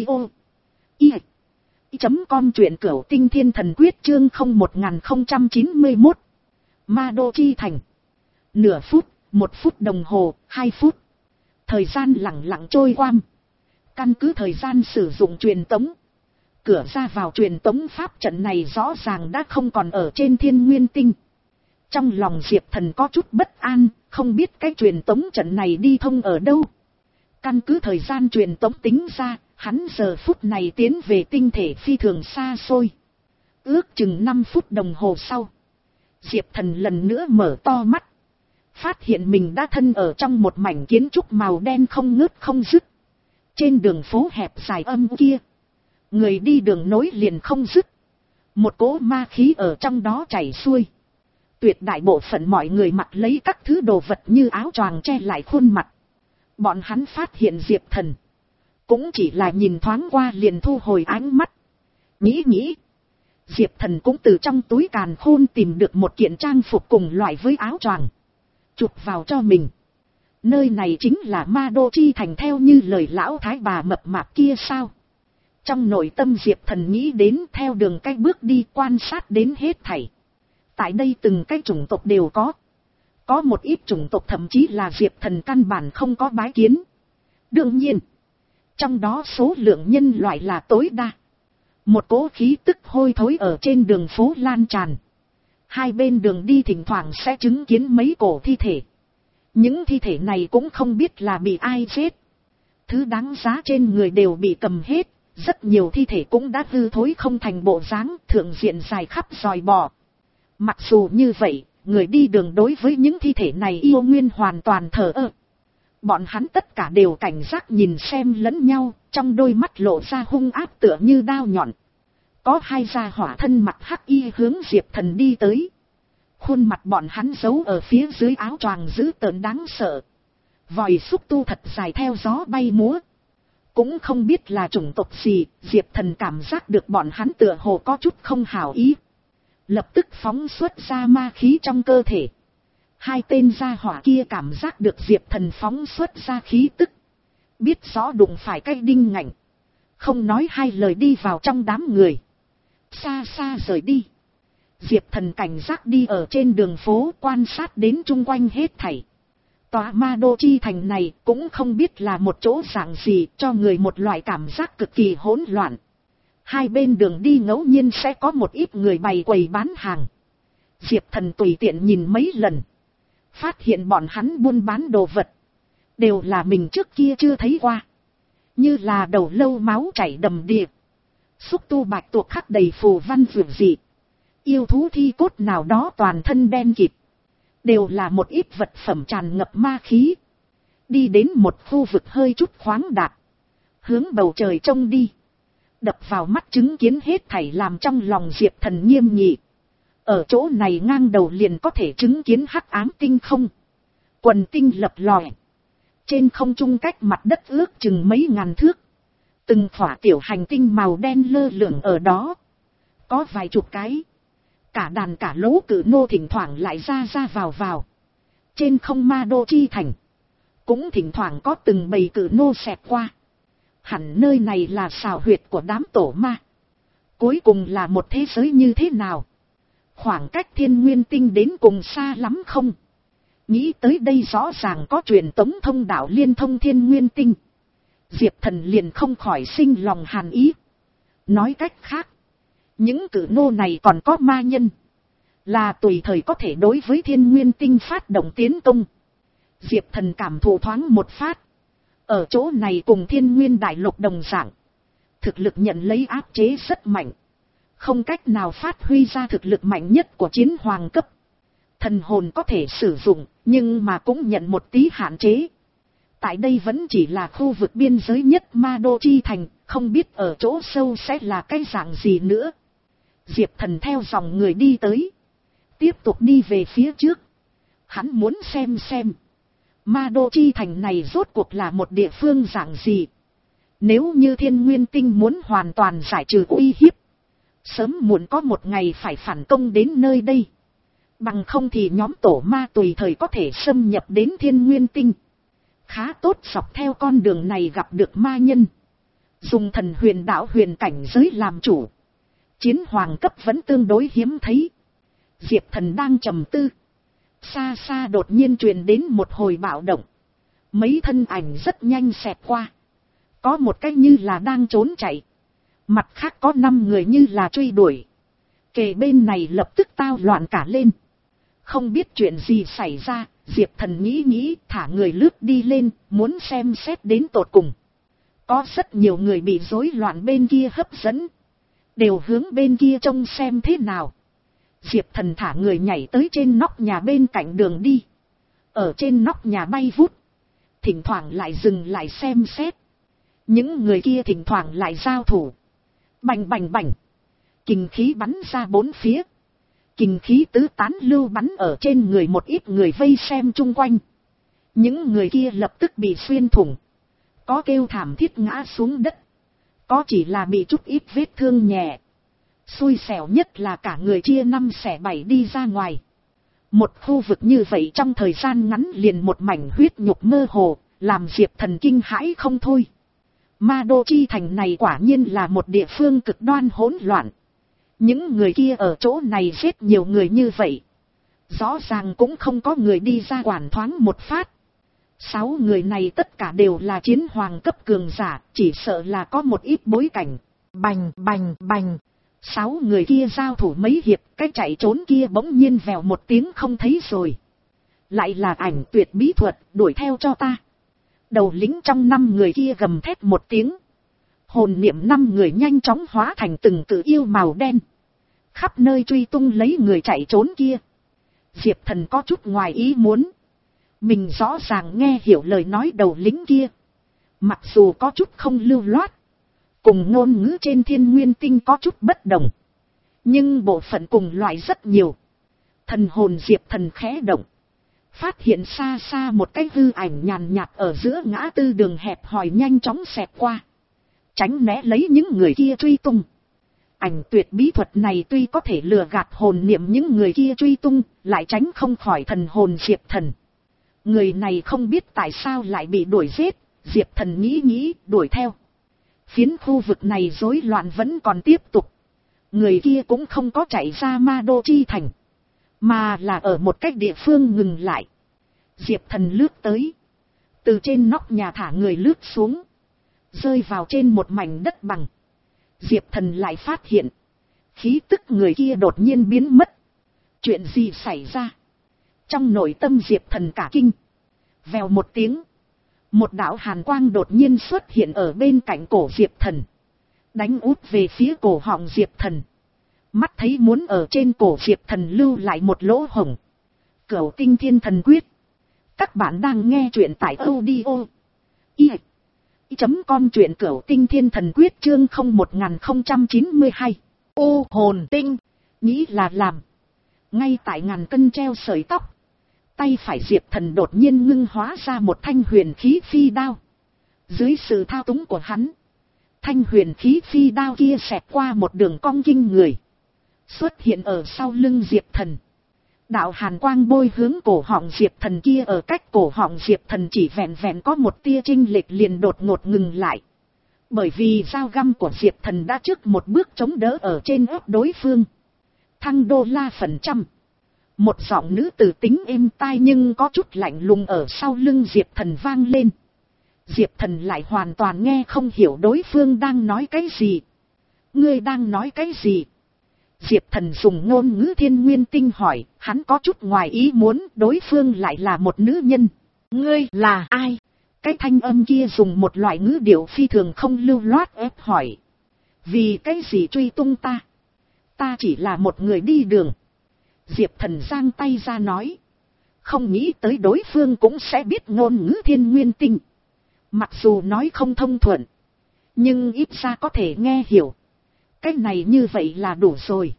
i chấm com truyện cửu tinh thiên thần quyết chương không một không chín mốt. Ma đô chi thành. Nửa phút, một phút đồng hồ, hai phút. Thời gian lặng lặng trôi qua. Căn cứ thời gian sử dụng truyền tống, cửa ra vào truyền tống pháp trận này rõ ràng đã không còn ở trên thiên nguyên tinh. Trong lòng Diệp Thần có chút bất an, không biết cái truyền tống trận này đi thông ở đâu. Căn cứ thời gian truyền tống tính ra, hắn giờ phút này tiến về tinh thể phi thường xa xôi. Ước chừng năm phút đồng hồ sau, Diệp Thần lần nữa mở to mắt. Phát hiện mình đã thân ở trong một mảnh kiến trúc màu đen không ngớt không dứt. Trên đường phố hẹp dài âm kia, người đi đường nối liền không dứt. Một cỗ ma khí ở trong đó chảy xuôi. Tuyệt đại bộ phận mọi người mặc lấy các thứ đồ vật như áo choàng che lại khuôn mặt. Bọn hắn phát hiện Diệp Thần, cũng chỉ là nhìn thoáng qua liền thu hồi ánh mắt. Nghĩ nghĩ, Diệp Thần cũng từ trong túi càn khôn tìm được một kiện trang phục cùng loại với áo choàng, chụp vào cho mình. Nơi này chính là ma đô chi thành theo như lời lão thái bà mập mạp kia sao? Trong nội tâm Diệp Thần nghĩ đến theo đường cách bước đi quan sát đến hết thảy. Tại đây từng cái chủng tộc đều có. Có một ít chủng tộc thậm chí là Diệp Thần căn bản không có bái kiến. Đương nhiên, trong đó số lượng nhân loại là tối đa. Một cỗ khí tức hôi thối ở trên đường phố lan tràn. Hai bên đường đi thỉnh thoảng sẽ chứng kiến mấy cổ thi thể. Những thi thể này cũng không biết là bị ai giết. Thứ đáng giá trên người đều bị cầm hết. Rất nhiều thi thể cũng đã hư thối không thành bộ dáng, thượng diện dài khắp dòi bò. Mặc dù như vậy, người đi đường đối với những thi thể này yêu nguyên hoàn toàn thờ ơ. Bọn hắn tất cả đều cảnh giác nhìn xem lẫn nhau, trong đôi mắt lộ ra hung ác tựa như đao nhọn. Có hai gia hỏa thân mặt hắc y hướng Diệp Thần đi tới. Khuôn mặt bọn hắn giấu ở phía dưới áo choàng dữ tợn đáng sợ. Vòi xúc tu thật dài theo gió bay múa. Cũng không biết là chủng tộc gì, Diệp Thần cảm giác được bọn hắn tựa hồ có chút không hảo ý. Lập tức phóng xuất ra ma khí trong cơ thể. Hai tên gia hỏa kia cảm giác được Diệp Thần phóng xuất ra khí tức. Biết rõ đụng phải cái đinh ngạnh. Không nói hai lời đi vào trong đám người. Xa xa rời đi. Diệp Thần cảnh giác đi ở trên đường phố quan sát đến chung quanh hết thảy. Tòa ma đô chi thành này cũng không biết là một chỗ dạng gì, cho người một loại cảm giác cực kỳ hỗn loạn. Hai bên đường đi ngẫu nhiên sẽ có một ít người bày quầy bán hàng. Diệp Thần tùy tiện nhìn mấy lần. Phát hiện bọn hắn buôn bán đồ vật. Đều là mình trước kia chưa thấy qua. như là đầu lâu máu chảy đầm đìa, xúc tu bạch tuộc khắc đầy phù văn vượt dị, yêu thú thi cốt nào đó toàn thân đen kịt, đều là một ít vật phẩm tràn ngập ma khí. Đi đến một khu vực hơi chút khoáng đạt, hướng bầu trời trông đi, đập vào mắt chứng kiến hết thảy làm trong lòng Diệp Thần nghiêm nghị. Ở chỗ này ngang đầu liền có thể chứng kiến hắc ám tinh không, quần tinh lập lòe, trên không trung cách mặt đất ước chừng mấy ngàn thước, từng khỏa tiểu hành tinh màu đen lơ lửng ở đó, có vài chục cái, cả đàn cả lũ cự nô thỉnh thoảng lại ra ra vào vào. Trên không Ma Đô chi thành, cũng thỉnh thoảng có từng bầy cự nô xẹt qua. Hẳn nơi này là xào huyệt của đám tổ ma. Cuối cùng là một thế giới như thế nào? Khoảng cách thiên nguyên tinh đến cùng xa lắm không? Nghĩ tới đây rõ ràng có truyền tống thông đạo liên thông thiên nguyên tinh. Diệp Thần liền không khỏi sinh lòng hàn ý. Nói cách khác, những cự nô này còn có ma nhân, là tùy thời có thể đối với thiên nguyên tinh phát động tiến công. Diệp Thần cảm thụ thoáng một phát. Ở chỗ này cùng thiên nguyên đại lục đồng dạng, thực lực nhận lấy áp chế rất mạnh, không cách nào phát huy ra thực lực mạnh nhất của chiến hoàng cấp. Thần hồn có thể sử dụng, nhưng mà cũng nhận một tí hạn chế. Tại đây vẫn chỉ là khu vực biên giới nhất Ma Đô chi thành, không biết ở chỗ sâu sẽ là cái dạng gì nữa. Diệp Thần theo dòng người đi tới, tiếp tục đi về phía trước. Hắn muốn xem xem Ma Đô chi thành này rốt cuộc là một địa phương dạng gì. Nếu như thiên nguyên tinh muốn hoàn toàn giải trừ uy hiếp, sớm muộn có một ngày phải phản công đến nơi đây. Bằng không thì nhóm tổ ma tùy thời có thể xâm nhập đến thiên nguyên tinh. Khá tốt dọc theo con đường này gặp được ma nhân, dùng thần huyền đạo huyền cảnh giới làm chủ. Chiến hoàng cấp vẫn tương đối hiếm thấy. Diệp Thần đang trầm tư, xa xa đột nhiên truyền đến một hồi bạo động. Mấy thân ảnh rất nhanh xẹt qua, có một cái như là đang trốn chạy, mặt khác có năm người như là truy đuổi. Kề bên này lập tức tao loạn cả lên. Không biết chuyện gì xảy ra, Diệp Thần nghĩ nghĩ thả người lướt đi lên, muốn xem xét đến tột cùng. Có rất nhiều người bị rối loạn bên kia hấp dẫn, đều hướng bên kia trông xem thế nào. Diệp Thần thả người nhảy tới trên nóc nhà bên cạnh đường đi. Ở trên nóc nhà bay vút, thỉnh thoảng lại dừng lại xem xét. Những người kia thỉnh thoảng lại giao thủ. Bành bành bành, kình khí bắn ra bốn phía. Kình khí tứ tán lưu bắn ở trên người một ít người vây xem chung quanh. Những người kia lập tức bị xuyên thủng, có kêu thảm thiết ngã xuống đất, có chỉ là bị chút ít vết thương nhẹ. Xui xẻo nhất là cả người chia năm xẻ bảy đi ra ngoài. Một khu vực như vậy trong thời gian ngắn liền một mảnh huyết nhục mơ hồ, làm Diệp Thần kinh hãi không thôi. Ma Đô chi thành này quả nhiên là một địa phương cực đoan hỗn loạn. Những người kia ở chỗ này giết nhiều người như vậy, rõ ràng cũng không có người đi ra quản thoáng một phát. Sáu người này tất cả đều là chiến hoàng cấp cường giả, chỉ sợ là có một ít bối cảnh. Bành bành bành, sáu người kia giao thủ mấy hiệp, cái chạy trốn kia bỗng nhiên vèo một tiếng không thấy rồi. Lại là ảnh tuyệt bí thuật, đuổi theo cho ta. Đầu lính trong năm người kia gầm thét một tiếng. Hồn niệm năm người nhanh chóng hóa thành từng tự yêu màu đen, khắp nơi truy tung lấy người chạy trốn kia. Diệp Thần có chút ngoài ý muốn. Mình rõ ràng nghe hiểu lời nói đầu lính kia, mặc dù có chút không lưu loát, cùng ngôn ngữ trên thiên nguyên tinh có chút bất đồng, nhưng bộ phận cùng loại rất nhiều. Thần hồn Diệp Thần khẽ động, phát hiện xa xa một cái hư ảnh nhàn nhạt ở giữa ngã tư đường hẹp hòi nhanh chóng xẹt qua, tránh né lấy những người kia truy tung. Ảnh tuyệt bí thuật này tuy có thể lừa gạt hồn niệm những người kia truy tung, lại tránh không khỏi thần hồn Diệp Thần. Người này không biết tại sao lại bị đuổi giết, Diệp Thần nghĩ nghĩ đuổi theo. Phiến khu vực này rối loạn vẫn còn tiếp tục. Người kia cũng không có chạy ra Ma Đô chi thành, mà là ở một cách địa phương ngừng lại. Diệp Thần lướt tới, từ trên nóc nhà thả người lướt xuống, rơi vào trên một mảnh đất bằng. Diệp Thần lại phát hiện, khí tức người kia đột nhiên biến mất. Chuyện gì xảy ra? Trong nội tâm Diệp Thần cả kinh. Vèo một tiếng, Một đạo hàn quang đột nhiên xuất hiện ở bên cạnh cổ Diệp Thần. Đánh út về phía cổ họng Diệp Thần. Mắt thấy muốn ở trên cổ Diệp Thần lưu lại một lỗ hổng. Cửu Tinh Thiên Thần Quyết. Các bạn đang nghe truyện tại audio i chấm com truyện Cửu Tinh Thiên Thần Quyết chương không một không chín hai. Ô hồn tinh, nghĩ là làm. Ngay tại ngàn cân treo sợi tóc. Tay phải Diệp Thần đột nhiên ngưng hóa ra một thanh huyền khí phi đao. Dưới sự thao túng của hắn, thanh huyền khí phi đao kia xẹt qua một đường cong kinh người. Xuất hiện ở sau lưng Diệp Thần. Đạo hàn quang bôi hướng cổ họng Diệp Thần kia ở cách cổ họng Diệp Thần chỉ vẹn vẹn có một tia chênh lệch liền đột ngột ngừng lại. Bởi vì dao găm của Diệp Thần đã trước một bước chống đỡ ở trên ớt đối phương. Thăng đô la phần trăm. Một giọng nữ tử tính êm tai nhưng có chút lạnh lùng ở sau lưng Diệp Thần vang lên. Diệp Thần lại hoàn toàn nghe không hiểu đối phương đang nói cái gì. Ngươi đang nói cái gì? Diệp Thần dùng ngôn ngữ thiên nguyên tinh hỏi, hắn có chút ngoài ý muốn đối phương lại là một nữ nhân. Ngươi là ai? Cái thanh âm kia dùng một loại ngữ điệu phi thường không lưu loát ép hỏi. Vì cái gì truy tung ta? Ta chỉ là một người đi đường. Diệp Thần giang tay ra nói. Không nghĩ tới đối phương cũng sẽ biết ngôn ngữ thiên nguyên tinh. Mặc dù nói không thông thuận, nhưng ít ra có thể nghe hiểu. Cái này như vậy là đủ rồi.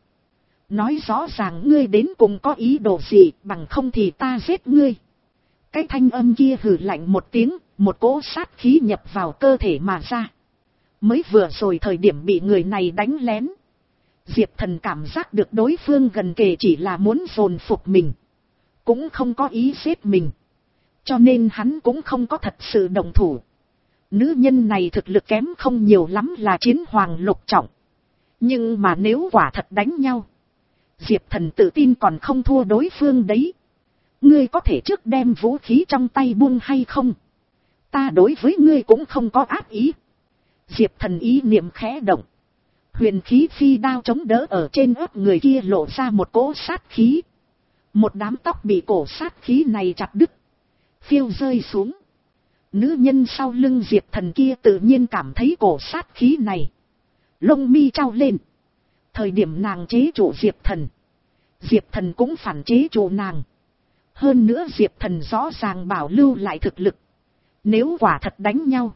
Nói rõ ràng ngươi đến cùng có ý đồ gì, bằng không thì ta giết ngươi. Cái thanh âm kia hừ lạnh một tiếng, một cỗ sát khí nhập vào cơ thể mà ra. Mới vừa rồi thời điểm bị người này đánh lén, Diệp Thần cảm giác được đối phương gần kề chỉ là muốn dồn phục mình, cũng không có ý giết mình. Cho nên hắn cũng không có thật sự động thủ. Nữ nhân này thực lực kém không nhiều lắm là chiến hoàng lục trọng. Nhưng mà nếu quả thật đánh nhau, Diệp Thần tự tin còn không thua đối phương đấy. Ngươi có thể trước đem vũ khí trong tay buông hay không? Ta đối với ngươi cũng không có ác ý. Diệp Thần ý niệm khẽ động. Huyền khí phi đao chống đỡ ở trên ớt người kia lộ ra một cỗ sát khí. Một đám tóc bị cổ sát khí này chặt đứt, phiêu rơi xuống. Nữ nhân sau lưng Diệp Thần kia tự nhiên cảm thấy cổ sát khí này. Lông mi trao lên. Thời điểm nàng chế trụ Diệp Thần, Diệp Thần cũng phản chế trụ nàng. Hơn nữa Diệp Thần rõ ràng bảo lưu lại thực lực. Nếu quả thật đánh nhau,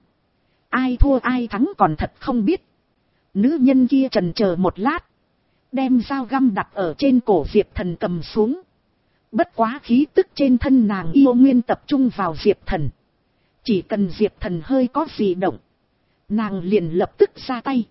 ai thua ai thắng còn thật không biết. Nữ nhân kia chần chờ một lát, đem dao găm đặt ở trên cổ Diệp Thần cầm xuống. Bất quá khí tức trên thân nàng yêu nguyên tập trung vào Diệp Thần. Chỉ cần Diệp Thần hơi có gì động, nàng liền lập tức ra tay.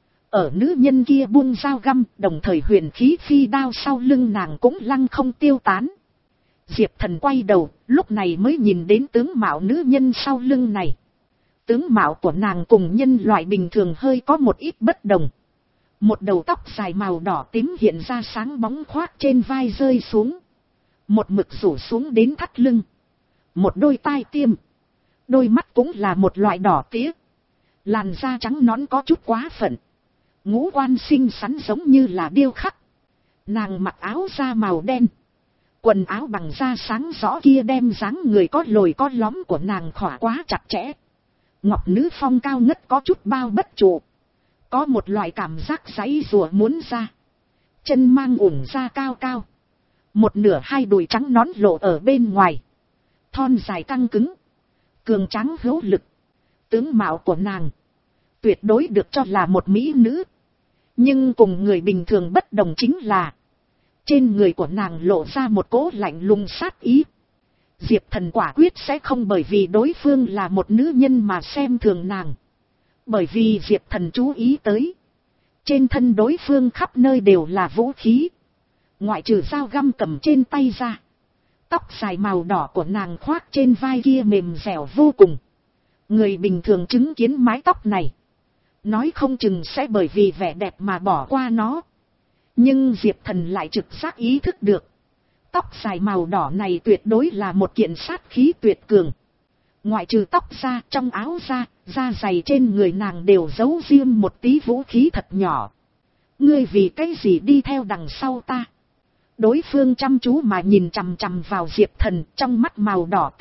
Ở nữ nhân kia buông dao găm, đồng thời huyền khí phi đao sau lưng nàng cũng lăng không tiêu tán. Diệp Thần quay đầu, lúc này mới nhìn đến tướng mạo nữ nhân sau lưng này. Tướng mạo của nàng cùng nhân loại bình thường hơi có một ít bất đồng. Một đầu tóc dài màu đỏ tím hiện ra sáng bóng khoác trên vai rơi xuống. Một mực rủ xuống đến thắt lưng. Một đôi tai tiêm. Đôi mắt cũng là một loại đỏ tía. Làn da trắng nõn có chút quá phận. Ngũ quan xinh xắn giống như là điêu khắc. Nàng mặc áo da màu đen. Quần áo bằng da sáng rõ kia đem dáng người có lồi có lõm của nàng khỏa quá chặt chẽ. Ngọc nữ phong cao ngất có chút bao bất trụ. Có một loại cảm giác giãy rùa muốn ra. Chân mang ủng da cao cao. Một nửa hai đùi trắng nón lộ ở bên ngoài. Thon dài căng cứng. Cường tráng hữu lực. Tướng mạo của nàng tuyệt đối được cho là một mỹ nữ. Nhưng cùng người bình thường bất đồng chính là, trên người của nàng lộ ra một cỗ lạnh lùng sát ý. Diệp Thần quả quyết sẽ không bởi vì đối phương là một nữ nhân mà xem thường nàng. Bởi vì Diệp Thần chú ý tới, trên thân đối phương khắp nơi đều là vũ khí. Ngoại trừ dao găm cầm trên tay ra, tóc dài màu đỏ của nàng khoác trên vai kia mềm dẻo vô cùng. Người bình thường chứng kiến mái tóc này, nói không chừng sẽ bởi vì vẻ đẹp mà bỏ qua nó. Nhưng Diệp Thần lại trực giác ý thức được, tóc dài màu đỏ này tuyệt đối là một kiện sát khí tuyệt cường. Ngoại trừ tóc ra, trong áo ra, da dày trên người nàng đều giấu riêng một tí vũ khí thật nhỏ. Ngươi vì cái gì đi theo đằng sau ta? Đối phương chăm chú mà nhìn chằm chằm vào Diệp Thần, trong mắt màu đỏ tím,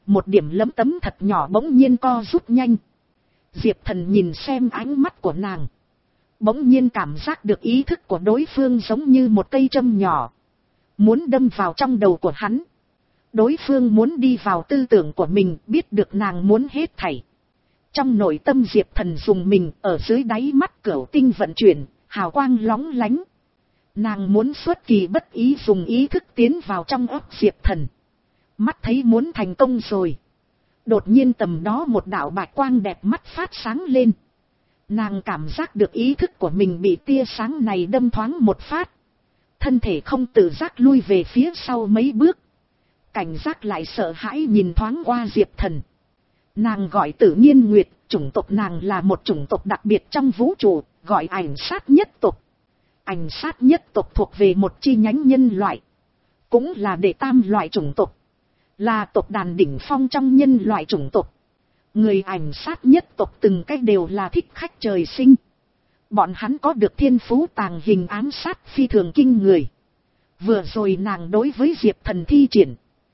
một điểm lấm tấm thật nhỏ bỗng nhiên co rút nhanh. Diệp Thần nhìn xem ánh mắt của nàng, bỗng nhiên cảm giác được ý thức của đối phương giống như một cây châm nhỏ, muốn đâm vào trong đầu của hắn. Đối phương muốn đi vào tư tưởng của mình, biết được nàng muốn hết thảy. Trong nội tâm Diệp Thần dùng mình, ở dưới đáy mắt cửu tinh vận chuyển, hào quang lóng lánh. Nàng muốn xuất kỳ bất ý dùng ý thức tiến vào trong óc Diệp Thần. Mắt thấy muốn thành công rồi. Đột nhiên tầm đó một đạo bạch quang đẹp mắt phát sáng lên. Nàng cảm giác được ý thức của mình bị tia sáng này đâm thoáng một phát. Thân thể không tự giác lui về phía sau mấy bước. Cảnh giác lại sợ hãi nhìn thoáng qua Diệp Thần. Nàng gọi Tử Nhiên Nguyệt, chủng tộc nàng là một chủng tộc đặc biệt trong vũ trụ, gọi ảnh sát nhất tộc. Ảnh sát nhất tộc thuộc về một chi nhánh nhân loại, cũng là đệ tam loại chủng tộc, là tộc đàn đỉnh phong trong nhân loại chủng tộc. Người ảnh sát nhất tộc từng cách đều là thích khách trời sinh. Bọn hắn có được thiên phú tàng hình ám sát phi thường kinh người. Vừa rồi nàng đối với Diệp Thần thi triển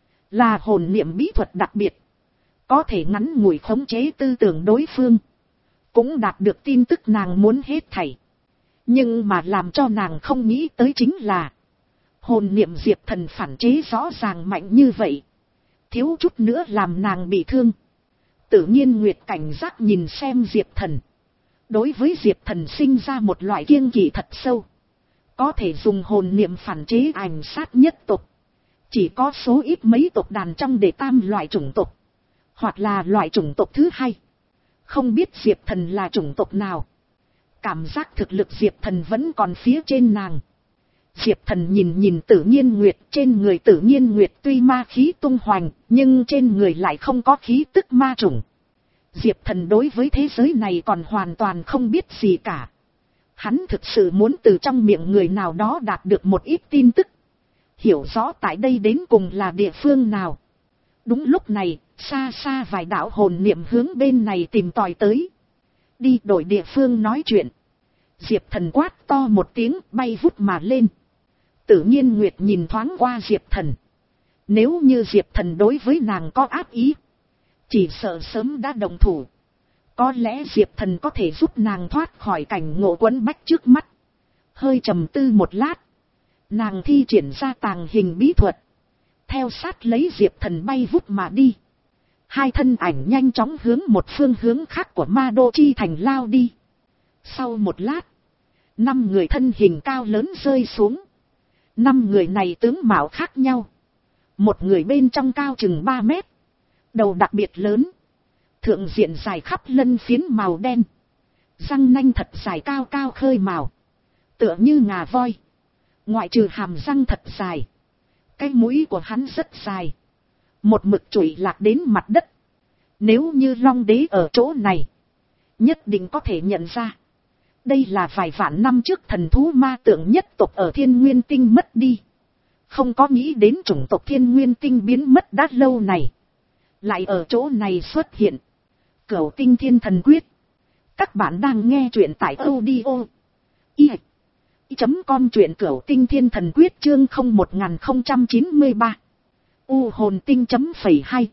là hồn niệm bí thuật đặc biệt, có thể ngắn ngủi khống chế tư tưởng đối phương, cũng đạt được tin tức nàng muốn hết thảy. Nhưng mà làm cho nàng không nghĩ tới chính là, hồn niệm Diệp Thần phản chế rõ ràng mạnh như vậy, thiếu chút nữa làm nàng bị thương. Tự nhiên Nguyệt cảnh giác nhìn xem Diệp Thần, đối với Diệp Thần sinh ra một loại kiêng kỵ thật sâu. Có thể dùng hồn niệm phản chế ảnh sát nhất tộc, chỉ có số ít mấy tộc đàn trong đệ tam loại chủng tộc, hoặc là loại chủng tộc thứ hai. Không biết Diệp Thần là chủng tộc nào. Cảm giác thực lực Diệp Thần vẫn còn phía trên nàng. Diệp Thần nhìn nhìn Tử Nhiên Nguyệt, trên người Tử Nhiên Nguyệt tuy ma khí tung hoành, nhưng trên người lại không có khí tức ma chủng. Diệp Thần đối với thế giới này còn hoàn toàn không biết gì cả. Hắn thực sự muốn từ trong miệng người nào đó đạt được một ít tin tức, hiểu rõ tại đây đến cùng là địa phương nào. Đúng lúc này, xa xa vài đạo hồn niệm hướng bên này tìm tòi tới. Đi đổi địa phương nói chuyện. Diệp Thần quát to một tiếng, bay vút mà lên. Tự nhiên Nguyệt nhìn thoáng qua Diệp Thần. Nếu như Diệp Thần đối với nàng có ác ý, chỉ sợ sớm đã đồng thủ. Có lẽ Diệp Thần có thể giúp nàng thoát khỏi cảnh ngộ quấn bách trước mắt. Hơi trầm tư một lát, nàng thi triển ra tàng hình bí thuật, theo sát lấy Diệp Thần bay vút mà đi. Hai thân ảnh nhanh chóng hướng một phương hướng khác của Ma Đô Chi Thành lao đi. Sau một lát, năm người thân hình cao lớn rơi xuống. Năm người này tướng mạo khác nhau. Một người bên trong cao chừng ba mét, đầu đặc biệt lớn, thượng diện dài khắp lân phiến màu đen, răng nanh thật dài cao cao khơi màu, tựa như ngà voi. Ngoại trừ hàm răng thật dài, cái mũi của hắn rất dài, một mực chùi lạc đến mặt đất. Nếu như Long Đế ở chỗ này, nhất định có thể nhận ra, đây là vài vạn năm trước thần thú ma tượng nhất tộc ở Thiên Nguyên Tinh mất đi. Không có nghĩ đến chủng tộc Thiên Nguyên Tinh biến mất đã lâu này, lại ở chỗ này xuất hiện. Cửu Tinh Thiên Thần Quyết. Các bạn đang nghe truyện tại audio i chấm com, truyện Cửu Tinh Thiên Thần Quyết chương không một không chín ba. U hồn tinh chấm phẩy hai.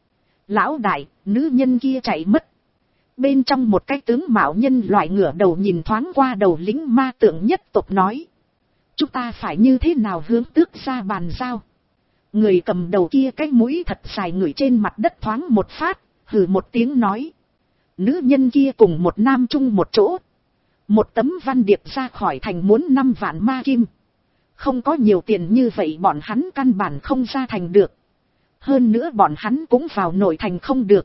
Lão đại, nữ nhân kia chạy mất. Bên trong một cái tướng mạo nhân loại ngửa đầu nhìn thoáng qua đầu lính ma tượng nhất tộc nói. Chúng ta phải như thế nào hướng tước ra bàn giao? Người cầm đầu kia cái mũi thật dài ngửi trên mặt đất thoáng một phát, hừ một tiếng nói. Nữ nhân kia cùng một nam chung một chỗ. Một tấm văn điệp ra khỏi thành muốn năm vạn ma kim. Không có nhiều tiền như vậy bọn hắn căn bản không ra thành được. Hơn nữa bọn hắn cũng vào nội thành không được.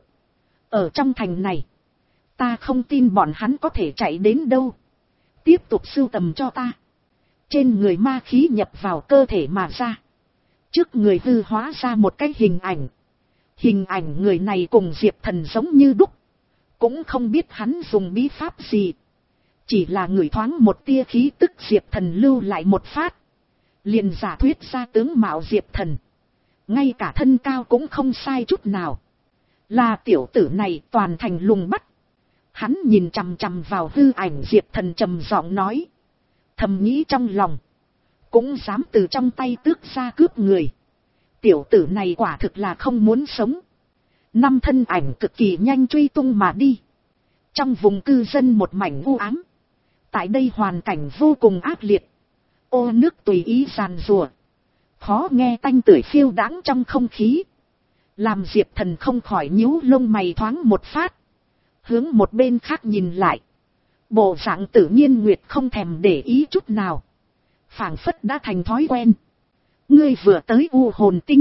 Ở trong thành này, ta không tin bọn hắn có thể chạy đến đâu. Tiếp tục sưu tầm cho ta. Trên người ma khí nhập vào cơ thể mà ra. Trước người hư hóa ra một cái hình ảnh. Hình ảnh người này cùng Diệp Thần giống như đúc. Cũng không biết hắn dùng bí pháp gì. Chỉ là người thoáng một tia khí tức Diệp Thần lưu lại một phát. Liền giả thuyết ra tướng mạo Diệp Thần. Ngay cả thân cao cũng không sai chút nào. Là tiểu tử này toàn thành lùng bắt. Hắn nhìn chằm chằm vào hư ảnh Diệp Thần trầm giọng nói. Thầm nghĩ trong lòng. Cũng dám từ trong tay tước ra cướp người. Tiểu tử này quả thực là không muốn sống. Năm thân ảnh cực kỳ nhanh truy tung mà đi. Trong vùng cư dân một mảnh u ám. Tại đây hoàn cảnh vô cùng ác liệt. Ô nước tùy ý giàn rùa. Khó nghe tanh tưởi phiêu đãng trong không khí. Làm Diệp Thần không khỏi nhíu lông mày thoáng một phát. Hướng một bên khác nhìn lại. Bộ dạng Tử Nhiên Nguyệt không thèm để ý chút nào. Phảng phất đã thành thói quen. Ngươi vừa tới U Hồn Tinh.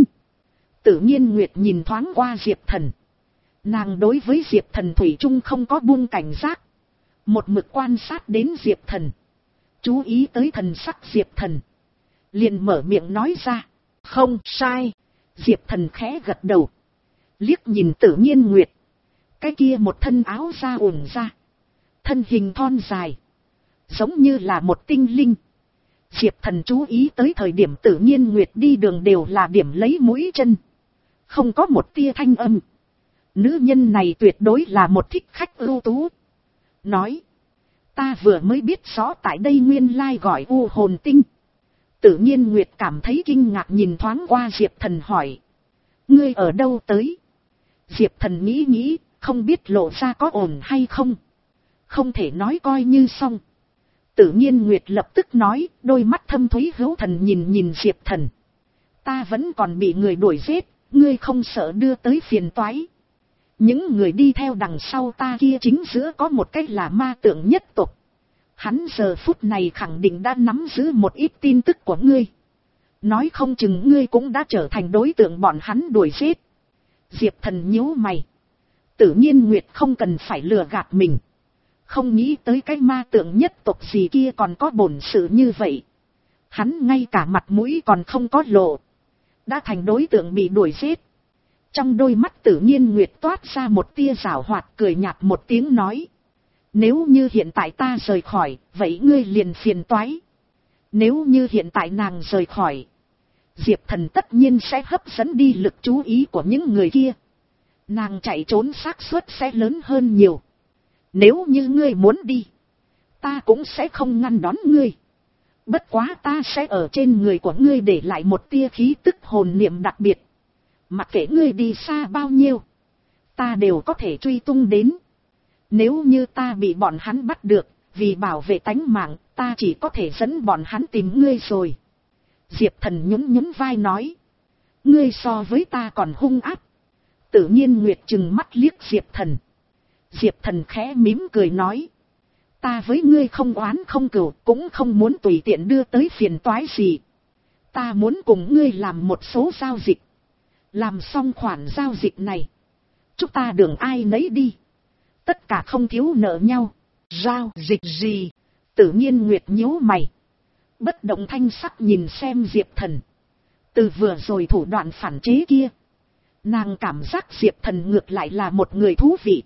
Tử Nhiên Nguyệt nhìn thoáng qua Diệp Thần. Nàng đối với Diệp Thần thủy chung không có buông cảnh giác. Một mực quan sát đến Diệp Thần. Chú ý tới thần sắc Diệp Thần. Liền mở miệng nói ra. Không sai. Diệp Thần khẽ gật đầu. Liếc nhìn Tử Nhiên Nguyệt. Cái kia một thân áo da ủng ra. Thân hình thon dài. Giống như là một tinh linh. Diệp Thần chú ý tới thời điểm Tử Nhiên Nguyệt đi đường đều là điểm lấy mũi chân. Không có một tia thanh âm. Nữ nhân này tuyệt đối là một thích khách ưu tú. Nói. Ta vừa mới biết rõ tại đây nguyên lai gọi U Hồn Tinh. Tử Nhiên Nguyệt cảm thấy kinh ngạc nhìn thoáng qua Diệp Thần hỏi. Ngươi ở đâu tới? Diệp Thần nghĩ nghĩ, không biết lộ ra có ổn hay không. Không thể nói coi như xong. Tử Nhiên Nguyệt lập tức nói, đôi mắt thâm thúy hữu thần nhìn nhìn Diệp Thần. Ta vẫn còn bị người đuổi giết, ngươi không sợ đưa tới phiền toái. Những người đi theo đằng sau ta kia chính giữa có một cách là ma tượng nhất tộc. Hắn giờ phút này khẳng định đã nắm giữ một ít tin tức của ngươi. Nói không chừng ngươi cũng đã trở thành đối tượng bọn hắn đuổi giết. Diệp Thần nhíu mày. Tử Nhiên Nguyệt không cần phải lừa gạt mình. Không nghĩ tới cái ma tượng nhất tộc gì kia còn có bổn sự như vậy. Hắn ngay cả mặt mũi còn không có lộ. Đã thành đối tượng bị đuổi giết. Trong đôi mắt Tử Nhiên Nguyệt toát ra một tia giảo hoạt, cười nhạt một tiếng nói. Nếu như hiện tại ta rời khỏi, vậy ngươi liền phiền toái. Nếu như hiện tại nàng rời khỏi, Diệp Thần tất nhiên sẽ hấp dẫn đi lực chú ý của những người kia. Nàng chạy trốn xác suất sẽ lớn hơn nhiều. Nếu như ngươi muốn đi, ta cũng sẽ không ngăn đón ngươi. Bất quá ta sẽ ở trên người của ngươi để lại một tia khí tức hồn niệm đặc biệt. Mặc kệ ngươi đi xa bao nhiêu, ta đều có thể truy tung đến. Nếu như ta bị bọn hắn bắt được, vì bảo vệ tánh mạng, ta chỉ có thể dẫn bọn hắn tìm ngươi rồi. Diệp Thần nhún nhún vai nói. Ngươi so với ta còn hung ác. Tử Nhiên Nguyệt trừng mắt liếc Diệp Thần. Diệp Thần khẽ mím cười nói. Ta với ngươi không oán không cừu, cũng không muốn tùy tiện đưa tới phiền toái gì. Ta muốn cùng ngươi làm một số giao dịch. Làm xong khoản giao dịch này, chúng ta đường ai nấy đi. Tất cả không thiếu nợ nhau. Giao dịch gì? Tử Nhiên Nguyệt nhíu mày. Bất động thanh sắc nhìn xem Diệp Thần. Từ vừa rồi thủ đoạn phản chế kia, nàng cảm giác Diệp Thần ngược lại là một người thú vị.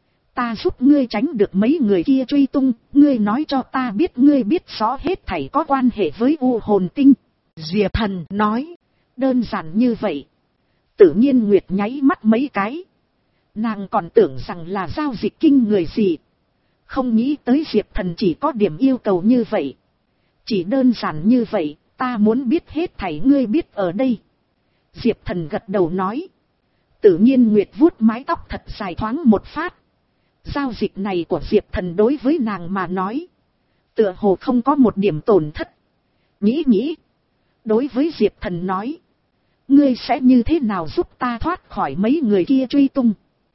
Ta giúp ngươi tránh được mấy người kia truy tung, ngươi nói cho ta biết ngươi biết rõ hết thảy có quan hệ với U Hồn Tinh. Diệp Thần nói. Đơn giản như vậy. Tử Nhiên Nguyệt nháy mắt mấy cái. Nàng còn tưởng rằng là giao dịch kinh người gì. Không nghĩ tới Diệp Thần chỉ có điểm yêu cầu như vậy. Chỉ đơn giản như vậy, ta muốn biết hết thảy ngươi biết ở đây. Diệp Thần gật đầu nói. Tử Nhiên Nguyệt vuốt mái tóc thật dài thoáng một phát. Giao dịch này của Diệp Thần đối với nàng mà nói, tựa hồ không có một điểm tổn thất. Nghĩ nghĩ, đối với Diệp Thần nói. Ngươi sẽ như thế nào giúp ta thoát khỏi mấy người kia truy tung?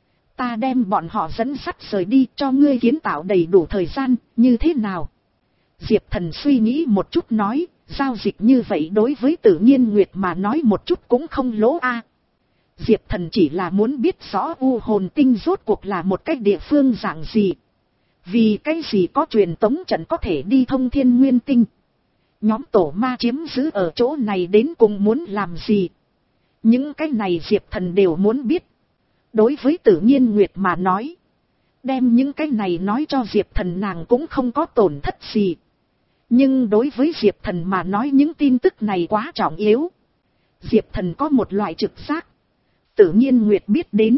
Ta đem bọn họ dẫn sắt rời đi cho ngươi kiến tạo đầy đủ thời gian, như thế nào? Diệp Thần suy nghĩ một chút nói, giao dịch như vậy đối với Tử Nhiên Nguyệt mà nói một chút cũng không lỗ a. Diệp Thần chỉ là muốn biết rõ U Hồn Tinh rốt cuộc là một cái địa phương dạng gì. Vì cái gì có truyền tống trận có thể đi thông Thiên Nguyên Tinh. Nhóm tổ ma chiếm giữ ở chỗ này đến cùng muốn làm gì. Những cái này Diệp Thần đều muốn biết. Đối với Tử Nhiên Nguyệt mà nói, đem những cái này nói cho Diệp Thần nàng cũng không có tổn thất gì. Nhưng đối với Diệp Thần mà nói những tin tức này quá trọng yếu. Diệp Thần có một loại trực giác. Tử Nhiên Nguyệt biết đến.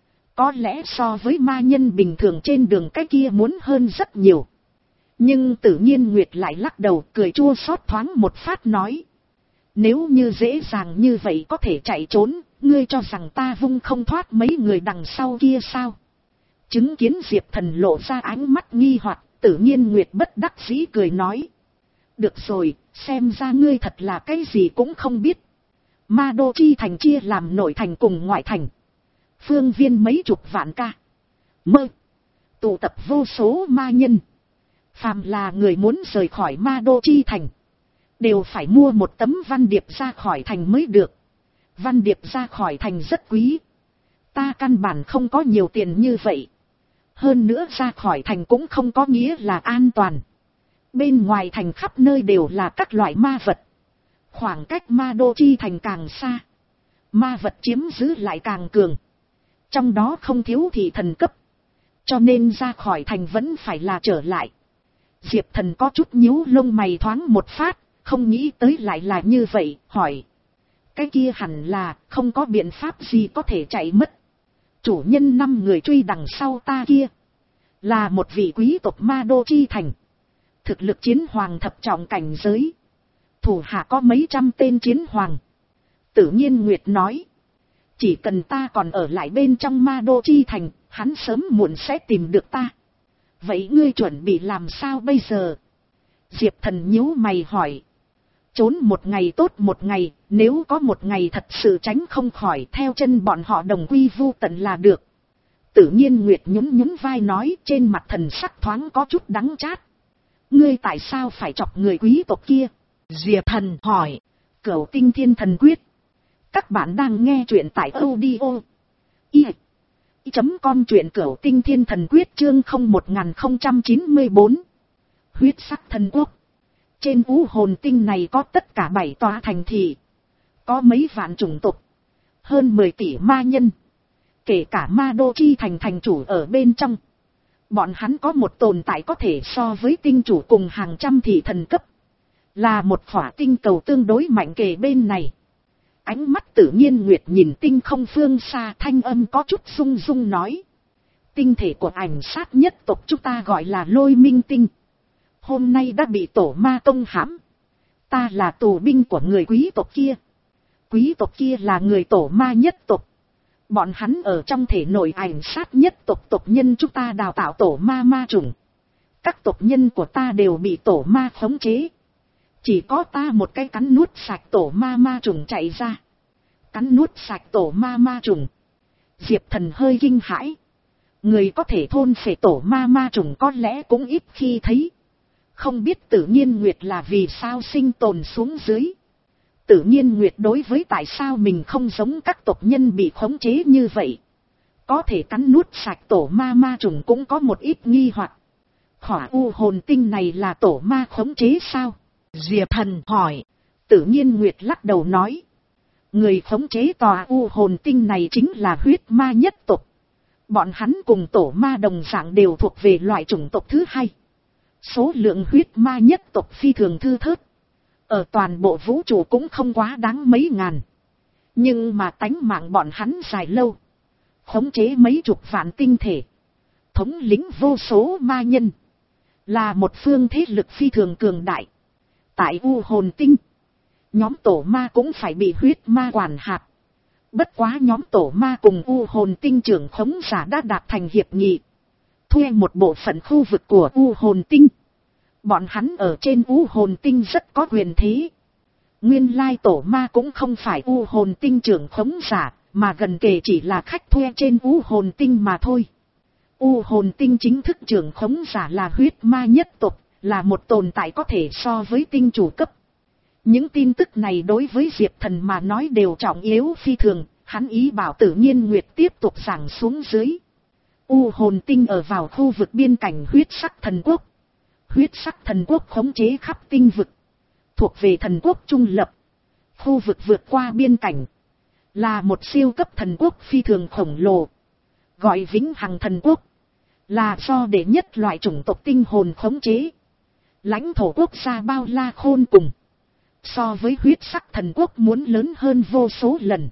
Có lẽ so với ma nhân bình thường trên đường cái kia muốn hơn rất nhiều. Nhưng Tử Nhiên Nguyệt lại lắc đầu cười chua xót thoáng một phát nói. Nếu như dễ dàng như vậy có thể chạy trốn, ngươi cho rằng ta vung không thoát mấy người đằng sau kia sao? Chứng kiến Diệp Thần lộ ra ánh mắt nghi hoặc, Tử Nhiên Nguyệt bất đắc dĩ cười nói. Được rồi, xem ra ngươi thật là cái gì cũng không biết. Ma Đô Chi Thành chia làm nội thành cùng ngoại thành. Phương viên mấy chục vạn ca. Mơ. Tụ tập vô số ma nhân. Phàm là người muốn rời khỏi Ma Đô Chi Thành, đều phải mua một tấm văn điệp ra khỏi thành mới được. Văn điệp ra khỏi thành rất quý. Ta căn bản không có nhiều tiền như vậy. Hơn nữa ra khỏi thành cũng không có nghĩa là an toàn. Bên ngoài thành khắp nơi đều là các loại ma vật. Khoảng cách Ma Đô Chi Thành càng xa, ma vật chiếm giữ lại càng cường. Trong đó không thiếu thị thần cấp. Cho nên ra khỏi thành vẫn phải là trở lại. Diệp Thần có chút nhíu lông mày thoáng một phát, không nghĩ tới lại là như vậy, hỏi. Cái kia hẳn là không có biện pháp gì có thể chạy mất. Chủ nhân năm người truy đằng sau ta kia, là một vị quý tộc Ma Đô Chi Thành. Thực lực chiến hoàng thập trọng cảnh giới. Thủ hạ có mấy trăm tên chiến hoàng. Tử Nhiên Nguyệt nói. Chỉ cần ta còn ở lại bên trong Ma Đô Chi Thành, hắn sớm muộn sẽ tìm được ta. Vậy ngươi chuẩn bị làm sao bây giờ? Diệp Thần nhíu mày hỏi. Trốn một ngày tốt một ngày, nếu có một ngày thật sự tránh không khỏi, theo chân bọn họ đồng quy vu tận là được. Tử Nhiên Nguyệt nhún nhún vai nói, trên mặt thần sắc thoáng có chút đắng chát. Ngươi tại sao phải chọc người quý tộc kia? Diệp Thần hỏi. Cửu Tinh Thiên Thần Quyết. Các bạn đang nghe truyện tại audio i chấm com, truyện Cửu Tinh Thiên Thần Quyết chương không một không chín bốn. Huyết sắc thần quốc. Trên vũ hồn tinh này có tất cả bảy tòa thành thị. Có mấy vạn chủng tộc. Hơn mười tỷ ma nhân. Kể cả Ma Đô Chi Thành thành chủ ở bên trong. Bọn hắn có một tồn tại có thể so với tinh chủ cùng hàng trăm thị thần cấp. Là một khỏa tinh cầu tương đối mạnh kề bên này. Ánh mắt Tử Nhiên Nguyệt nhìn tinh không phương xa, thanh âm có chút rung rung nói. Tinh thể của ảnh sát nhất tộc chúng ta gọi là Lôi Minh Tinh. Hôm nay đã bị tổ ma công hãm. Ta là tù binh của người quý tộc kia. Quý tộc kia là người tổ ma nhất tộc. Bọn hắn ở trong thể nội ảnh sát nhất tộc tộc nhân chúng ta đào tạo tổ ma ma chủng. Các tộc nhân của ta đều bị tổ ma khống chế. Chỉ có ta một cái cắn nuốt sạch tổ ma ma trùng chạy ra. Cắn nuốt sạch tổ ma ma trùng. Diệp Thần hơi kinh hãi. Người có thể thôn phệ tổ ma ma trùng có lẽ cũng ít khi thấy. Không biết Tử Nhiên Nguyệt là vì sao sinh tồn xuống dưới. Tử Nhiên Nguyệt đối với tại sao mình không giống các tộc nhân bị khống chế như vậy. Có thể cắn nuốt sạch tổ ma ma trùng cũng có một ít nghi hoặc. Khỏa u hồn tinh này là tổ ma khống chế sao? Diệp Thần hỏi. Tử Nhiên Nguyệt lắc đầu nói. Người khống chế tòa u hồn tinh này chính là huyết ma nhất tộc. Bọn hắn cùng tổ ma đồng dạng đều thuộc về loại chủng tộc thứ hai. Số lượng huyết ma nhất tộc phi thường thư thớt. Ở toàn bộ vũ trụ cũng không quá đáng mấy ngàn. Nhưng mà tánh mạng bọn hắn dài lâu. Khống chế mấy chục vạn tinh thể. Thống lĩnh vô số ma nhân. Là một phương thế lực phi thường cường đại. Tại u hồn tinh, nhóm tổ ma cũng phải bị huyết ma quản hạt. Bất quá nhóm tổ ma cùng u hồn tinh trưởng khống giả đã đạt thành hiệp nghị. Thuê một bộ phận khu vực của u hồn tinh. Bọn hắn ở trên u hồn tinh rất có quyền thế. Nguyên lai tổ ma cũng không phải u hồn tinh trưởng khống giả, mà gần kề chỉ là khách thuê trên u hồn tinh mà thôi. U hồn tinh chính thức trưởng khống giả là huyết ma nhất tộc. Là một tồn tại có thể so với tinh chủ cấp. Những tin tức này đối với Diệp Thần mà nói đều trọng yếu phi thường. Hắn ý bảo Tử Nhiên Nguyệt tiếp tục giảng xuống dưới. U hồn tinh ở vào khu vực biên cảnh huyết sắc thần quốc. Huyết sắc thần quốc khống chế khắp tinh vực. Thuộc về thần quốc trung lập. Khu vực vượt qua biên cảnh. Là một siêu cấp thần quốc phi thường khổng lồ. Gọi Vĩnh Hằng thần quốc. Là do đệ nhất loại chủng tộc tinh hồn khống chế. Lãnh thổ quốc gia bao la khôn cùng. So với huyết sắc thần quốc muốn lớn hơn vô số lần.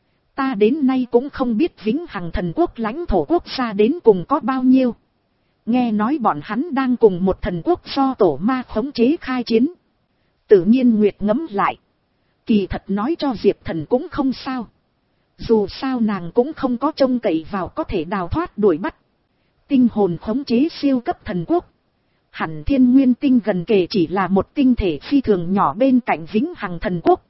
Ta đến nay cũng không biết Vĩnh Hằng thần quốc lãnh thổ quốc gia đến cùng có bao nhiêu. Nghe nói bọn hắn đang cùng một thần quốc do tổ ma khống chế khai chiến. Tự nhiên Nguyệt ngẫm lại. Kỳ thật nói cho Diệp Thần cũng không sao. Dù sao nàng cũng không có trông cậy vào có thể đào thoát đuổi bắt. Tinh hồn khống chế siêu cấp thần quốc. Hẳn thiên nguyên tinh gần kề chỉ là một tinh thể phi thường nhỏ bên cạnh vĩnh hằng thần quốc.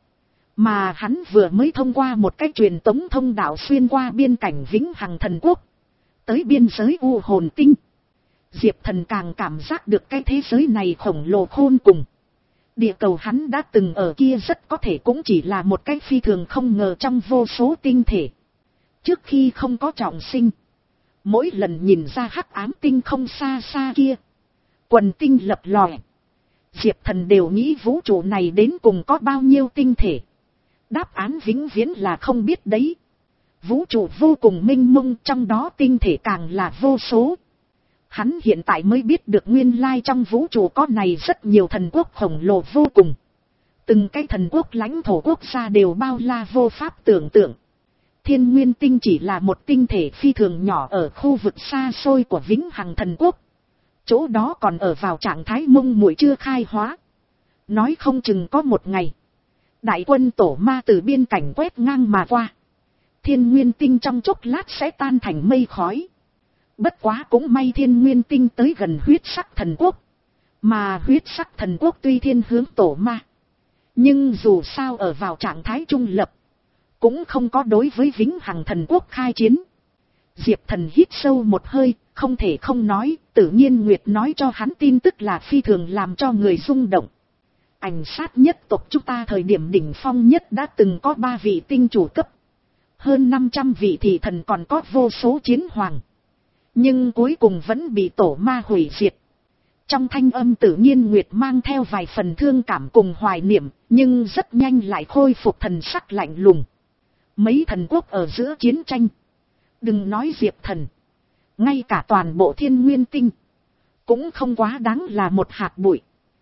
Mà hắn vừa mới thông qua một cách truyền tống thông đạo xuyên qua biên cảnh vĩnh hằng thần quốc. Tới biên giới u hồn tinh. Diệp Thần càng cảm giác được cái thế giới này khổng lồ khôn cùng. Địa cầu hắn đã từng ở kia rất có thể cũng chỉ là một cái phi thường không ngờ trong vô số tinh thể. Trước khi không có trọng sinh. Mỗi lần nhìn ra hắc ám tinh không xa xa kia. Quần tinh lập lòe. Diệp Thần đều nghĩ vũ trụ này đến cùng có bao nhiêu tinh thể. Đáp án vĩnh viễn là không biết đấy. Vũ trụ vô cùng mênh mông, trong đó tinh thể càng là vô số. Hắn hiện tại mới biết được nguyên lai trong vũ trụ có này rất nhiều thần quốc khổng lồ vô cùng. Từng cái thần quốc lãnh thổ quốc gia đều bao la vô pháp tưởng tượng. Thiên nguyên tinh chỉ là một tinh thể phi thường nhỏ ở khu vực xa xôi của vĩnh hằng thần quốc. Chỗ đó còn ở vào trạng thái mông muội chưa khai hóa. Nói không chừng có một ngày. Đại quân tổ ma từ biên cảnh quét ngang mà qua. Thiên nguyên tinh trong chốc lát sẽ tan thành mây khói. Bất quá cũng may thiên nguyên tinh tới gần huyết sắc thần quốc. Mà huyết sắc thần quốc tuy thiên hướng tổ ma. Nhưng dù sao ở vào trạng thái trung lập. Cũng không có đối với vĩnh hằng thần quốc khai chiến. Diệp Thần hít sâu một hơi, không thể không nói, tự nhiên Nguyệt nói cho hắn tin tức là phi thường làm cho người rung động. Ảnh sát nhất tộc chúng ta thời điểm đỉnh phong nhất đã từng có ba vị tinh chủ cấp. Hơn năm trăm vị thị thần còn có vô số chiến hoàng. Nhưng cuối cùng vẫn bị tổ ma hủy diệt. Trong thanh âm tự nhiên Nguyệt mang theo vài phần thương cảm cùng hoài niệm, nhưng rất nhanh lại khôi phục thần sắc lạnh lùng. Mấy thần quốc ở giữa chiến tranh. Đừng nói Diệp Thần. Ngay cả toàn bộ thiên nguyên tinh. Cũng không quá đáng là một hạt bụi.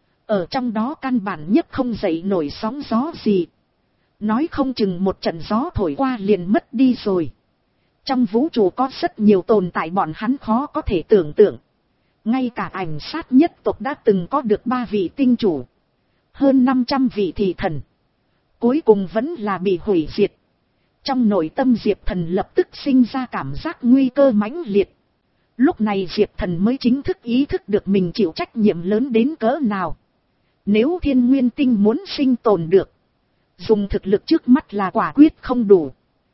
Ở trong đó căn bản nhất không dậy nổi sóng gió gì. Nói không chừng một trận gió thổi qua liền mất đi rồi. Trong vũ trụ có rất nhiều tồn tại bọn hắn khó có thể tưởng tượng. Ngay cả ảnh sát nhất tộc đã từng có được ba vị tinh chủ. Hơn năm trăm vị thị thần. Cuối cùng vẫn là bị hủy diệt. Trong nội tâm Diệp Thần lập tức sinh ra cảm giác nguy cơ mãnh liệt. Lúc này Diệp Thần mới chính thức ý thức được mình chịu trách nhiệm lớn đến cỡ nào. Nếu thiên nguyên tinh muốn sinh tồn được. Dùng thực lực trước mắt là quả quyết không đủ.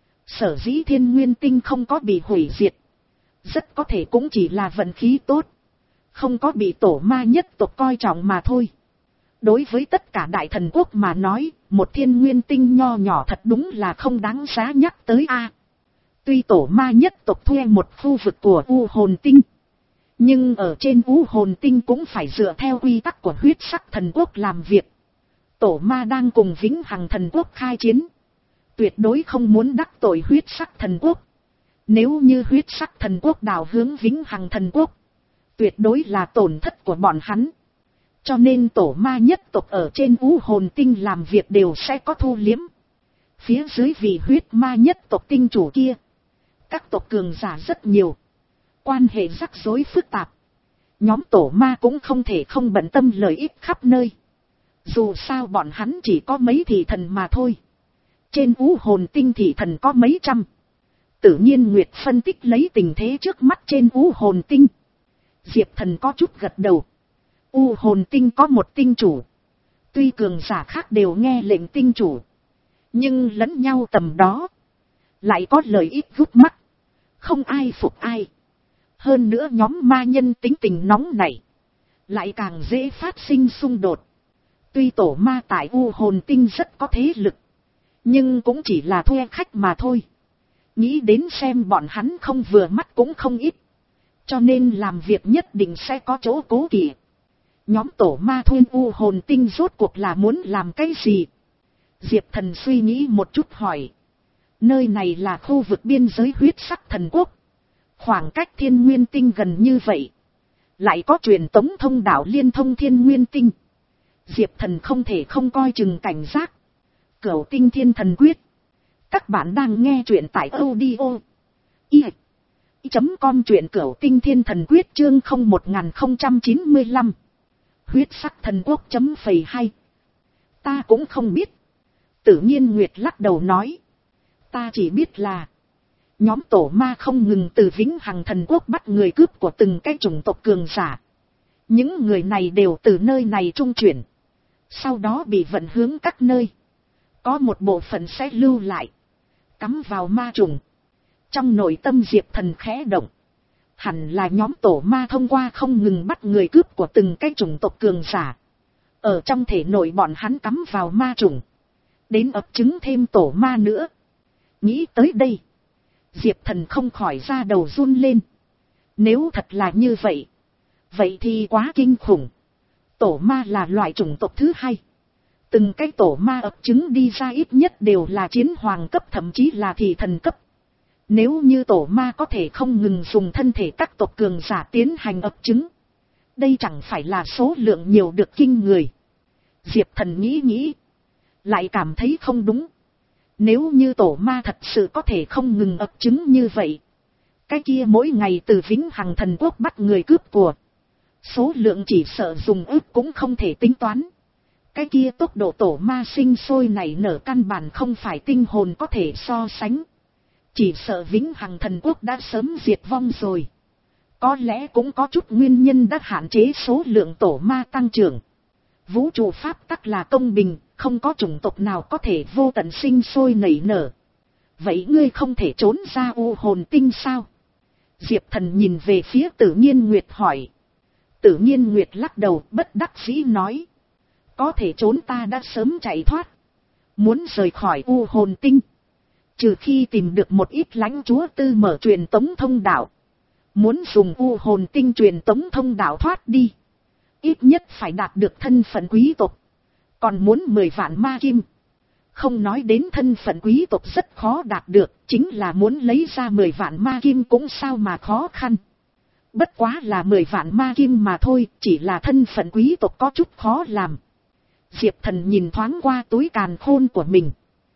Sở dĩ thiên nguyên tinh không có bị hủy diệt. Rất có thể cũng chỉ là vận khí tốt. Không có bị tổ ma nhất tộc coi trọng mà thôi. Đối với tất cả đại thần quốc mà nói, một thiên nguyên tinh nho nhỏ thật đúng là không đáng giá nhắc tới a. Tuy tổ ma nhất tộc thuê một khu vực của u hồn tinh. Nhưng ở trên u hồn tinh cũng phải dựa theo quy tắc của huyết sắc thần quốc làm việc. Tổ ma đang cùng vĩnh hằng thần quốc khai chiến. Tuyệt đối không muốn đắc tội huyết sắc thần quốc. Nếu như huyết sắc thần quốc đảo hướng vĩnh hằng thần quốc. Tuyệt đối là tổn thất của bọn hắn. Cho nên tổ ma nhất tộc ở trên u hồn tinh làm việc đều sẽ có thu liếm. Phía dưới vị huyết ma nhất tộc tinh chủ kia. Các tộc cường giả rất nhiều. Quan hệ rắc rối phức tạp. Nhóm tổ ma cũng không thể không bận tâm lợi ích khắp nơi. Dù sao bọn hắn chỉ có mấy thị thần mà thôi. Trên u hồn tinh thị thần có mấy trăm. Tự nhiên Nguyệt phân tích lấy tình thế trước mắt trên u hồn tinh. Diệp Thần có chút gật đầu. U hồn tinh có một tinh chủ. Tuy cường giả khác đều nghe lệnh tinh chủ. Nhưng lẫn nhau tầm đó. Lại có lợi ích gút mắt. Không ai phục ai. Hơn nữa nhóm ma nhân tính tình nóng này. Lại càng dễ phát sinh xung đột. Tuy tổ ma tại u hồn tinh rất có thế lực. Nhưng cũng chỉ là thuê khách mà thôi. Nghĩ đến xem bọn hắn không vừa mắt cũng không ít. Cho nên làm việc nhất định sẽ có chỗ cố kỵ. Nhóm tổ ma thuê u hồn tinh rốt cuộc là muốn làm cái gì? Diệp Thần suy nghĩ một chút hỏi. Nơi này là khu vực biên giới huyết sắc thần quốc. Khoảng cách thiên nguyên tinh gần như vậy. Lại có truyền tống thông đạo liên thông thiên nguyên tinh. Diệp Thần không thể không coi chừng cảnh giác. Cửu tinh thiên thần quyết. Các bạn đang nghe truyện tại audio. I. Chấm com truyện cửu tinh thiên thần quyết chương không một không chín lăm. Huyết sắc thần quốc chấm phẩy hay. Ta cũng không biết. Tự nhiên Nguyệt lắc đầu nói. Ta chỉ biết là, nhóm tổ ma không ngừng từ Vĩnh Hằng Thần Quốc bắt người cướp của từng cái chủng tộc cường giả. Những người này đều từ nơi này trung chuyển, sau đó bị vận hướng các nơi. Có một bộ phận sẽ lưu lại, cắm vào ma trùng. Trong nội tâm Diệp Thần khẽ động, hẳn là nhóm tổ ma thông qua không ngừng bắt người cướp của từng cái chủng tộc cường giả, ở trong thể nội bọn hắn cắm vào ma trùng, đến ấp trứng thêm tổ ma nữa. Nghĩ tới đây, Diệp Thần không khỏi ra đầu run lên. Nếu thật là như vậy, vậy thì quá kinh khủng. Tổ ma là loại chủng tộc thứ hai. Từng cái tổ ma ấp trứng đi ra ít nhất đều là chiến hoàng cấp, thậm chí là thị thần cấp. Nếu như tổ ma có thể không ngừng dùng thân thể các tộc cường giả tiến hành ấp trứng, đây chẳng phải là số lượng nhiều được kinh người. Diệp Thần nghĩ nghĩ, lại cảm thấy không đúng. Nếu như tổ ma thật sự có thể không ngừng ấp trứng như vậy, cái kia mỗi ngày từ Vĩnh Hằng Thần Quốc bắt người cướp của, số lượng chỉ sợ dùng ước cũng không thể tính toán. Cái kia tốc độ tổ ma sinh sôi nảy nở căn bản không phải tinh hồn có thể so sánh. Chỉ sợ Vĩnh Hằng Thần Quốc đã sớm diệt vong rồi. Có lẽ cũng có chút nguyên nhân đã hạn chế số lượng tổ ma tăng trưởng. Vũ trụ pháp tắc là công bình, không có chủng tộc nào có thể vô tận sinh sôi nảy nở. Vậy ngươi không thể trốn ra u hồn tinh sao? Diệp Thần nhìn về phía Tử Nhiên Nguyệt hỏi. Tử Nhiên Nguyệt lắc đầu bất đắc dĩ nói. Có thể trốn ta đã sớm chạy thoát. Muốn rời khỏi u hồn tinh, trừ khi tìm được một ít lãnh chúa tư mở truyền tống thông đạo. Muốn dùng u hồn tinh truyền tống thông đạo thoát đi, ít nhất phải đạt được thân phận quý tộc. Còn muốn mười vạn ma kim. Không nói đến thân phận quý tộc rất khó đạt được, chính là muốn lấy ra mười vạn ma kim cũng sao mà khó khăn. Bất quá là mười vạn ma kim mà thôi, chỉ là thân phận quý tộc có chút khó làm. Diệp Thần nhìn thoáng qua túi càn khôn của mình.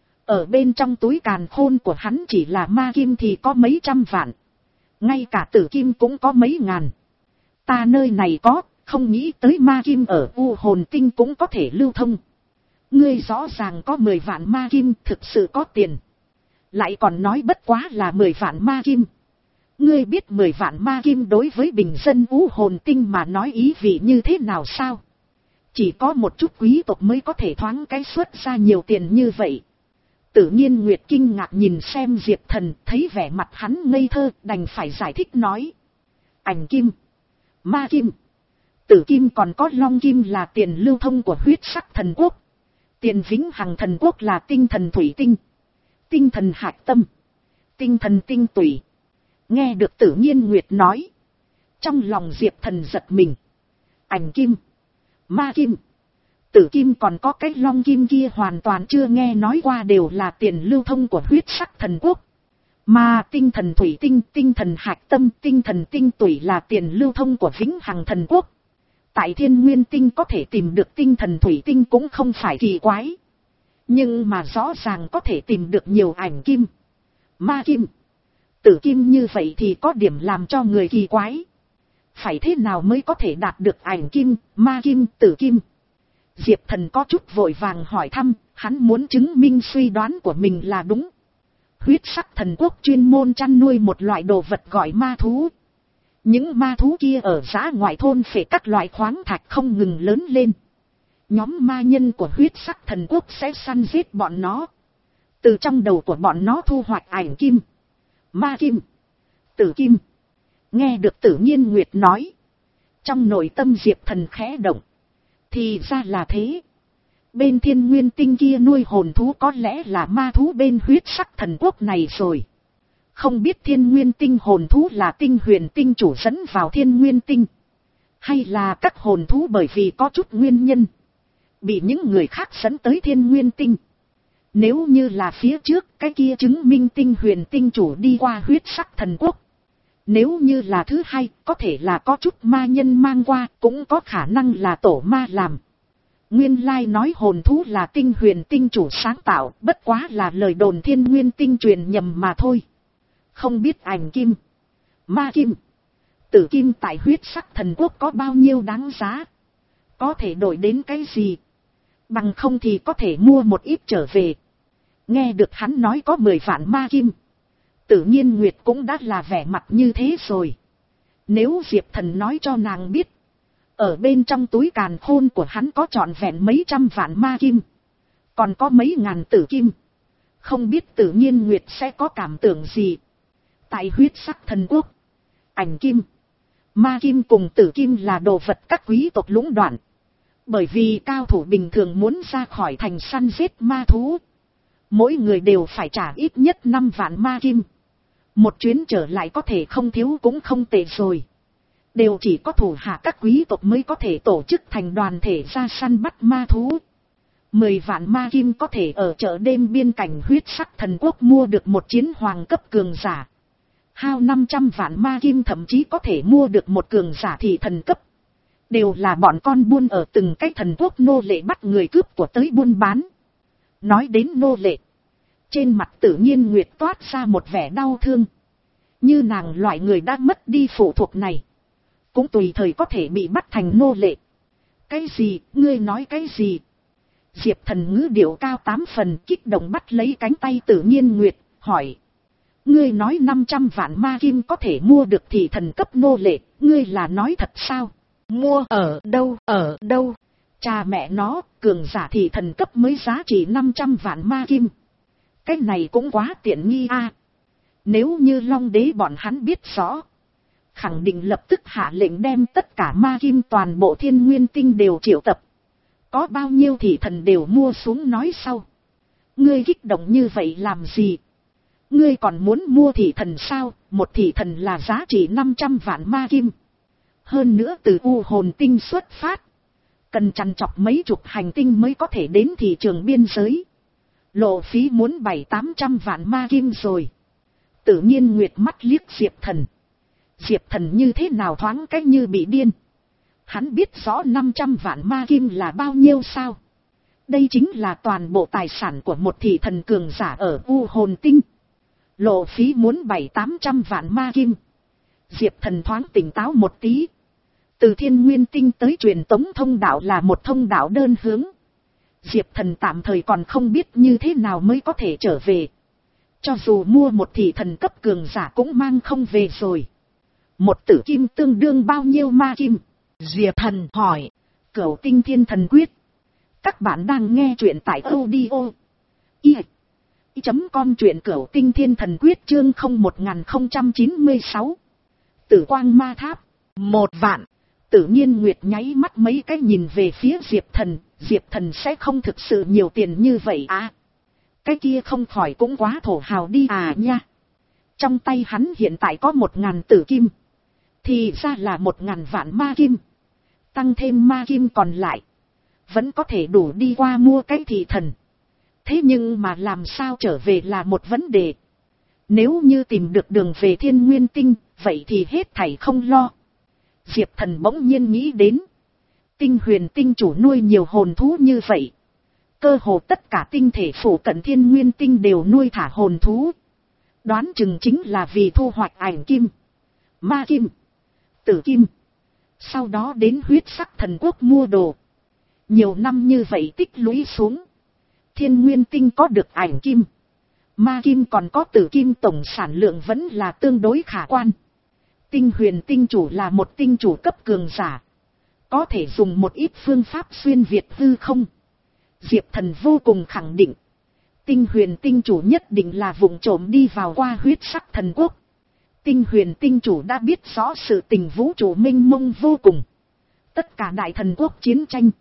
Ở bên trong túi càn khôn của hắn chỉ là ma kim thì có mấy trăm vạn. Ngay cả tử kim cũng có mấy ngàn. Ta nơi này có, không nghĩ tới ma kim ở u hồn tinh cũng có thể lưu thông. Ngươi rõ ràng có mười vạn ma kim, thực sự có tiền. Lại còn nói bất quá là mười vạn ma kim. Ngươi biết mười vạn ma kim đối với bình dân u hồn tinh mà nói ý vị như thế nào sao? Chỉ có một chút quý tộc mới có thể thoáng cái xuất ra nhiều tiền như vậy. Tự nhiên Nguyệt kinh ngạc nhìn xem Diệp Thần, thấy vẻ mặt hắn ngây thơ, đành phải giải thích nói. Ảnh kim, ma kim, tử kim còn có long kim là tiền lưu thông của huyết sắc thần quốc. Tiền Vĩnh Hằng Thần Quốc là tinh thần thủy tinh, tinh thần hạch tâm, tinh thần tinh tủy. Nghe được Tự nhiên Nguyệt nói, trong lòng Diệp Thần giật mình. Ảnh kim, ma kim, tử kim còn có cái long kim kia hoàn toàn chưa nghe nói qua, đều là tiền lưu thông của huyết sắc thần quốc. Mà tinh thần thủy tinh, tinh thần hạch tâm, tinh thần tinh tủy là tiền lưu thông của Vĩnh Hằng Thần Quốc. Tại Thiên Nguyên Tinh có thể tìm được tinh thần thủy tinh cũng không phải kỳ quái. Nhưng mà rõ ràng có thể tìm được nhiều ảnh kim, ma kim, tử kim như vậy thì có điểm làm cho người kỳ quái. Phải thế nào mới có thể đạt được ảnh kim, ma kim, tử kim? Diệp Thần có chút vội vàng hỏi thăm, hắn muốn chứng minh suy đoán của mình là đúng. Huyết sắc thần quốc chuyên môn chăn nuôi một loại đồ vật gọi ma thú. Những ma thú kia ở dã ngoại thôn phệ các loại khoáng thạch không ngừng lớn lên. Nhóm ma nhân của huyết sắc thần quốc sẽ săn giết bọn nó. Từ trong đầu của bọn nó thu hoạch ảnh kim, ma kim, tử kim. Nghe được Tự nhiên Nguyệt nói, trong nội tâm Diệp Thần khẽ động. Thì ra là thế. Bên Thiên Nguyên Tinh kia nuôi hồn thú có lẽ là ma thú bên huyết sắc thần quốc này rồi. Không biết Thiên Nguyên Tinh hồn thú là Tinh Huyền Tinh chủ dẫn vào Thiên Nguyên Tinh, hay là các hồn thú bởi vì có chút nguyên nhân bị những người khác dẫn tới Thiên Nguyên Tinh. Nếu như là phía trước, cái kia chứng minh Tinh Huyền Tinh chủ đi qua huyết sắc thần quốc. Nếu như là thứ hai, có thể là có chút ma nhân mang qua, cũng có khả năng là tổ ma làm. Nguyên lai nói hồn thú là Tinh Huyền Tinh chủ sáng tạo, bất quá là lời đồn Thiên Nguyên Tinh truyền nhầm mà thôi. Không biết ảnh kim, ma kim, tử kim tại huyết sắc thần quốc có bao nhiêu đáng giá, có thể đổi đến cái gì, bằng không thì có thể mua một ít trở về. Nghe được hắn nói có mười vạn ma kim, Tử Nhiên Nguyệt cũng đã là vẻ mặt như thế rồi. Nếu Diệp Thần nói cho nàng biết, ở bên trong túi càn khôn của hắn có trọn vẹn mấy trăm vạn ma kim, còn có mấy ngàn tử kim, không biết Tử Nhiên Nguyệt sẽ có cảm tưởng gì. Tại huyết sắc thần quốc, ảnh kim, ma kim cùng tử kim là đồ vật các quý tộc lũng đoạn. Bởi vì cao thủ bình thường muốn ra khỏi thành săn giết ma thú, mỗi người đều phải trả ít nhất năm vạn ma kim. Một chuyến trở lại có thể không thiếu cũng không tệ rồi. Đều chỉ có thủ hạ các quý tộc mới có thể tổ chức thành đoàn thể ra săn bắt ma thú. Mười vạn ma kim có thể ở chợ đêm biên cảnh huyết sắc thần quốc mua được một chiến hoàng cấp cường giả. Hao năm trăm vạn ma kim thậm chí có thể mua được một cường giả thị thần cấp. Đều là bọn con buôn ở từng cái thần quốc nô lệ bắt người cướp của tới buôn bán. Nói đến nô lệ, trên mặt Tử Nhiên Nguyệt toát ra một vẻ đau thương. Như nàng loại người đã mất đi phụ thuộc này, cũng tùy thời có thể bị bắt thành nô lệ. Cái gì, ngươi nói cái gì? Diệp Thần ngữ điệu cao tám phần, kích động bắt lấy cánh tay Tử Nhiên Nguyệt, hỏi. Ngươi nói năm trăm vạn ma kim có thể mua được thị thần cấp nô lệ, ngươi là nói thật sao? Mua ở đâu, ở đâu? Cha mẹ nó, cường giả thị thần cấp mới giá trị năm trăm vạn ma kim. Cái này cũng quá tiện nghi a. À, nếu như Long Đế bọn hắn biết rõ, khẳng định lập tức hạ lệnh đem tất cả ma kim toàn bộ Thiên Nguyên Tinh đều triệu tập. Có bao nhiêu thị thần đều mua xuống nói sau. Ngươi kích động như vậy làm gì? Ngươi còn muốn mua thị thần sao? Một thị thần là giá trị năm trăm vạn ma kim. Hơn nữa từ U Hồn Tinh xuất phát, cần chằn chọc mấy chục hành tinh mới có thể đến thị trường biên giới. Lộ phí muốn bảy tám trăm vạn ma kim rồi. Tự nhiên Nguyệt mắt liếc Diệp Thần. Diệp Thần như thế nào thoáng cách như bị điên. Hắn biết rõ năm trăm vạn ma kim là bao nhiêu sao? Đây chính là toàn bộ tài sản của một thị thần cường giả ở U Hồn Tinh. Lộ phí muốn bảy tám trăm vạn ma kim. Diệp Thần thoáng tỉnh táo một tí. Từ Thiên Nguyên Tinh tới truyền tống thông đạo là một thông đạo đơn hướng. Diệp Thần tạm thời còn không biết như thế nào mới có thể trở về. Cho dù mua một thị thần cấp cường giả cũng mang không về rồi. Một tử kim tương đương bao nhiêu ma kim? Diệp Thần hỏi. Cửu Tinh Thiên Thần Quyết. Các bạn đang nghe truyện tại audio i chấm com, truyện Cửu Tinh Thiên Thần Quyết chương không một không chín sáu. Tử Quang Ma Tháp. Một vạn. Tự nhiên Nguyệt nháy mắt mấy cái nhìn về phía Diệp Thần. Diệp Thần sẽ không thực sự nhiều tiền như vậy à? Cái kia không khỏi cũng quá thổ hào đi à nha. Trong tay hắn hiện tại có một ngàn tử kim. Thì ra là một ngàn vạn ma kim. Tăng thêm ma kim còn lại, vẫn có thể đủ đi qua mua cái thị thần. Thế nhưng mà làm sao trở về là một vấn đề. Nếu như tìm được đường về Thiên Nguyên Tinh, vậy thì hết thảy không lo. Diệp Thần bỗng nhiên nghĩ đến. Tinh Huyền Tinh chủ nuôi nhiều hồn thú như vậy. Cơ hồ tất cả tinh thể phủ cận Thiên Nguyên Tinh đều nuôi thả hồn thú. Đoán chừng chính là vì thu hoạch ảnh kim, ma kim, tử kim. Sau đó đến huyết sắc thần quốc mua đồ. Nhiều năm như vậy tích lũy xuống. Thiên Nguyên Tinh có được ảnh kim, ma kim còn có tử kim, tổng sản lượng vẫn là tương đối khả quan. Tinh Huyền Tinh chủ là một tinh chủ cấp cường giả. Có thể dùng một ít phương pháp xuyên việt hư không. Diệp Thần vô cùng khẳng định. Tinh Huyền Tinh chủ nhất định là vụng trộm đi vào qua huyết sắc thần quốc. Tinh Huyền Tinh chủ đã biết rõ sự tình vũ trụ mênh mông vô cùng. Tất cả đại thần quốc chiến tranh.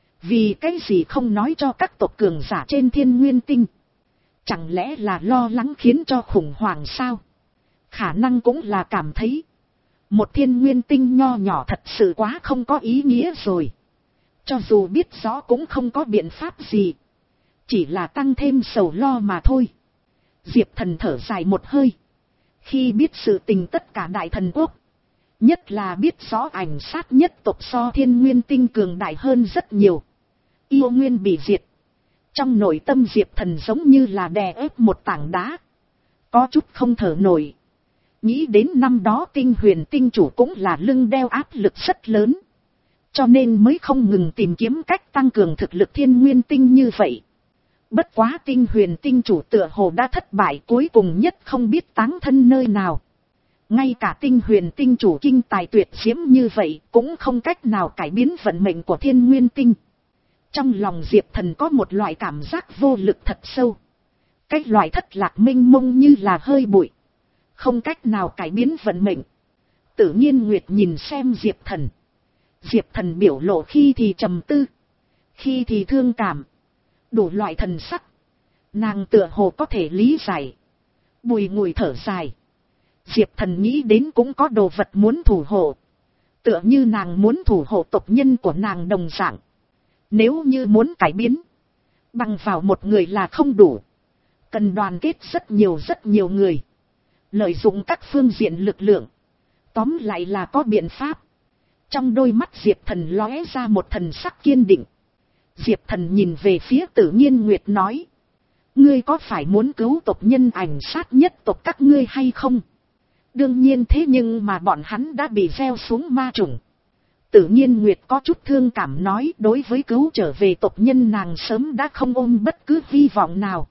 Vì cái gì không nói cho các tộc cường giả trên Thiên Nguyên Tinh? Chẳng lẽ là lo lắng khiến cho khủng hoảng sao? Khả năng cũng là cảm thấy một Thiên Nguyên Tinh nho nhỏ thật sự quá không có ý nghĩa rồi. Cho dù biết rõ cũng không có biện pháp gì. Chỉ là tăng thêm sầu lo mà thôi. Diệp Thần thở dài một hơi. Khi biết sự tình tất cả đại thần quốc, nhất là biết rõ ảnh sát nhất tộc so Thiên Nguyên Tinh cường đại hơn rất nhiều, yêu nguyên bị diệt. Trong nội tâm Diệp Thần giống như là đè ép một tảng đá, có chút không thở nổi. Nghĩ đến năm đó Tinh Huyền Tinh chủ cũng là lưng đeo áp lực rất lớn, cho nên mới không ngừng tìm kiếm cách tăng cường thực lực Thiên Nguyên Tinh như vậy. Bất quá tinh huyền tinh chủ tựa hồ đã thất bại, cuối cùng nhất không biết táng thân nơi nào. Ngay cả tinh huyền tinh chủ kinh tài tuyệt diễm như vậy cũng không cách nào cải biến vận mệnh của thiên nguyên tinh. Trong lòng Diệp Thần có một loại cảm giác vô lực thật sâu. Cái loại thất lạc mênh mông như là hơi bụi, không cách nào cải biến vận mệnh. Tự nhiên Nguyệt nhìn xem Diệp Thần. Diệp Thần biểu lộ khi thì trầm tư, khi thì thương cảm, đủ loại thần sắc. Nàng tựa hồ có thể lý giải. Bùi ngùi thở dài. Diệp Thần nghĩ đến cũng có đồ vật muốn thủ hộ. Tựa như nàng muốn thủ hộ tộc nhân của nàng đồng dạng. Nếu như muốn cải biến, bằng vào một người là không đủ. Cần đoàn kết rất nhiều rất nhiều người. Lợi dụng các phương diện lực lượng. Tóm lại là có biện pháp. Trong đôi mắt Diệp Thần lóe ra một thần sắc kiên định. Diệp Thần nhìn về phía Tự Nhiên Nguyệt nói. Ngươi có phải muốn cứu tộc nhân ảnh sát nhất tộc các ngươi hay không? Đương nhiên thế, nhưng mà bọn hắn đã bị gieo xuống ma trùng. Tự Nhiên Nguyệt có chút thương cảm nói, đối với cứu trở về tộc nhân nàng sớm đã không ôm bất cứ hy vọng nào.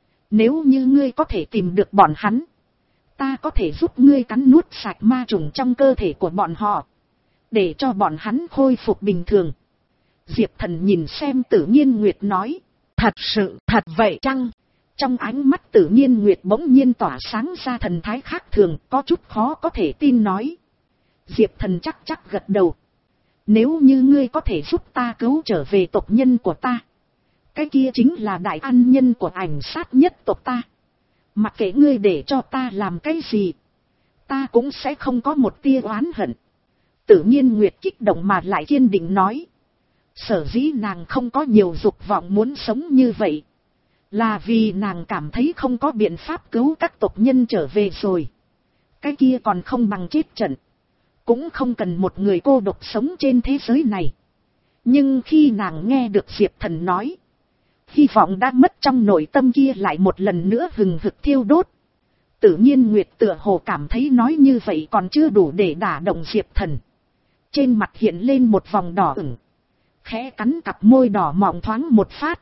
Nếu như ngươi có thể tìm được bọn hắn, ta có thể giúp ngươi cắn nuốt sạch ma trùng trong cơ thể của bọn họ, để cho bọn hắn khôi phục bình thường. Diệp Thần nhìn xem Tự Nhiên Nguyệt nói. Thật sự, thật vậy chăng? Trong ánh mắt Tự Nhiên Nguyệt bỗng nhiên tỏa sáng ra thần thái khác thường, có chút khó có thể tin nói. Diệp Thần chắc chắc gật đầu. Nếu như ngươi có thể giúp ta cứu trở về tộc nhân của ta, cái kia chính là đại ân nhân của ảnh sát nhất tộc ta. Mặc kệ ngươi để cho ta làm cái gì, ta cũng sẽ không có một tia oán hận. Tự Nhiên Nguyệt kích động mà lại kiên định nói. Sở dĩ nàng không có nhiều dục vọng muốn sống như vậy, là vì nàng cảm thấy không có biện pháp cứu các tộc nhân trở về rồi. Cái kia còn không bằng chết trận. Cũng không cần một người cô độc sống trên thế giới này. Nhưng khi nàng nghe được Diệp Thần nói, hy vọng đã mất trong nội tâm kia lại một lần nữa hừng hực thiêu đốt. Tự Nhiên Nguyệt tựa hồ cảm thấy nói như vậy còn chưa đủ để đả động Diệp Thần. Trên mặt hiện lên một vòng đỏ ửng, khẽ cắn cặp môi đỏ mọng thoáng một phát.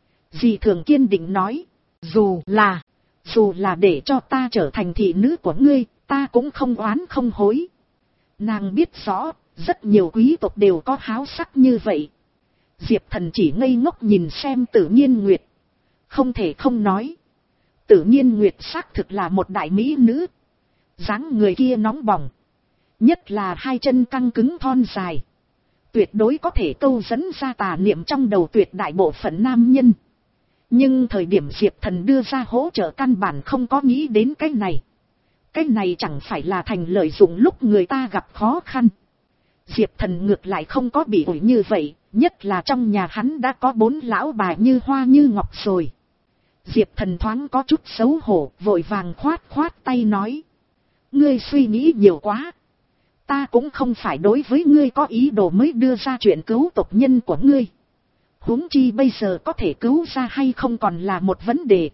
Dì thường kiên định nói, dù là, dù là để cho ta trở thành thị nữ của ngươi, ta cũng không oán không hối. Nàng biết rõ, rất nhiều quý tộc đều có háo sắc như vậy. Diệp Thần chỉ ngây ngốc nhìn xem Tự Nhiên Nguyệt. Không thể không nói. Tự Nhiên Nguyệt xác thực là một đại mỹ nữ. Dáng người kia nóng bỏng. Nhất là hai chân căng cứng thon dài. Tuyệt đối có thể câu dẫn ra tà niệm trong đầu tuyệt đại bộ phận nam nhân. Nhưng thời điểm Diệp Thần đưa ra hỗ trợ căn bản không có nghĩ đến cái này. Cái này chẳng phải là thành lợi dụng lúc người ta gặp khó khăn. Diệp Thần ngược lại không có bị ủi như vậy, nhất là trong nhà hắn đã có bốn lão bà như hoa như ngọc rồi. Diệp Thần thoáng có chút xấu hổ, vội vàng khoát khoát tay nói. Ngươi suy nghĩ nhiều quá. Ta cũng không phải đối với ngươi có ý đồ mới đưa ra chuyện cứu tộc nhân của ngươi. Huống chi bây giờ có thể cứu ra hay không còn là một vấn đề.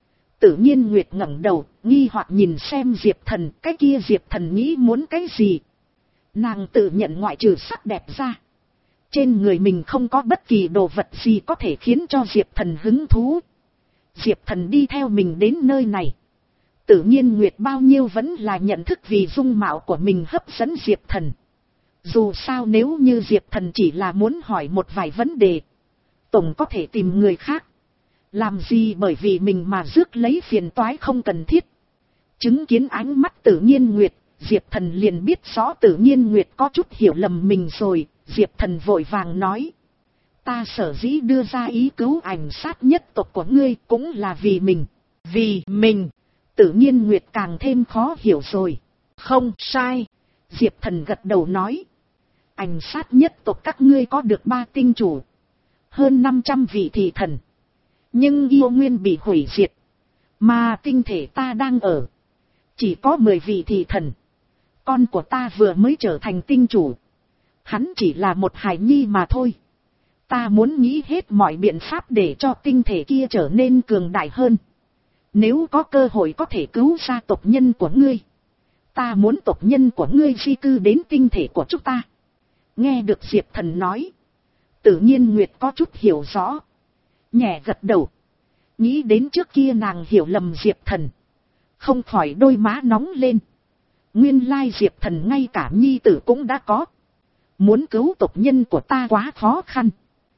Tự Nhiên Nguyệt ngẩng đầu, nghi hoặc nhìn xem Diệp Thần, cái kia Diệp Thần nghĩ muốn cái gì. Nàng tự nhận ngoại trừ sắc đẹp ra, trên người mình không có bất kỳ đồ vật gì có thể khiến cho Diệp Thần hứng thú. Diệp Thần đi theo mình đến nơi này. Tự Nhiên Nguyệt bao nhiêu vẫn là nhận thức vì dung mạo của mình hấp dẫn Diệp Thần. Dù sao nếu như Diệp Thần chỉ là muốn hỏi một vài vấn đề, tổng có thể tìm người khác. Làm gì bởi vì mình mà rước lấy phiền toái không cần thiết. Chứng kiến ánh mắt Tự Nhiên Nguyệt, Diệp Thần liền biết rõ Tự Nhiên Nguyệt có chút hiểu lầm mình rồi. Diệp Thần vội vàng nói. Ta sở dĩ đưa ra ý cứu ảnh sát nhất tộc của ngươi cũng là vì mình. Vì mình. Tự Nhiên Nguyệt càng thêm khó hiểu rồi. Không sai. Diệp Thần gật đầu nói. Ảnh sát nhất tộc các ngươi có được ba tinh chủ. Hơn năm trăm vị thị thần. Nhưng yêu nguyên bị hủy diệt. Mà tinh thể ta đang ở. Chỉ có mười vị thị thần. Con của ta vừa mới trở thành tinh chủ. Hắn chỉ là một hài nhi mà thôi. Ta muốn nghĩ hết mọi biện pháp để cho tinh thể kia trở nên cường đại hơn. Nếu có cơ hội có thể cứu ra tộc nhân của ngươi. Ta muốn tộc nhân của ngươi di cư đến tinh thể của chúng ta. Nghe được Diệp Thần nói. Tự Nhiên Nguyệt có chút hiểu rõ. Nhẹ gật đầu. Nghĩ đến trước kia nàng hiểu lầm Diệp Thần, không khỏi đôi má nóng lên. Nguyên lai Diệp Thần ngay cả nhi tử cũng đã có. Muốn cứu tộc nhân của ta quá khó khăn.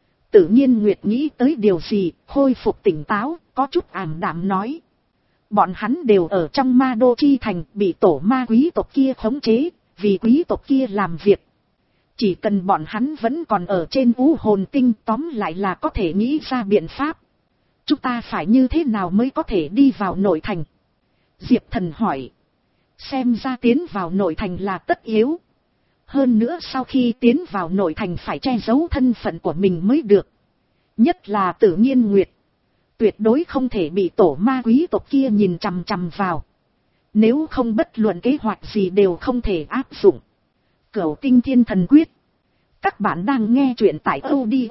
Tự nhiên Nguyệt nghĩ tới điều gì, khôi phục tỉnh táo, có chút ảm đạm nói. Bọn hắn đều ở trong Ma Đô Chi Thành, bị tổ ma quý tộc kia khống chế, vì quý tộc kia làm việc. Chỉ cần bọn hắn vẫn còn ở trên U Hồn Tinh, tóm lại là có thể nghĩ ra biện pháp. Chúng ta phải như thế nào mới có thể đi vào nội thành? Diệp Thần hỏi. Xem ra tiến vào nội thành là tất yếu. Hơn nữa sau khi tiến vào nội thành phải che giấu thân phận của mình mới được. Nhất là Tử Nhiên Nguyệt. Tuyệt đối không thể bị tổ ma quý tộc kia nhìn chằm chằm vào. Nếu không bất luận kế hoạch gì đều không thể áp dụng. Cửu Tinh Thiên Thần Quyết. Các bạn đang nghe truyện tại audio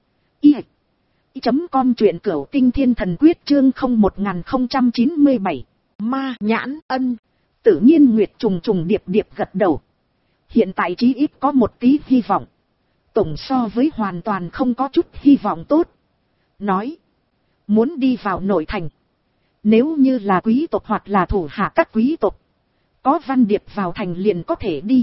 i chấm com, truyện Cửu Tinh Thiên Thần Quyết chương không một không chín bảy. Ma nhãn ân. Tự nhiên Nguyệt trùng trùng điệp điệp gật đầu. Hiện tại chí ít có một tí hy vọng. Tổng so với hoàn toàn không có chút hy vọng tốt. Nói. Muốn đi vào nội thành. Nếu như là quý tộc hoặc là thủ hạ các quý tộc. Có văn điệp vào thành liền có thể đi.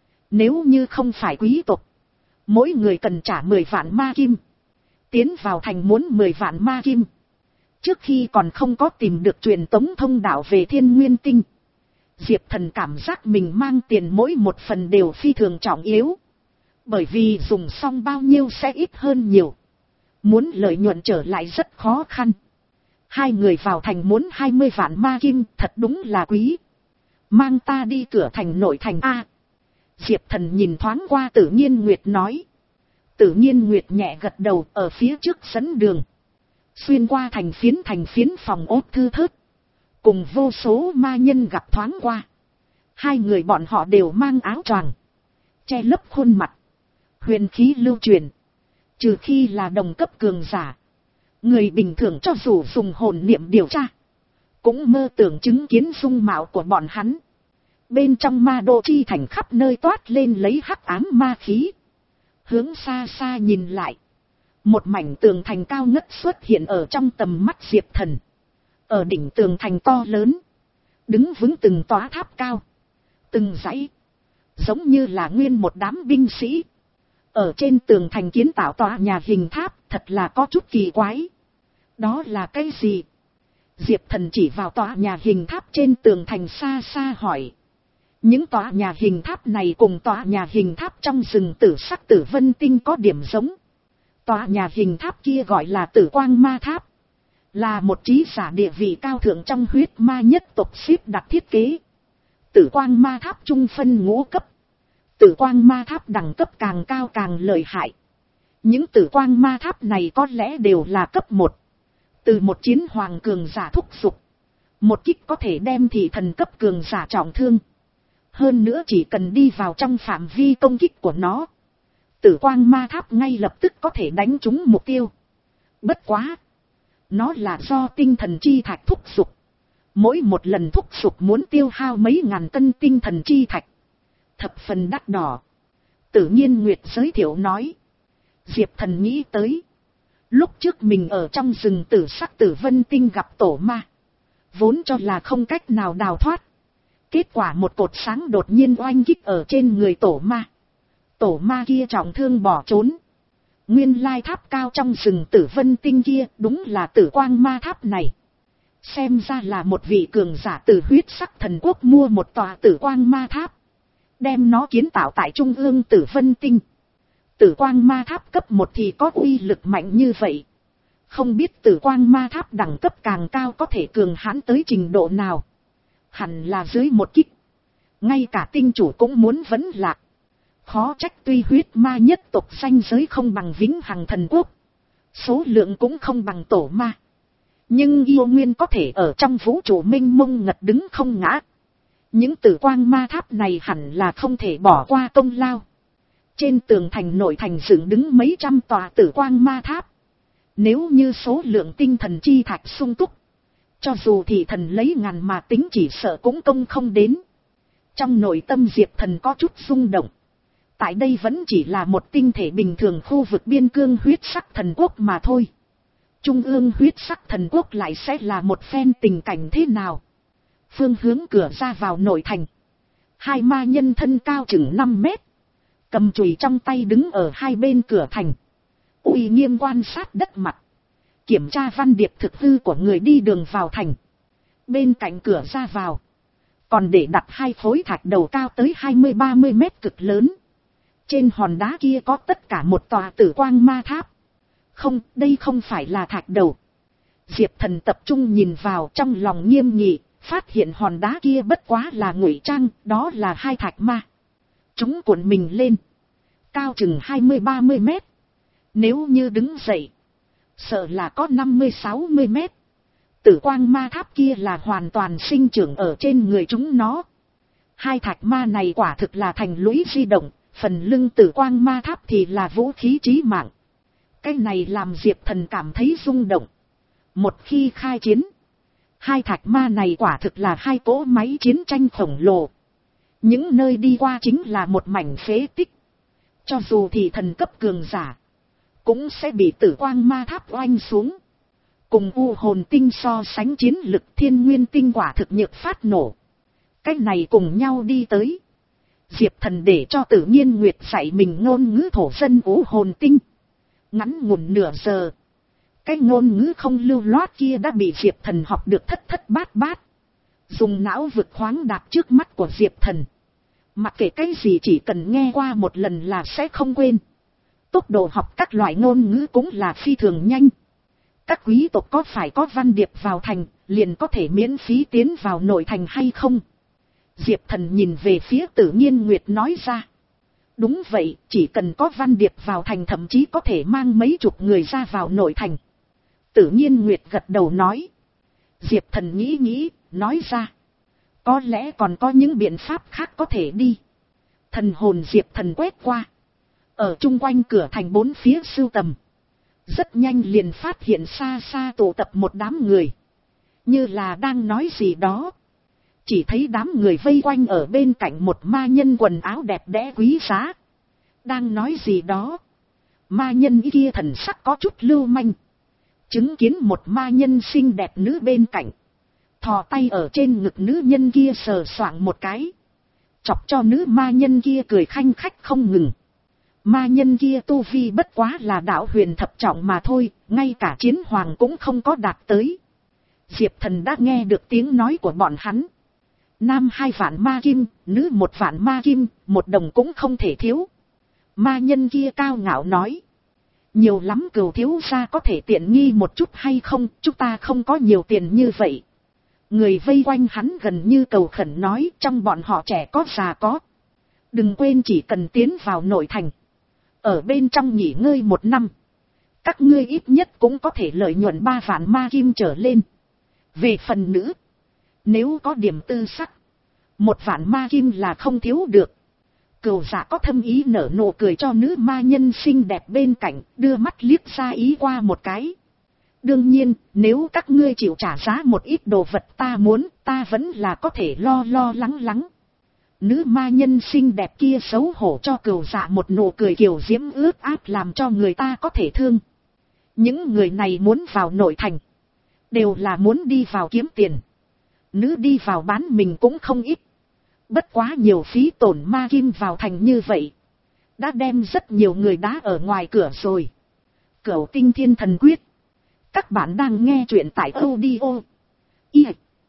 Nếu như không phải quý tộc. Mỗi người cần trả mười vạn ma kim. Tiến vào thành muốn mười vạn ma kim. Trước khi còn không có tìm được truyền tống thông đạo về Thiên Nguyên Tinh. Diệp Thần cảm giác mình mang tiền mỗi một phần đều phi thường trọng yếu. Bởi vì dùng xong bao nhiêu sẽ ít hơn nhiều. Muốn lợi nhuận trở lại rất khó khăn. Hai người vào thành muốn hai mươi vạn ma kim, thật đúng là quý. Mang ta đi cửa thành nội thành A. Diệp Thần nhìn thoáng qua Tự Nhiên Nguyệt nói. Tự Nhiên Nguyệt nhẹ gật đầu, ở phía trước dẫn đường. Xuyên qua thành phiến thành phiến phòng ốt thư thớt. Cùng vô số ma nhân gặp thoáng qua. Hai người bọn họ đều mang áo choàng, che lấp khuôn mặt. Huyền khí lưu truyền. Trừ khi là đồng cấp cường giả. Người bình thường cho dù dùng hồn niệm điều tra. Cũng mơ tưởng chứng kiến dung mạo của bọn hắn. Bên trong Ma Đô Chi Thành khắp nơi toát lên lấy hắc ám ma khí. Hướng xa xa nhìn lại. Một mảnh tường thành cao ngất xuất hiện ở trong tầm mắt Diệp Thần. Ở đỉnh tường thành to lớn. Đứng vững từng tòa tháp cao. Từng dãy. Giống như là nguyên một đám binh sĩ. Ở trên tường thành kiến tạo tòa nhà hình tháp, thật là có chút kỳ quái. Đó là cái gì? Diệp Thần chỉ vào tòa nhà hình tháp trên tường thành xa xa hỏi. Những tòa nhà hình tháp này cùng tòa nhà hình tháp trong rừng Tử Sắc Tử Vân Tinh có điểm giống. Tòa nhà hình tháp kia gọi là Tử Quang Ma Tháp. Là một trí giả địa vị cao thượng trong huyết ma nhất tộc xếp đặt thiết kế. Tử Quang Ma Tháp trung phân ngũ cấp. Tử Quang Ma Tháp đẳng cấp càng cao càng lợi hại. Những Tử Quang Ma Tháp này có lẽ đều là cấp một. Từ một chiến hoàng cường giả thúc giục. Một kích có thể đem thị thần cấp cường giả trọng thương. Hơn nữa chỉ cần đi vào trong phạm vi công kích của nó. Tử Quang Ma Tháp ngay lập tức có thể đánh trúng mục tiêu. Bất quá. Nó là do tinh thần chi thạch thúc giục. Mỗi một lần thúc giục muốn tiêu hao mấy ngàn cân tinh thần chi thạch. Thập phần đắt đỏ. Tự Nhiên Nguyệt giới thiệu nói. Diệp Thần nghĩ tới. Lúc trước mình ở trong rừng Tử Sắc Tử Vân Tinh gặp tổ ma. Vốn cho là không cách nào đào thoát. Kết quả một cột sáng đột nhiên oanh kích ở trên người tổ ma. Tổ ma kia trọng thương bỏ trốn. Nguyên lai tháp cao trong rừng Tử Vân Tinh kia đúng là Tử Quang Ma Tháp này. Xem ra là một vị cường giả từ huyết sắc thần quốc mua một tòa Tử Quang Ma Tháp. Đem nó kiến tạo tại trung ương Tử Vân Tinh. Tử Quang Ma Tháp cấp một thì có uy lực mạnh như vậy. Không biết Tử Quang Ma Tháp đẳng cấp càng cao có thể cường hãn tới trình độ nào. Hẳn là dưới một kích. Ngay cả tinh chủ cũng muốn vấn lạc. Khó trách tuy huyết ma nhất tộc danh giới không bằng Vĩnh Hằng Thần Quốc. Số lượng cũng không bằng tổ ma. Nhưng yêu nguyên có thể ở trong vũ trụ mênh mông ngật đứng không ngã. Những Tử Quang Ma Tháp này hẳn là không thể bỏ qua công lao. Trên tường thành nội thành dựng đứng mấy trăm tòa Tử Quang Ma Tháp. Nếu như số lượng tinh thần chi thạch sung túc. Cho dù thị thần lấy ngàn mà tính chỉ sợ cũng công không đến. Trong nội tâm Diệp Thần có chút rung động. Tại đây vẫn chỉ là một tinh thể bình thường khu vực biên cương huyết sắc thần quốc mà thôi. Trung ương huyết sắc thần quốc lại sẽ là một phen tình cảnh thế nào? Phương hướng cửa ra vào nội thành. Hai ma nhân thân cao chừng năm mét. Cầm chùy trong tay đứng ở hai bên cửa thành. Uy nghiêm quan sát đất mặt. Kiểm tra văn điệp thực hư của người đi đường vào thành. Bên cạnh cửa ra vào. Còn để đặt hai khối thạch đầu cao tới hai mươi ba mươi mét cực lớn. Trên hòn đá kia có tất cả một tòa tử quang ma tháp. Không, đây không phải là thạch đầu. Diệp Thần tập trung nhìn vào, trong lòng nghiêm nghị, phát hiện hòn đá kia bất quá là ngụy trang, đó là hai thạch ma. Chúng cuộn mình lên. Cao chừng hai mươi ba mươi mét. Nếu như đứng dậy, sợ là có năm mươi sáu mươi mét. Tử quang ma tháp kia là hoàn toàn sinh trưởng ở trên người chúng nó. Hai thạch ma này quả thực là thành lũy di động, phần lưng tử quang ma tháp thì là vũ khí chí mạng. Cái này làm Diệp Thần cảm thấy rung động. Một khi khai chiến, hai thạch ma này quả thực là hai cỗ máy chiến tranh khổng lồ. Những nơi đi qua chính là một mảnh phế tích. Cho dù thì thần cấp cường giả, cũng sẽ bị tử quang ma tháp oanh xuống. Cùng u hồn tinh so sánh chiến lực, thiên nguyên tinh quả thực nhược phát nổ. Cái này cùng nhau đi tới. Diệp Thần để cho Tử Nhiên Nguyệt dạy mình ngôn ngữ thổ dân u hồn tinh. Ngắn ngủn nửa giờ. Cái ngôn ngữ không lưu loát kia đã bị Diệp Thần học được thất thất bát bát. Dùng não vực khoáng đạt trước mắt của Diệp Thần. Mặc kệ cái gì chỉ cần nghe qua một lần là sẽ không quên. Tốc độ học các loại ngôn ngữ cũng là phi thường nhanh. Các quý tộc có phải có văn điệp vào thành, liền có thể miễn phí tiến vào nội thành hay không? Diệp Thần nhìn về phía Tử Nhiên Nguyệt nói ra. Đúng vậy, chỉ cần có văn điệp vào thành thậm chí có thể mang mấy chục người ra vào nội thành. Tử Nhiên Nguyệt gật đầu nói. Diệp Thần nghĩ nghĩ, nói ra. Có lẽ còn có những biện pháp khác có thể đi. Thần hồn Diệp Thần quét qua. Ở chung quanh cửa thành bốn phía sưu tầm. Rất nhanh liền phát hiện xa xa tụ tập một đám người. Như là đang nói gì đó. Chỉ thấy đám người vây quanh ở bên cạnh một ma nhân quần áo đẹp đẽ quý giá. Đang nói gì đó. Ma nhân kia thần sắc có chút lưu manh. Chứng kiến một ma nhân xinh đẹp nữ bên cạnh. Thò tay ở trên ngực nữ nhân kia sờ soạng một cái. Chọc cho nữ ma nhân kia cười khanh khách không ngừng. Ma nhân kia tu vi bất quá là đạo huyền thập trọng mà thôi, ngay cả chiến hoàng cũng không có đạt tới. Diệp Thần đã nghe được tiếng nói của bọn hắn. Nam hai vạn ma kim, nữ một vạn ma kim, một đồng cũng không thể thiếu. Ma nhân kia cao ngạo nói. Nhiều lắm cừu thiếu gia có thể tiện nghi một chút hay không, chúng ta không có nhiều tiền như vậy. Người vây quanh hắn gần như cầu khẩn nói, trong bọn họ trẻ có già có. Đừng quên chỉ cần tiến vào nội thành. Ở bên trong nghỉ ngơi một năm. Các ngươi ít nhất cũng có thể lợi nhuận ba vạn ma kim trở lên. Về phần nữ. Nếu có điểm tư sắc. Một vạn ma kim là không thiếu được. Cừu giả có thâm ý nở nụ cười cho nữ ma nhân xinh đẹp bên cạnh. Đưa mắt liếc ra ý qua một cái. Đương nhiên, nếu các ngươi chịu trả giá một ít đồ vật ta muốn, ta vẫn là có thể lo lo lắng lắng. Nữ ma nhân xinh đẹp kia xấu hổ cho cừu dạ một nụ cười kiều diễm ướt át làm cho người ta có thể thương. Những người này muốn vào nội thành. Đều là muốn đi vào kiếm tiền. Nữ đi vào bán mình cũng không ít. Bất quá nhiều phí tổn ma kim vào thành như vậy. Đã đem rất nhiều người đá ở ngoài cửa rồi. Cửu Tinh Thiên Thần Quyết. Các bạn đang nghe truyện tại audio. Y.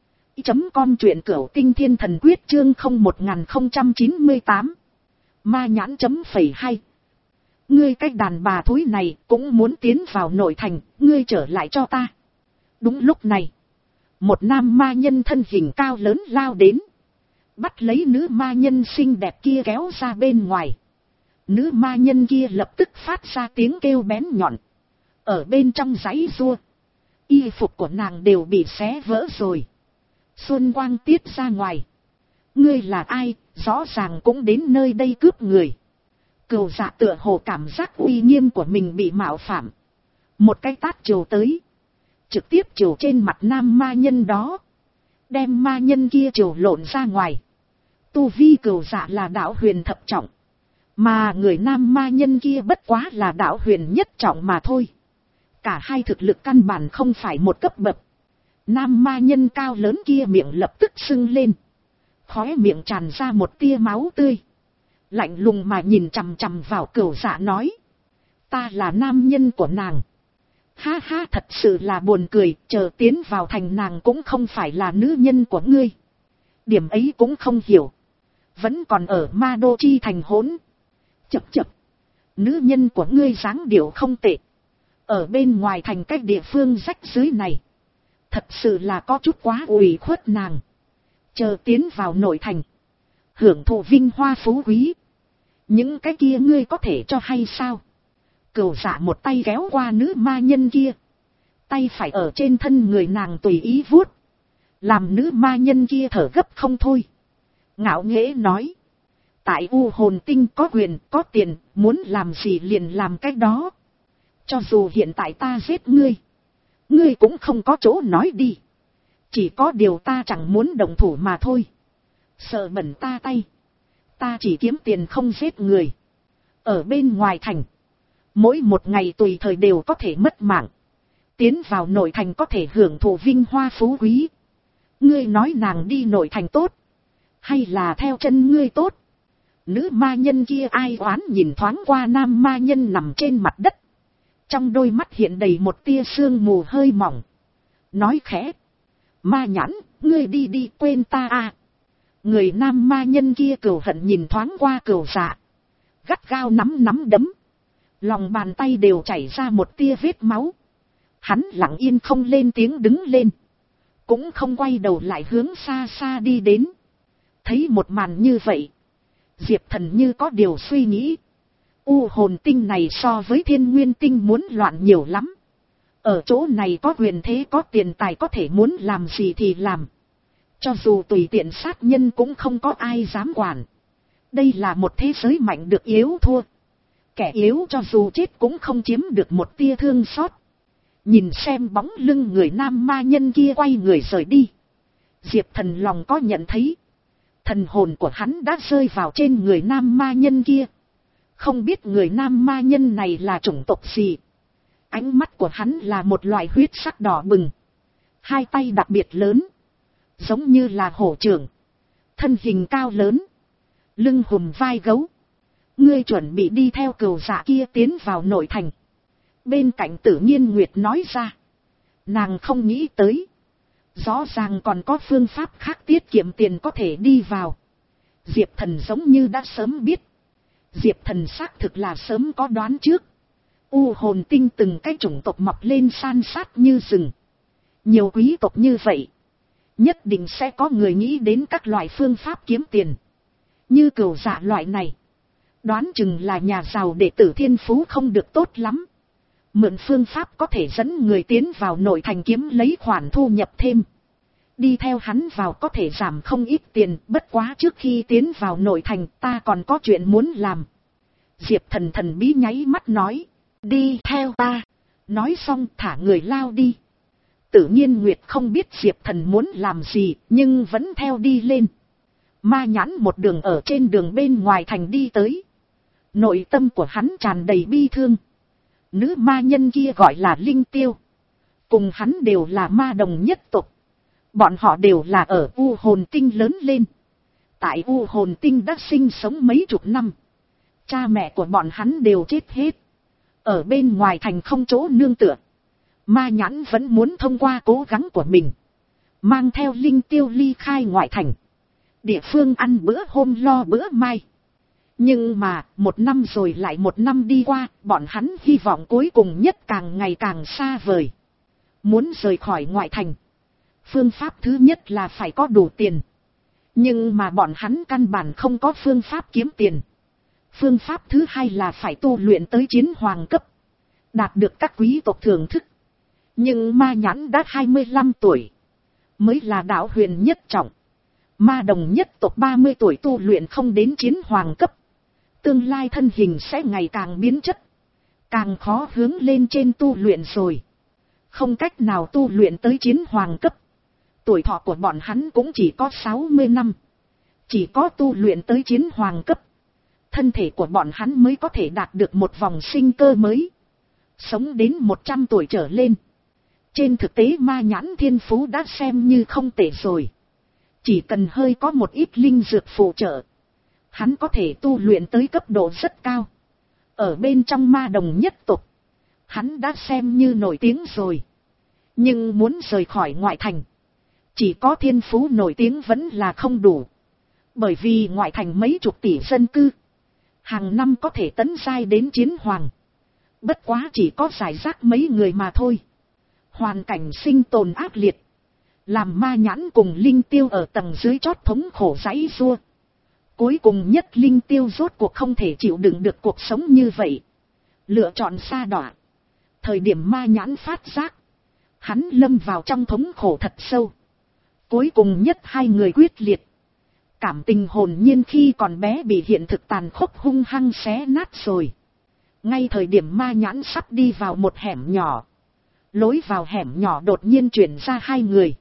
Chấm com truyện Cửu Tinh Thiên Thần Quyết chương không một nghìn không trăm chín mươi tám. Ma nhãn chấm phẩy hay. Ngươi cái đàn bà thúi này cũng muốn tiến vào nội thành, ngươi trở lại cho ta. Đúng lúc này. Một nam ma nhân thân hình cao lớn lao đến. Bắt lấy nữ ma nhân xinh đẹp kia kéo ra bên ngoài. Nữ ma nhân kia lập tức phát ra tiếng kêu bén nhọn. Ở bên trong giấy rua. Y phục của nàng đều bị xé vỡ rồi. Xuân quang tiết ra ngoài. Ngươi là ai, rõ ràng cũng đến nơi đây cướp người. Cừu dạ tựa hồ cảm giác uy nghiêm của mình bị mạo phạm. Một cái tát chầu tới. Trực tiếp chầu trên mặt nam ma nhân đó. Đem ma nhân kia chầu lộn ra ngoài. Tu vi cừu dạ là đạo huyền thập trọng. Mà người nam ma nhân kia bất quá là đạo huyền nhất trọng mà thôi. cả hai thực lực căn bản không phải một cấp bậc. Nam ma nhân cao lớn kia miệng lập tức sưng lên. Khóe miệng tràn ra một tia máu tươi. Lạnh lùng mà nhìn chằm chằm vào Cửu Dạ nói. Ta là nam nhân của nàng. Ha ha, thật sự là buồn cười, chờ tiến vào thành nàng cũng không phải là nữ nhân của ngươi. Điểm ấy cũng không hiểu. Vẫn còn ở Ma Đô Chi thành hỗn. Chập chập. Nữ nhân của ngươi dáng điệu không tệ. Ở bên ngoài thành cách địa phương rách dưới này. Thật sự là có chút quá ủy khuất nàng. Chờ tiến vào nội thành. Hưởng thụ vinh hoa phú quý. Những cái kia ngươi có thể cho hay sao? Cửu Dạ một tay kéo qua nữ ma nhân kia. Tay phải ở trên thân người nàng tùy ý vuốt. Làm nữ ma nhân kia thở gấp không thôi. Ngạo nghễ nói. Tại U Hồn Tinh có quyền, có tiền, muốn làm gì liền làm cái đó. Cho dù hiện tại ta giết ngươi. Ngươi cũng không có chỗ nói đi. Chỉ có điều ta chẳng muốn động thủ mà thôi. Sợ bẩn ta tay. Ta chỉ kiếm tiền không giết người. Ở bên ngoài thành. Mỗi một ngày tùy thời đều có thể mất mạng. Tiến vào nội thành có thể hưởng thụ vinh hoa phú quý. Ngươi nói nàng đi nội thành tốt. Hay là theo chân ngươi tốt. Nữ ma nhân kia ai oán nhìn thoáng qua nam ma nhân nằm trên mặt đất. Trong đôi mắt hiện đầy một tia sương mù hơi mỏng. Nói khẽ. Ma Nhãn, ngươi đi đi quên ta à. Người nam ma nhân kia cừu hận nhìn thoáng qua Cửu Dạ. Gắt gao nắm nắm đấm. Lòng bàn tay đều chảy ra một tia vết máu. Hắn lặng yên không lên tiếng đứng lên. Cũng không quay đầu lại hướng xa xa đi đến. Thấy một màn như vậy. Diệp Thần như có điều suy nghĩ. U Hồn Tinh này so với Thiên Nguyên Tinh muốn loạn nhiều lắm. Ở chỗ này có quyền thế có tiền tài có thể muốn làm gì thì làm. Cho dù tùy tiện sát nhân cũng không có ai dám quản. Đây là một thế giới mạnh được yếu thua. Kẻ yếu cho dù chết cũng không chiếm được một tia thương xót. Nhìn xem bóng lưng người nam ma nhân kia quay người rời đi. Diệp Thần lòng có nhận thấy. Thần hồn của hắn đã rơi vào trên người nam ma nhân kia. Không biết người nam ma nhân này là chủng tộc gì. Ánh mắt của hắn là một loại huyết sắc đỏ bừng. Hai tay đặc biệt lớn. Giống như là hổ trưởng. Thân hình cao lớn. Lưng hùm vai gấu. Ngươi chuẩn bị đi theo Cửu Dạ kia tiến vào nội thành. Bên cạnh Tử Nhiên Nguyệt nói ra. Nàng không nghĩ tới. Rõ ràng còn có phương pháp khác tiết kiệm tiền có thể đi vào. Diệp Thần giống như đã sớm biết. Diệp Thần xác thực là sớm có đoán trước. U Hồn Tinh từng cái chủng tộc mọc lên san sát như rừng. Nhiều quý tộc như vậy. Nhất định sẽ có người nghĩ đến các loại phương pháp kiếm tiền. Như Cửu Dạ loại này. Đoán chừng là nhà giàu đệ tử thiên phú không được tốt lắm. Mượn phương pháp có thể dẫn người tiến vào nội thành kiếm lấy khoản thu nhập thêm. Đi theo hắn vào có thể giảm không ít tiền, bất quá trước khi tiến vào nội thành ta còn có chuyện muốn làm. Diệp Thần thần bí nháy mắt nói, đi theo ta. Nói xong thả người lao đi. Tự nhiên Nguyệt không biết Diệp Thần muốn làm gì, nhưng vẫn theo đi lên. Ma Nhãn một đường ở trên đường bên ngoài thành đi tới. Nội tâm của hắn tràn đầy bi thương. Nữ ma nhân kia gọi là Linh Tiêu. Cùng hắn đều là ma đồng nhất tộc. Bọn họ đều là ở U Hồn Tinh lớn lên. Tại U Hồn Tinh đã sinh sống mấy chục năm. Cha mẹ của bọn hắn đều chết hết. Ở bên ngoài thành không chỗ nương tựa. Ma Nhãn vẫn muốn thông qua cố gắng của mình. Mang theo Linh Tiêu ly khai ngoại thành. Địa phương ăn bữa hôm lo bữa mai. Nhưng mà, một năm rồi lại một năm đi qua, bọn hắn hy vọng cuối cùng nhất càng ngày càng xa vời. Muốn rời khỏi ngoại thành. Phương pháp thứ nhất là phải có đủ tiền. Nhưng mà bọn hắn căn bản không có phương pháp kiếm tiền. Phương pháp thứ hai là phải tu luyện tới chiến hoàng cấp. Đạt được các quý tộc thưởng thức. Nhưng Ma Nhãn đã hai mươi lăm tuổi. Mới là đạo huyền nhất trọng. Ma đồng nhất tộc ba mươi tuổi tu luyện không đến chiến hoàng cấp. Tương lai thân hình sẽ ngày càng biến chất. Càng khó hướng lên trên tu luyện rồi. Không cách nào tu luyện tới chiến hoàng cấp. Tuổi thọ của bọn hắn cũng chỉ có sáu mươi năm. Chỉ có tu luyện tới chiến hoàng cấp. Thân thể của bọn hắn mới có thể đạt được một vòng sinh cơ mới. sống đến một trăm tuổi trở lên. Trên thực tế ma nhãn thiên phú đã xem như không tệ rồi. Chỉ cần hơi có một ít linh dược phụ trợ, hắn có thể tu luyện tới cấp độ rất cao. Ở bên trong ma đồng nhất tộc, hắn đã xem như nổi tiếng rồi. Nhưng muốn rời khỏi ngoại thành, chỉ có thiên phú nổi tiếng vẫn là không đủ. Bởi vì ngoại thành mấy chục tỷ dân cư, hàng năm có thể tấn giai đến chiến hoàng. Bất quá chỉ có giải rác mấy người mà thôi. Hoàn cảnh sinh tồn ác liệt, làm ma nhãn cùng linh tiêu ở tầng dưới chót thống khổ giãy giụa. Cuối cùng nhất linh tiêu rốt cuộc không thể chịu đựng được cuộc sống như vậy, lựa chọn sa đọa. Thời điểm ma nhãn phát giác, hắn lâm vào trong thống khổ thật sâu. Cuối cùng nhất hai người quyết liệt. Cảm tình hồn nhiên khi còn bé bị hiện thực tàn khốc hung hăng xé nát rồi. Ngay thời điểm ma nhãn sắp đi vào một hẻm nhỏ, lối vào hẻm nhỏ đột nhiên chuyển ra hai người.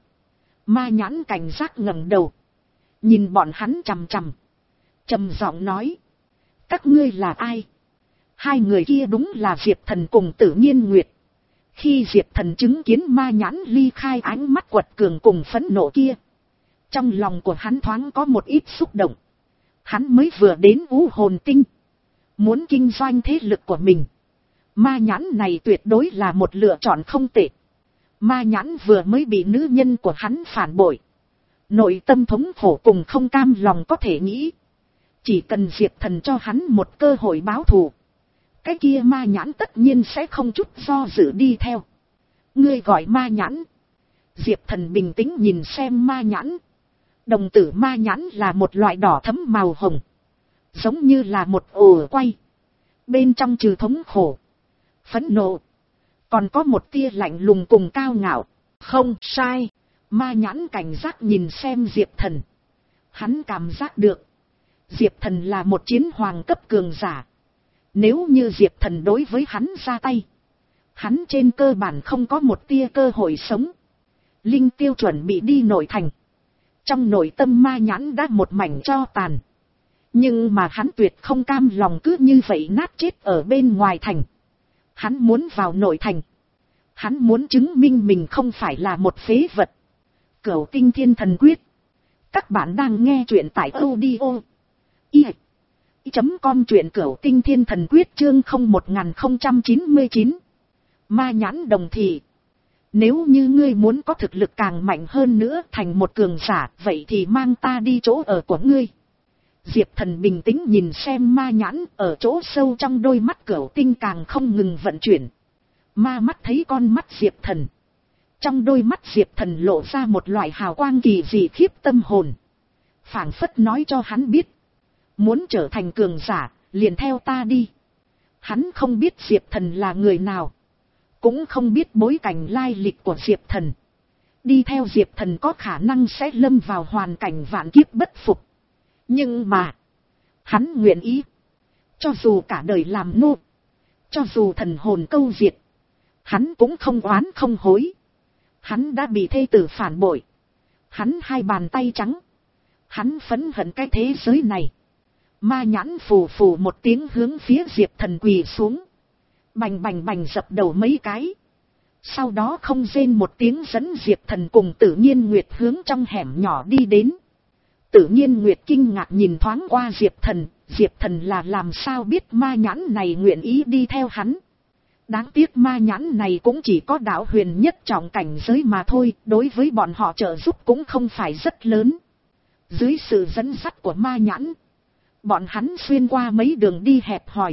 Ma nhãn cảnh giác ngẩng đầu, nhìn bọn hắn chằm chằm, trầm giọng nói: các ngươi là ai? Hai người kia đúng là Diệp Thần cùng Tử Nhiên Nguyệt. Khi Diệp Thần chứng kiến ma nhãn ly khai, ánh mắt quật cường cùng phẫn nộ kia, trong lòng của hắn thoáng có một ít xúc động. Hắn mới vừa đến U Hồn Tinh, muốn kinh doanh thế lực của mình. Ma nhãn này tuyệt đối là một lựa chọn không tệ. Ma nhãn vừa mới bị nữ nhân của hắn phản bội, nội tâm thống khổ cùng không cam lòng có thể nghĩ. Chỉ cần Diệp Thần cho hắn một cơ hội báo thù, cái kia ma nhãn tất nhiên sẽ không chút do dự đi theo. Ngươi gọi ma nhãn? Diệp Thần bình tĩnh nhìn xem ma nhãn. Đồng tử ma nhãn là một loại đỏ thẫm màu hồng, giống như là một ổ quay. Bên trong trừ thống khổ, phẫn nộ, còn có một tia lạnh lùng cùng cao ngạo. Không sai, ma nhãn cảnh giác nhìn xem Diệp Thần. Hắn cảm giác được, Diệp Thần là một chiến hoàng cấp cường giả. Nếu như Diệp Thần đối với hắn ra tay, hắn trên cơ bản không có một tia cơ hội sống. Linh tiêu chuẩn bị đi nội thành. Trong nội tâm ma nhãn đã một mảnh tro tàn. Nhưng mà hắn tuyệt không cam lòng cứ như vậy nát chết ở bên ngoài thành. Hắn muốn vào nội thành. Hắn muốn chứng minh mình không phải là một phế vật. Cửu Tinh Thiên Thần Quyết. Các bạn đang nghe truyện tại audio i chấm com, truyện Cửu Tinh Thiên Thần Quyết chương không một không chín chín. Ma nhãn đồng thị. Nếu như ngươi muốn có thực lực càng mạnh hơn nữa thành một cường giả, vậy thì mang ta đi chỗ ở của ngươi. Diệp Thần bình tĩnh nhìn xem ma nhãn, ở chỗ sâu trong đôi mắt Cửu Tinh càng không ngừng vận chuyển. Ma mắt thấy con mắt Diệp Thần. Trong đôi mắt Diệp Thần lộ ra một loại hào quang kỳ dị khiếp tâm hồn. Phảng phất nói cho hắn biết, muốn trở thành cường giả, liền theo ta đi. Hắn không biết Diệp Thần là người nào, cũng không biết bối cảnh lai lịch của Diệp Thần. Đi theo Diệp Thần có khả năng sẽ lâm vào hoàn cảnh vạn kiếp bất phục. Nhưng mà, hắn nguyện ý. Cho dù cả đời làm nô, cho dù thần hồn câu diệt, hắn cũng không oán không hối. Hắn đã bị thê tử phản bội. Hắn hai bàn tay trắng. Hắn phẫn hận cái thế giới này. Ma nhãn phù phù một tiếng hướng phía Diệp Thần quỳ xuống. Bành bành bành dập đầu mấy cái. Sau đó không rên một tiếng dẫn Diệp Thần cùng Tử Nhiên Nguyệt hướng trong hẻm nhỏ đi đến. Tử Nhiên Nguyệt kinh ngạc nhìn thoáng qua Diệp Thần. Diệp Thần là làm sao biết ma nhãn này nguyện ý đi theo hắn. Đáng tiếc ma nhãn này cũng chỉ có đạo huyền nhất trọng cảnh giới mà thôi. Đối với bọn họ trợ giúp cũng không phải rất lớn. Dưới sự dẫn dắt của ma nhãn, bọn hắn xuyên qua mấy đường đi hẹp hòi,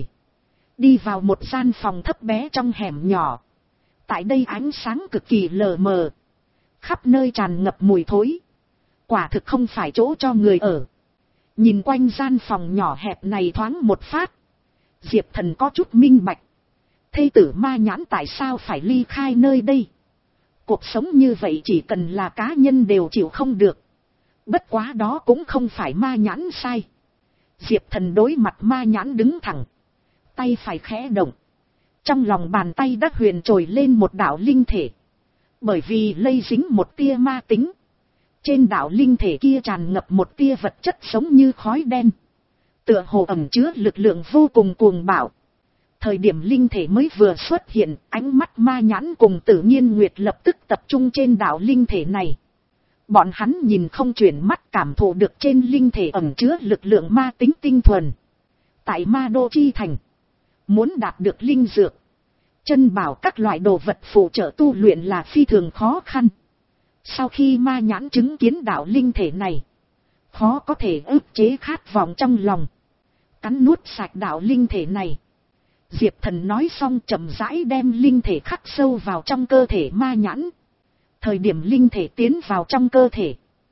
đi vào một gian phòng thấp bé trong hẻm nhỏ. Tại đây ánh sáng cực kỳ lờ mờ, khắp nơi tràn ngập mùi thối. Quả thực không phải chỗ cho người ở. Nhìn quanh gian phòng nhỏ hẹp này thoáng một phát, Diệp Thần có chút minh bạch. Thê tử ma nhãn tại sao phải ly khai nơi đây? Cuộc sống như vậy chỉ cần là cá nhân đều chịu không được. Bất quá đó cũng không phải ma nhãn sai. Diệp Thần đối mặt ma nhãn đứng thẳng, tay phải khẽ động. Trong lòng bàn tay đã huyền trồi lên một đạo linh thể. Bởi vì lây dính một tia ma tính, trên đạo linh thể kia tràn ngập một tia vật chất giống như khói đen, tựa hồ ẩn chứa lực lượng vô cùng cuồng bạo. Thời điểm linh thể mới vừa xuất hiện, ánh mắt ma nhãn cùng Tử Nhiên Nguyệt lập tức tập trung trên đạo linh thể này. Bọn hắn nhìn không chuyển mắt, cảm thụ được trên linh thể ẩn chứa lực lượng ma tính tinh thuần. Tại Ma Đô Chi Thành, muốn đạt được linh dược, chân bảo các loại đồ vật phụ trợ tu luyện là phi thường khó khăn. Sau khi ma nhãn chứng kiến đạo linh thể này, khó có thể ức chế khát vọng trong lòng, cắn nuốt sạch đạo linh thể này. Diệp Thần nói xong chậm rãi đem linh thể khắc sâu vào trong cơ thể ma nhãn. Thời điểm linh thể tiến vào trong cơ thể,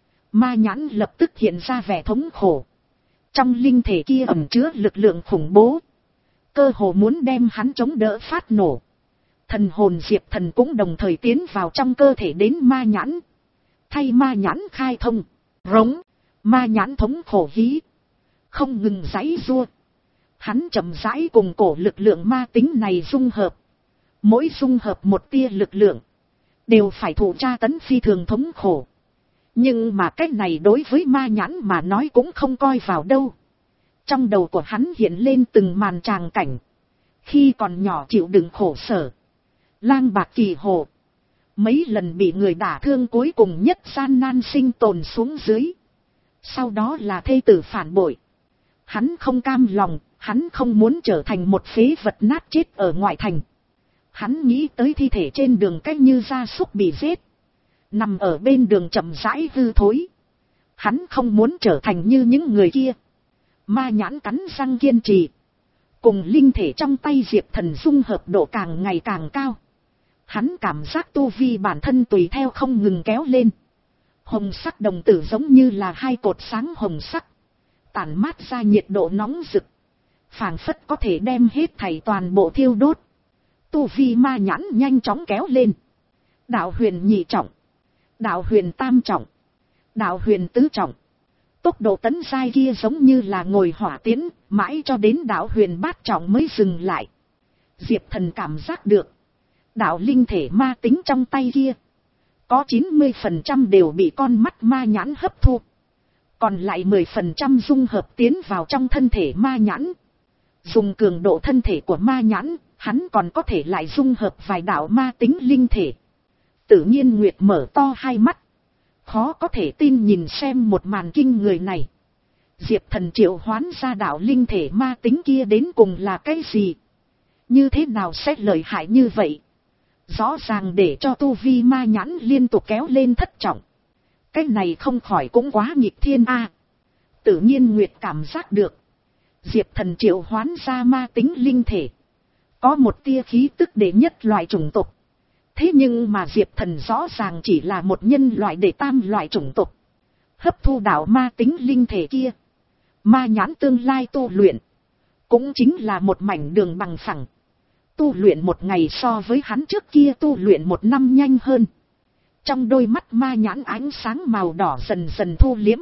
ma nhãn lập tức hiện ra vẻ thống khổ. Trong linh thể kia ẩn chứa lực lượng khủng bố, cơ hồ muốn đem hắn chống đỡ phát nổ. Thần hồn Diệp Thần cũng đồng thời tiến vào trong cơ thể đến ma nhãn, thay ma nhãn khai thông. Rống, ma nhãn thống khổ hí, không ngừng giãy giụa. Hắn chậm rãi cùng cổ lực lượng ma tính này dung hợp. Mỗi dung hợp một tia lực lượng, đều phải thụ tra tấn phi thường thống khổ. Nhưng mà cách này đối với ma nhãn mà nói cũng không coi vào đâu. Trong đầu của hắn hiện lên từng màn tràng cảnh. Khi còn nhỏ chịu đựng khổ sở, lang bạc kỳ hồ, mấy lần bị người đả thương, cuối cùng nhất gian nan sinh tồn xuống dưới. Sau đó là thê tử phản bội. Hắn không cam lòng, hắn không muốn trở thành một phế vật nát chết ở ngoại thành. Hắn nghĩ tới thi thể trên đường cách như gia súc bị giết, nằm ở bên đường chậm rãi hư thối. Hắn không muốn trở thành như những người kia. Ma nhãn cắn răng kiên trì. Cùng linh thể trong tay Diệp Thần dung hợp độ càng ngày càng cao. Hắn cảm giác tu vi bản thân tùy theo không ngừng kéo lên. Hồng sắc đồng tử giống như là hai cột sáng hồng sắc, tản mát ra nhiệt độ nóng rực, phảng phất có thể đem hết thảy toàn bộ thiêu đốt. Tu vi ma nhãn nhanh chóng kéo lên. Đạo huyền nhị trọng, đạo huyền tam trọng, đạo huyền tứ trọng. Tốc độ tấn giai kia giống như là ngồi hỏa tiến, mãi cho đến đạo huyền bát trọng mới dừng lại. Diệp Thần cảm giác được, đạo linh thể ma tính trong tay kia, có chín mươi phần trăm đều bị con mắt ma nhãn hấp thu. Còn lại mười phần trăm dung hợp tiến vào trong thân thể ma nhãn. Dùng cường độ thân thể của ma nhãn, hắn còn có thể lại dung hợp vài đạo ma tính linh thể. Tự nhiên Nguyệt mở to hai mắt, khó có thể tin nhìn xem một màn kinh người này. Diệp Thần triệu hoán ra đạo linh thể ma tính kia đến cùng là cái gì? Như thế nào sẽ lợi hại như vậy? Rõ ràng để cho tu vi ma nhãn liên tục kéo lên thất trọng. Cái này không khỏi cũng quá nghịch thiên a. Tự nhiên Nguyệt cảm giác được, Diệp Thần triệu hoán ra ma tính linh thể, có một tia khí tức để nhất loại chủng tộc. Thế nhưng mà Diệp Thần rõ ràng chỉ là một nhân loại để tam loại chủng tộc. Hấp thu đạo ma tính linh thể kia, ma nhãn tương lai tu luyện cũng chính là một mảnh đường bằng phẳng. Tu luyện một ngày so với hắn trước kia tu luyện một năm nhanh hơn. Trong đôi mắt ma nhãn ánh sáng màu đỏ dần dần thu liếm.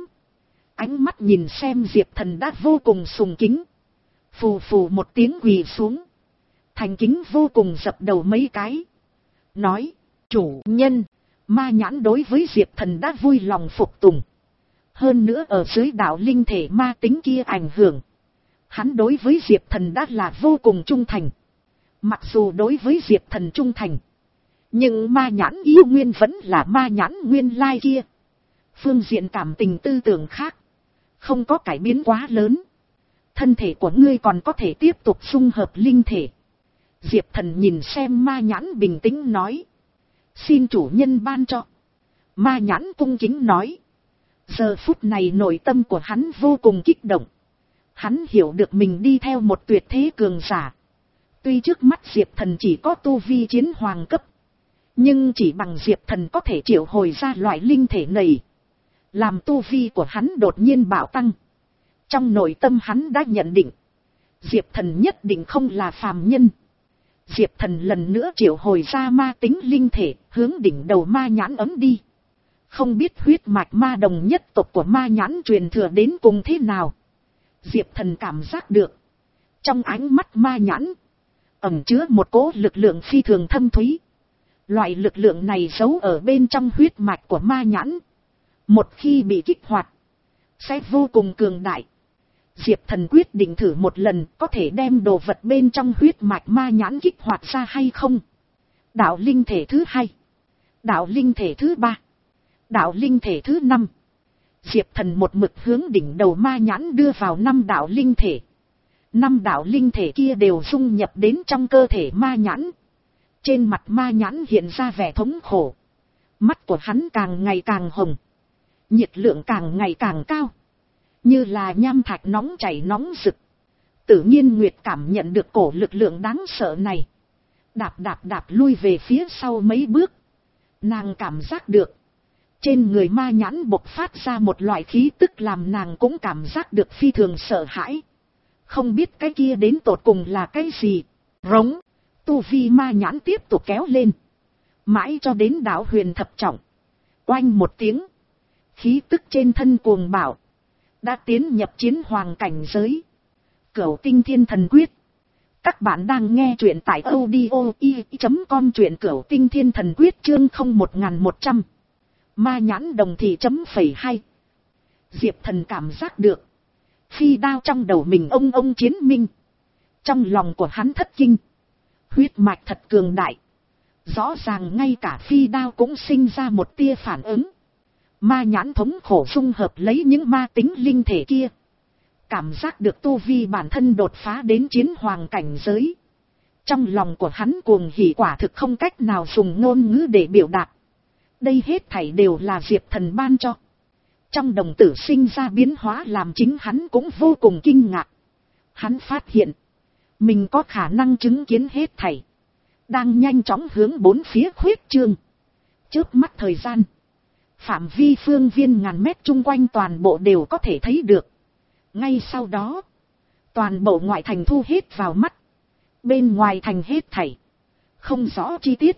Ánh mắt nhìn xem Diệp Thần đã vô cùng sùng kính. Phù phù một tiếng quỳ xuống, thành kính vô cùng dập đầu mấy cái. Nói, chủ nhân. Ma nhãn đối với Diệp Thần đã vui lòng phục tùng. Hơn nữa ở dưới đạo linh thể ma tính kia ảnh hưởng, hắn đối với Diệp Thần đã là vô cùng trung thành. Mặc dù đối với Diệp Thần trung thành, nhưng ma nhãn yêu nguyên vẫn là ma nhãn nguyên lai kia. Phương diện cảm tình tư tưởng khác, không có cải biến quá lớn. Thân thể của ngươi còn có thể tiếp tục dung hợp linh thể. Diệp Thần nhìn xem ma nhãn bình tĩnh nói, xin chủ nhân ban cho. Ma nhãn cung kính nói. Giờ phút này nội tâm của hắn vô cùng kích động. Hắn hiểu được mình đi theo một tuyệt thế cường giả. Tuy trước mắt Diệp Thần chỉ có tu vi chiến hoàng cấp, nhưng chỉ bằng Diệp Thần có thể triệu hồi ra loại linh thể này, làm tu vi của hắn đột nhiên bạo tăng. Trong nội tâm hắn đã nhận định, Diệp Thần nhất định không là phàm nhân. Diệp Thần lần nữa triệu hồi ra ma tính linh thể, hướng đỉnh đầu ma nhãn ấm đi. Không biết huyết mạch ma đồng nhất tộc của ma nhãn truyền thừa đến cùng thế nào. Diệp Thần cảm giác được, trong ánh mắt ma nhãn ẩn chứa một cỗ lực lượng phi thường thâm thúy. Loại lực lượng này giấu ở bên trong huyết mạch của ma nhãn, một khi bị kích hoạt, sẽ vô cùng cường đại. Diệp Thần quyết định thử một lần có thể đem đồ vật bên trong huyết mạch ma nhãn kích hoạt ra hay không. Đạo linh thể thứ hai. Đạo linh thể thứ ba. Đạo linh thể thứ năm. Diệp Thần một mực hướng đỉnh đầu ma nhãn đưa vào năm đạo linh thể. Năm đạo linh thể kia đều dung nhập đến trong cơ thể ma nhãn. Trên mặt ma nhãn hiện ra vẻ thống khổ. Mắt của hắn càng ngày càng hồng. Nhiệt lượng càng ngày càng cao. Như là nham thạch nóng chảy nóng rực. Tự nhiên Nguyệt cảm nhận được cổ lực lượng đáng sợ này. Đạp đạp đạp lui về phía sau mấy bước. Nàng cảm giác được. Trên người ma nhãn bộc phát ra một loại khí tức làm nàng cũng cảm giác được phi thường sợ hãi. Không biết cái kia đến tột cùng là cái gì. Rống. Tu vi ma nhãn tiếp tục kéo lên. Mãi cho đến đạo huyền thập trọng. Oanh một tiếng. Khí tức trên thân cuồng bạo. Đã tiến nhập chiến hoàng cảnh giới. Cửu tinh thiên thần quyết. Các bạn đang nghe truyện tại audio i chấm com truyện cửu tinh thiên thần quyết chương không một một trăm. Ma nhãn đồng thị chấm phẩy hai. Diệp Thần cảm giác được. Phi đao trong đầu mình ông ông chiến minh. Trong lòng của hắn thất kinh. Huyết mạch thật cường đại. Rõ ràng ngay cả phi đao cũng sinh ra một tia phản ứng. Ma nhãn thống khổ dung hợp lấy những ma tính linh thể kia. Cảm giác được tu vi bản thân đột phá đến chiến hoàng cảnh giới. Trong lòng của hắn cuồng hỉ quả thực không cách nào dùng ngôn ngữ để biểu đạt. Đây hết thảy đều là Diệp Thần ban cho. Trong đồng tử sinh ra biến hóa làm chính hắn cũng vô cùng kinh ngạc. Hắn phát hiện. Mình có khả năng chứng kiến hết thảy. Đang nhanh chóng hướng bốn phía khuyết trương. Chớp mắt thời gian. Phạm vi phương viên ngàn mét chung quanh toàn bộ đều có thể thấy được. Ngay sau đó. Toàn bộ ngoại thành thu hết vào mắt. Bên ngoài thành hết thảy. Không rõ chi tiết.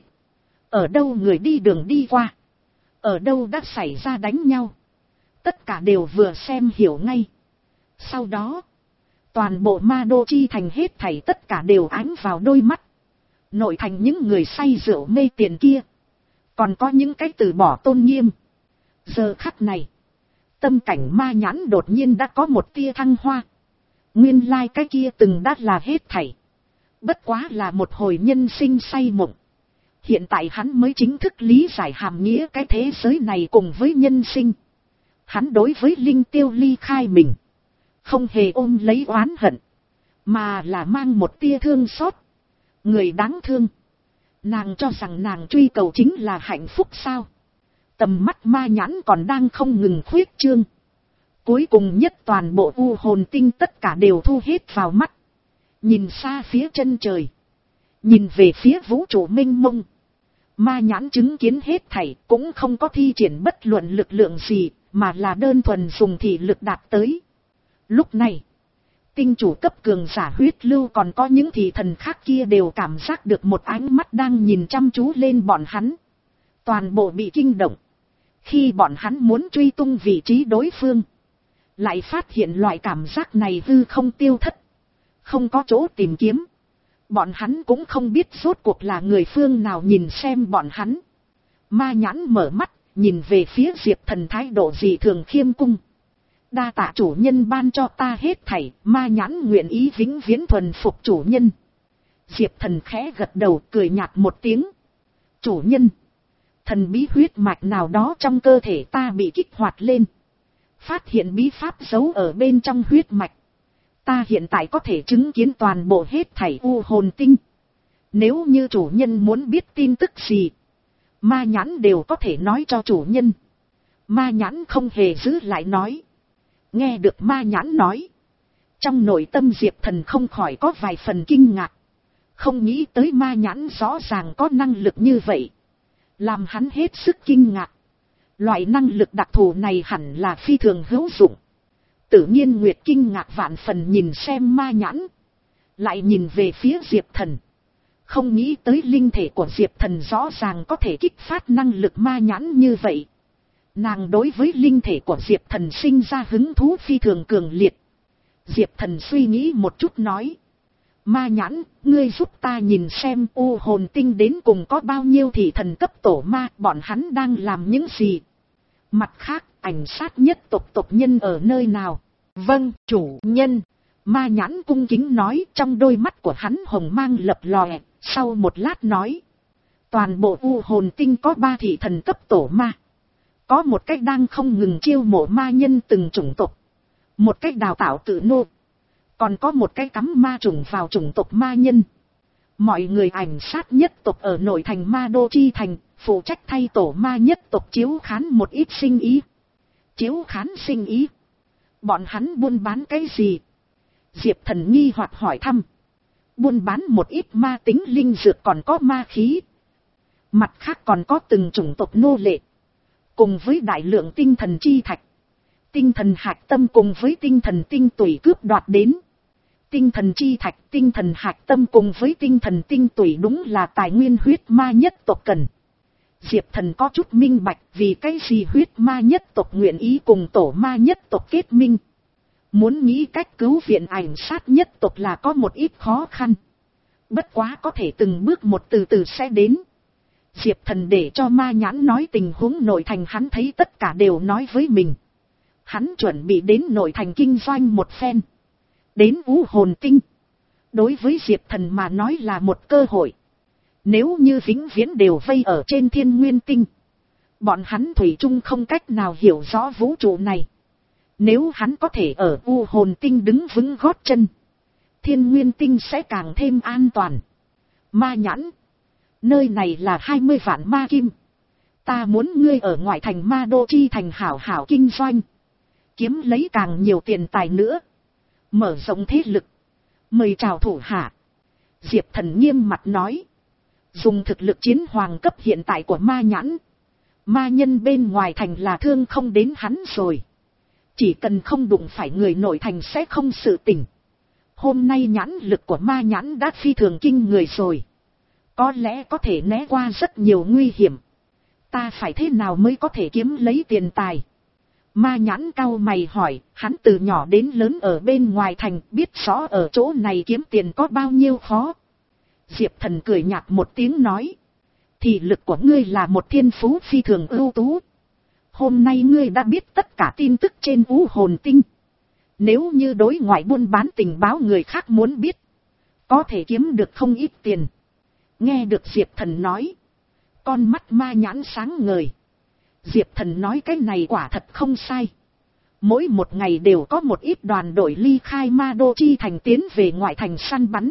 Ở đâu người đi đường đi qua. Ở đâu đã xảy ra đánh nhau. Tất cả đều vừa xem hiểu ngay. Sau đó. Toàn bộ ma đô chi thành hết thảy tất cả đều ánh vào đôi mắt. Nội thành những người say rượu mê tiền kia. Còn có những cái từ bỏ tôn nghiêm. Giờ khắc này. Tâm cảnh ma nhãn đột nhiên đã có một tia thăng hoa. Nguyên lai cái kia từng đã là hết thảy. Bất quá là một hồi nhân sinh say mộng. Hiện tại hắn mới chính thức lý giải hàm nghĩa cái thế giới này cùng với nhân sinh. Hắn đối với Linh Tiêu ly khai mình. Không hề ôm lấy oán hận. Mà là mang một tia thương xót. Người đáng thương. Nàng cho rằng nàng truy cầu chính là hạnh phúc sao. Tầm mắt ma nhãn còn đang không ngừng khuyết trương. Cuối cùng nhất toàn bộ u hồn tinh tất cả đều thu hết vào mắt. Nhìn xa phía chân trời. Nhìn về phía vũ trụ mênh mông. Ma nhãn chứng kiến hết thảy cũng không có thi triển bất luận lực lượng gì. Mà là đơn thuần dùng thị lực đạt tới. Lúc này. Tinh chủ cấp cường giả huyết lưu còn có những thị thần khác kia đều cảm giác được một ánh mắt đang nhìn chăm chú lên bọn hắn. Toàn bộ bị kinh động. Khi bọn hắn muốn truy tung vị trí đối phương. Lại phát hiện loại cảm giác này hư không tiêu thất. Không có chỗ tìm kiếm. Bọn hắn cũng không biết rốt cuộc là người phương nào nhìn xem bọn hắn. Ma nhãn mở mắt, nhìn về phía Diệp Thần thái độ dị thường khiêm cung. Đa tạ chủ nhân ban cho ta hết thảy, ma nhãn nguyện ý vĩnh viễn thuần phục chủ nhân. Diệp Thần khẽ gật đầu cười nhạt một tiếng. Chủ nhân. Thần bí huyết mạch nào đó trong cơ thể ta bị kích hoạt lên. Phát hiện bí pháp giấu ở bên trong huyết mạch. Ta hiện tại có thể chứng kiến toàn bộ hết thảy u hồn tinh. Nếu như chủ nhân muốn biết tin tức gì. Ma nhãn đều có thể nói cho chủ nhân. Ma nhãn không hề giữ lại nói. Nghe được ma nhãn nói. Trong nội tâm Diệp Thần không khỏi có vài phần kinh ngạc. Không nghĩ tới ma nhãn rõ ràng có năng lực như vậy. Làm hắn hết sức kinh ngạc. Loại năng lực đặc thù này hẳn là phi thường hữu dụng. Tự nhiên Nguyệt kinh ngạc vạn phần nhìn xem ma nhãn. Lại nhìn về phía Diệp Thần. Không nghĩ tới linh thể của Diệp Thần rõ ràng có thể kích phát năng lực ma nhãn như vậy. Nàng đối với linh thể của Diệp Thần sinh ra hứng thú phi thường cường liệt. Diệp Thần suy nghĩ một chút nói. Ma nhãn, ngươi giúp ta nhìn xem u hồn tinh đến cùng có bao nhiêu thị thần cấp tổ ma, bọn hắn đang làm những gì. Mặt khác, ảnh sát nhất tộc tộc nhân ở nơi nào. Vâng, chủ nhân. Ma nhãn cung kính nói, trong đôi mắt của hắn hồng mang lập lòe, sau một lát nói. Toàn bộ u hồn tinh có ba thị thần cấp tổ ma. Có một cách đang không ngừng chiêu mộ ma nhân từng chủng tộc. Một cách đào tạo tự nô. Còn có một cái cắm ma trùng vào chủng tộc ma nhân. Mọi người ảnh sát nhất tộc ở nội thành Ma Đô Chi Thành, phụ trách thay tổ ma nhất tộc chiếu khán một ít sinh ý. Chiếu khán sinh ý. Bọn hắn buôn bán cái gì? Diệp Thần nghi hoặc hỏi thăm. Buôn bán một ít ma tính linh dược còn có ma khí. Mặt khác còn có từng chủng tộc nô lệ. Cùng với đại lượng tinh thần chi thạch. Tinh thần hạch tâm cùng với tinh thần tinh tủy cướp đoạt đến. Tinh thần chi thạch, tinh thần hạch tâm cùng với tinh thần tinh tủy đúng là tài nguyên huyết ma nhất tộc cần. Diệp Thần có chút minh bạch vì cái gì huyết ma nhất tộc nguyện ý cùng tổ ma nhất tộc kết minh. Muốn nghĩ cách cứu viện ảnh sát nhất tộc là có một ít khó khăn. Bất quá có thể từng bước một từ từ sẽ đến. Diệp Thần để cho ma nhãn nói tình huống nội thành hắn thấy tất cả đều nói với mình. Hắn chuẩn bị đến nội thành kinh doanh một phen. Đến u hồn tinh. Đối với Diệp Thần mà nói là một cơ hội. Nếu như vĩnh viễn đều vây ở trên thiên nguyên tinh. Bọn hắn thủy chung không cách nào hiểu rõ vũ trụ này. Nếu hắn có thể ở u hồn tinh đứng vững gót chân. Thiên nguyên tinh sẽ càng thêm an toàn. Ma nhãn. Nơi này là hai mươi vạn ma kim. Ta muốn ngươi ở ngoại thành Ma Đô Chi Thành hảo hảo kinh doanh. Kiếm lấy càng nhiều tiền tài nữa. Mở rộng thế lực. Mời chào thủ hạ. Diệp Thần nghiêm mặt nói. Dùng thực lực chiến hoàng cấp hiện tại của ma nhãn. Ma nhân bên ngoài thành là thương không đến hắn rồi. Chỉ cần không đụng phải người nội thành sẽ không sự tình. Hôm nay nhãn lực của ma nhãn đã phi thường kinh người rồi. Có lẽ có thể né qua rất nhiều nguy hiểm. Ta phải thế nào mới có thể kiếm lấy tiền tài? Ma nhãn cau mày hỏi, hắn từ nhỏ đến lớn ở bên ngoài thành, biết rõ ở chỗ này kiếm tiền có bao nhiêu khó. Diệp Thần cười nhạt một tiếng nói. Thì lực của ngươi là một thiên phú phi thường ưu tú. Hôm nay ngươi đã biết tất cả tin tức trên u hồn tinh. Nếu như đối ngoại buôn bán tình báo người khác muốn biết, có thể kiếm được không ít tiền. Nghe được Diệp Thần nói, con mắt ma nhãn sáng ngời. Diệp Thần nói cái này quả thật không sai. Mỗi một ngày đều có một ít đoàn đội ly khai Ma Đô Chi Thành tiến về ngoại thành săn bắn.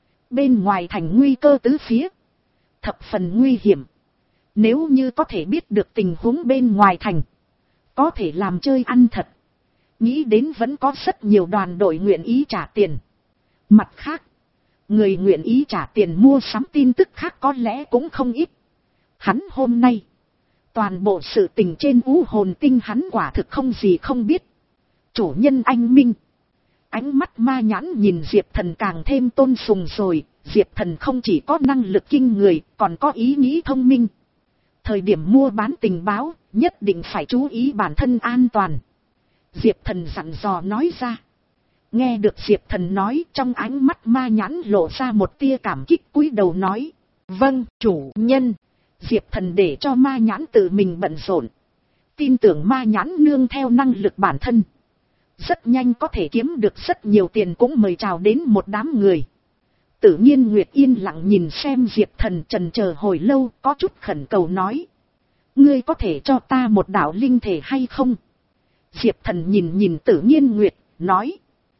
Bên ngoài thành nguy cơ tứ phía. Thập phần nguy hiểm. Nếu như có thể biết được tình huống bên ngoài thành, có thể làm chơi ăn thật. Nghĩ đến vẫn có rất nhiều đoàn đội nguyện ý trả tiền. Mặt khác, người nguyện ý trả tiền mua sắm tin tức khác có lẽ cũng không ít. Hắn hôm nay, toàn bộ sự tình trên u hồn tinh hắn quả thực không gì không biết. Chủ nhân anh minh. Ánh mắt ma nhãn nhìn Diệp Thần càng thêm tôn sùng rồi. Diệp Thần không chỉ có năng lực kinh người, còn có ý nghĩ thông minh. Thời điểm mua bán tình báo, nhất định phải chú ý bản thân an toàn. Diệp Thần dặn dò nói ra. Nghe được Diệp Thần nói, trong ánh mắt ma nhãn lộ ra một tia cảm kích, cúi đầu nói. Vâng, chủ nhân. Diệp Thần để cho ma nhãn tự mình bận rộn. Tin tưởng ma nhãn nương theo năng lực bản thân. Rất nhanh có thể kiếm được rất nhiều tiền, cũng mời chào đến một đám người. Tự nhiên Nguyệt yên lặng nhìn xem Diệp Thần, trần chờ hồi lâu, có chút khẩn cầu nói. Ngươi có thể cho ta một đạo linh thể hay không? Diệp Thần nhìn nhìn Tự nhiên Nguyệt, nói.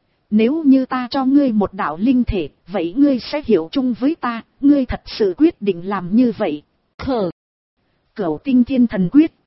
Nếu như ta cho ngươi một đạo linh thể, vậy ngươi sẽ hiểu chung với ta, ngươi thật sự quyết định làm như vậy. Khờ. Cửu tinh thiên thần quyết.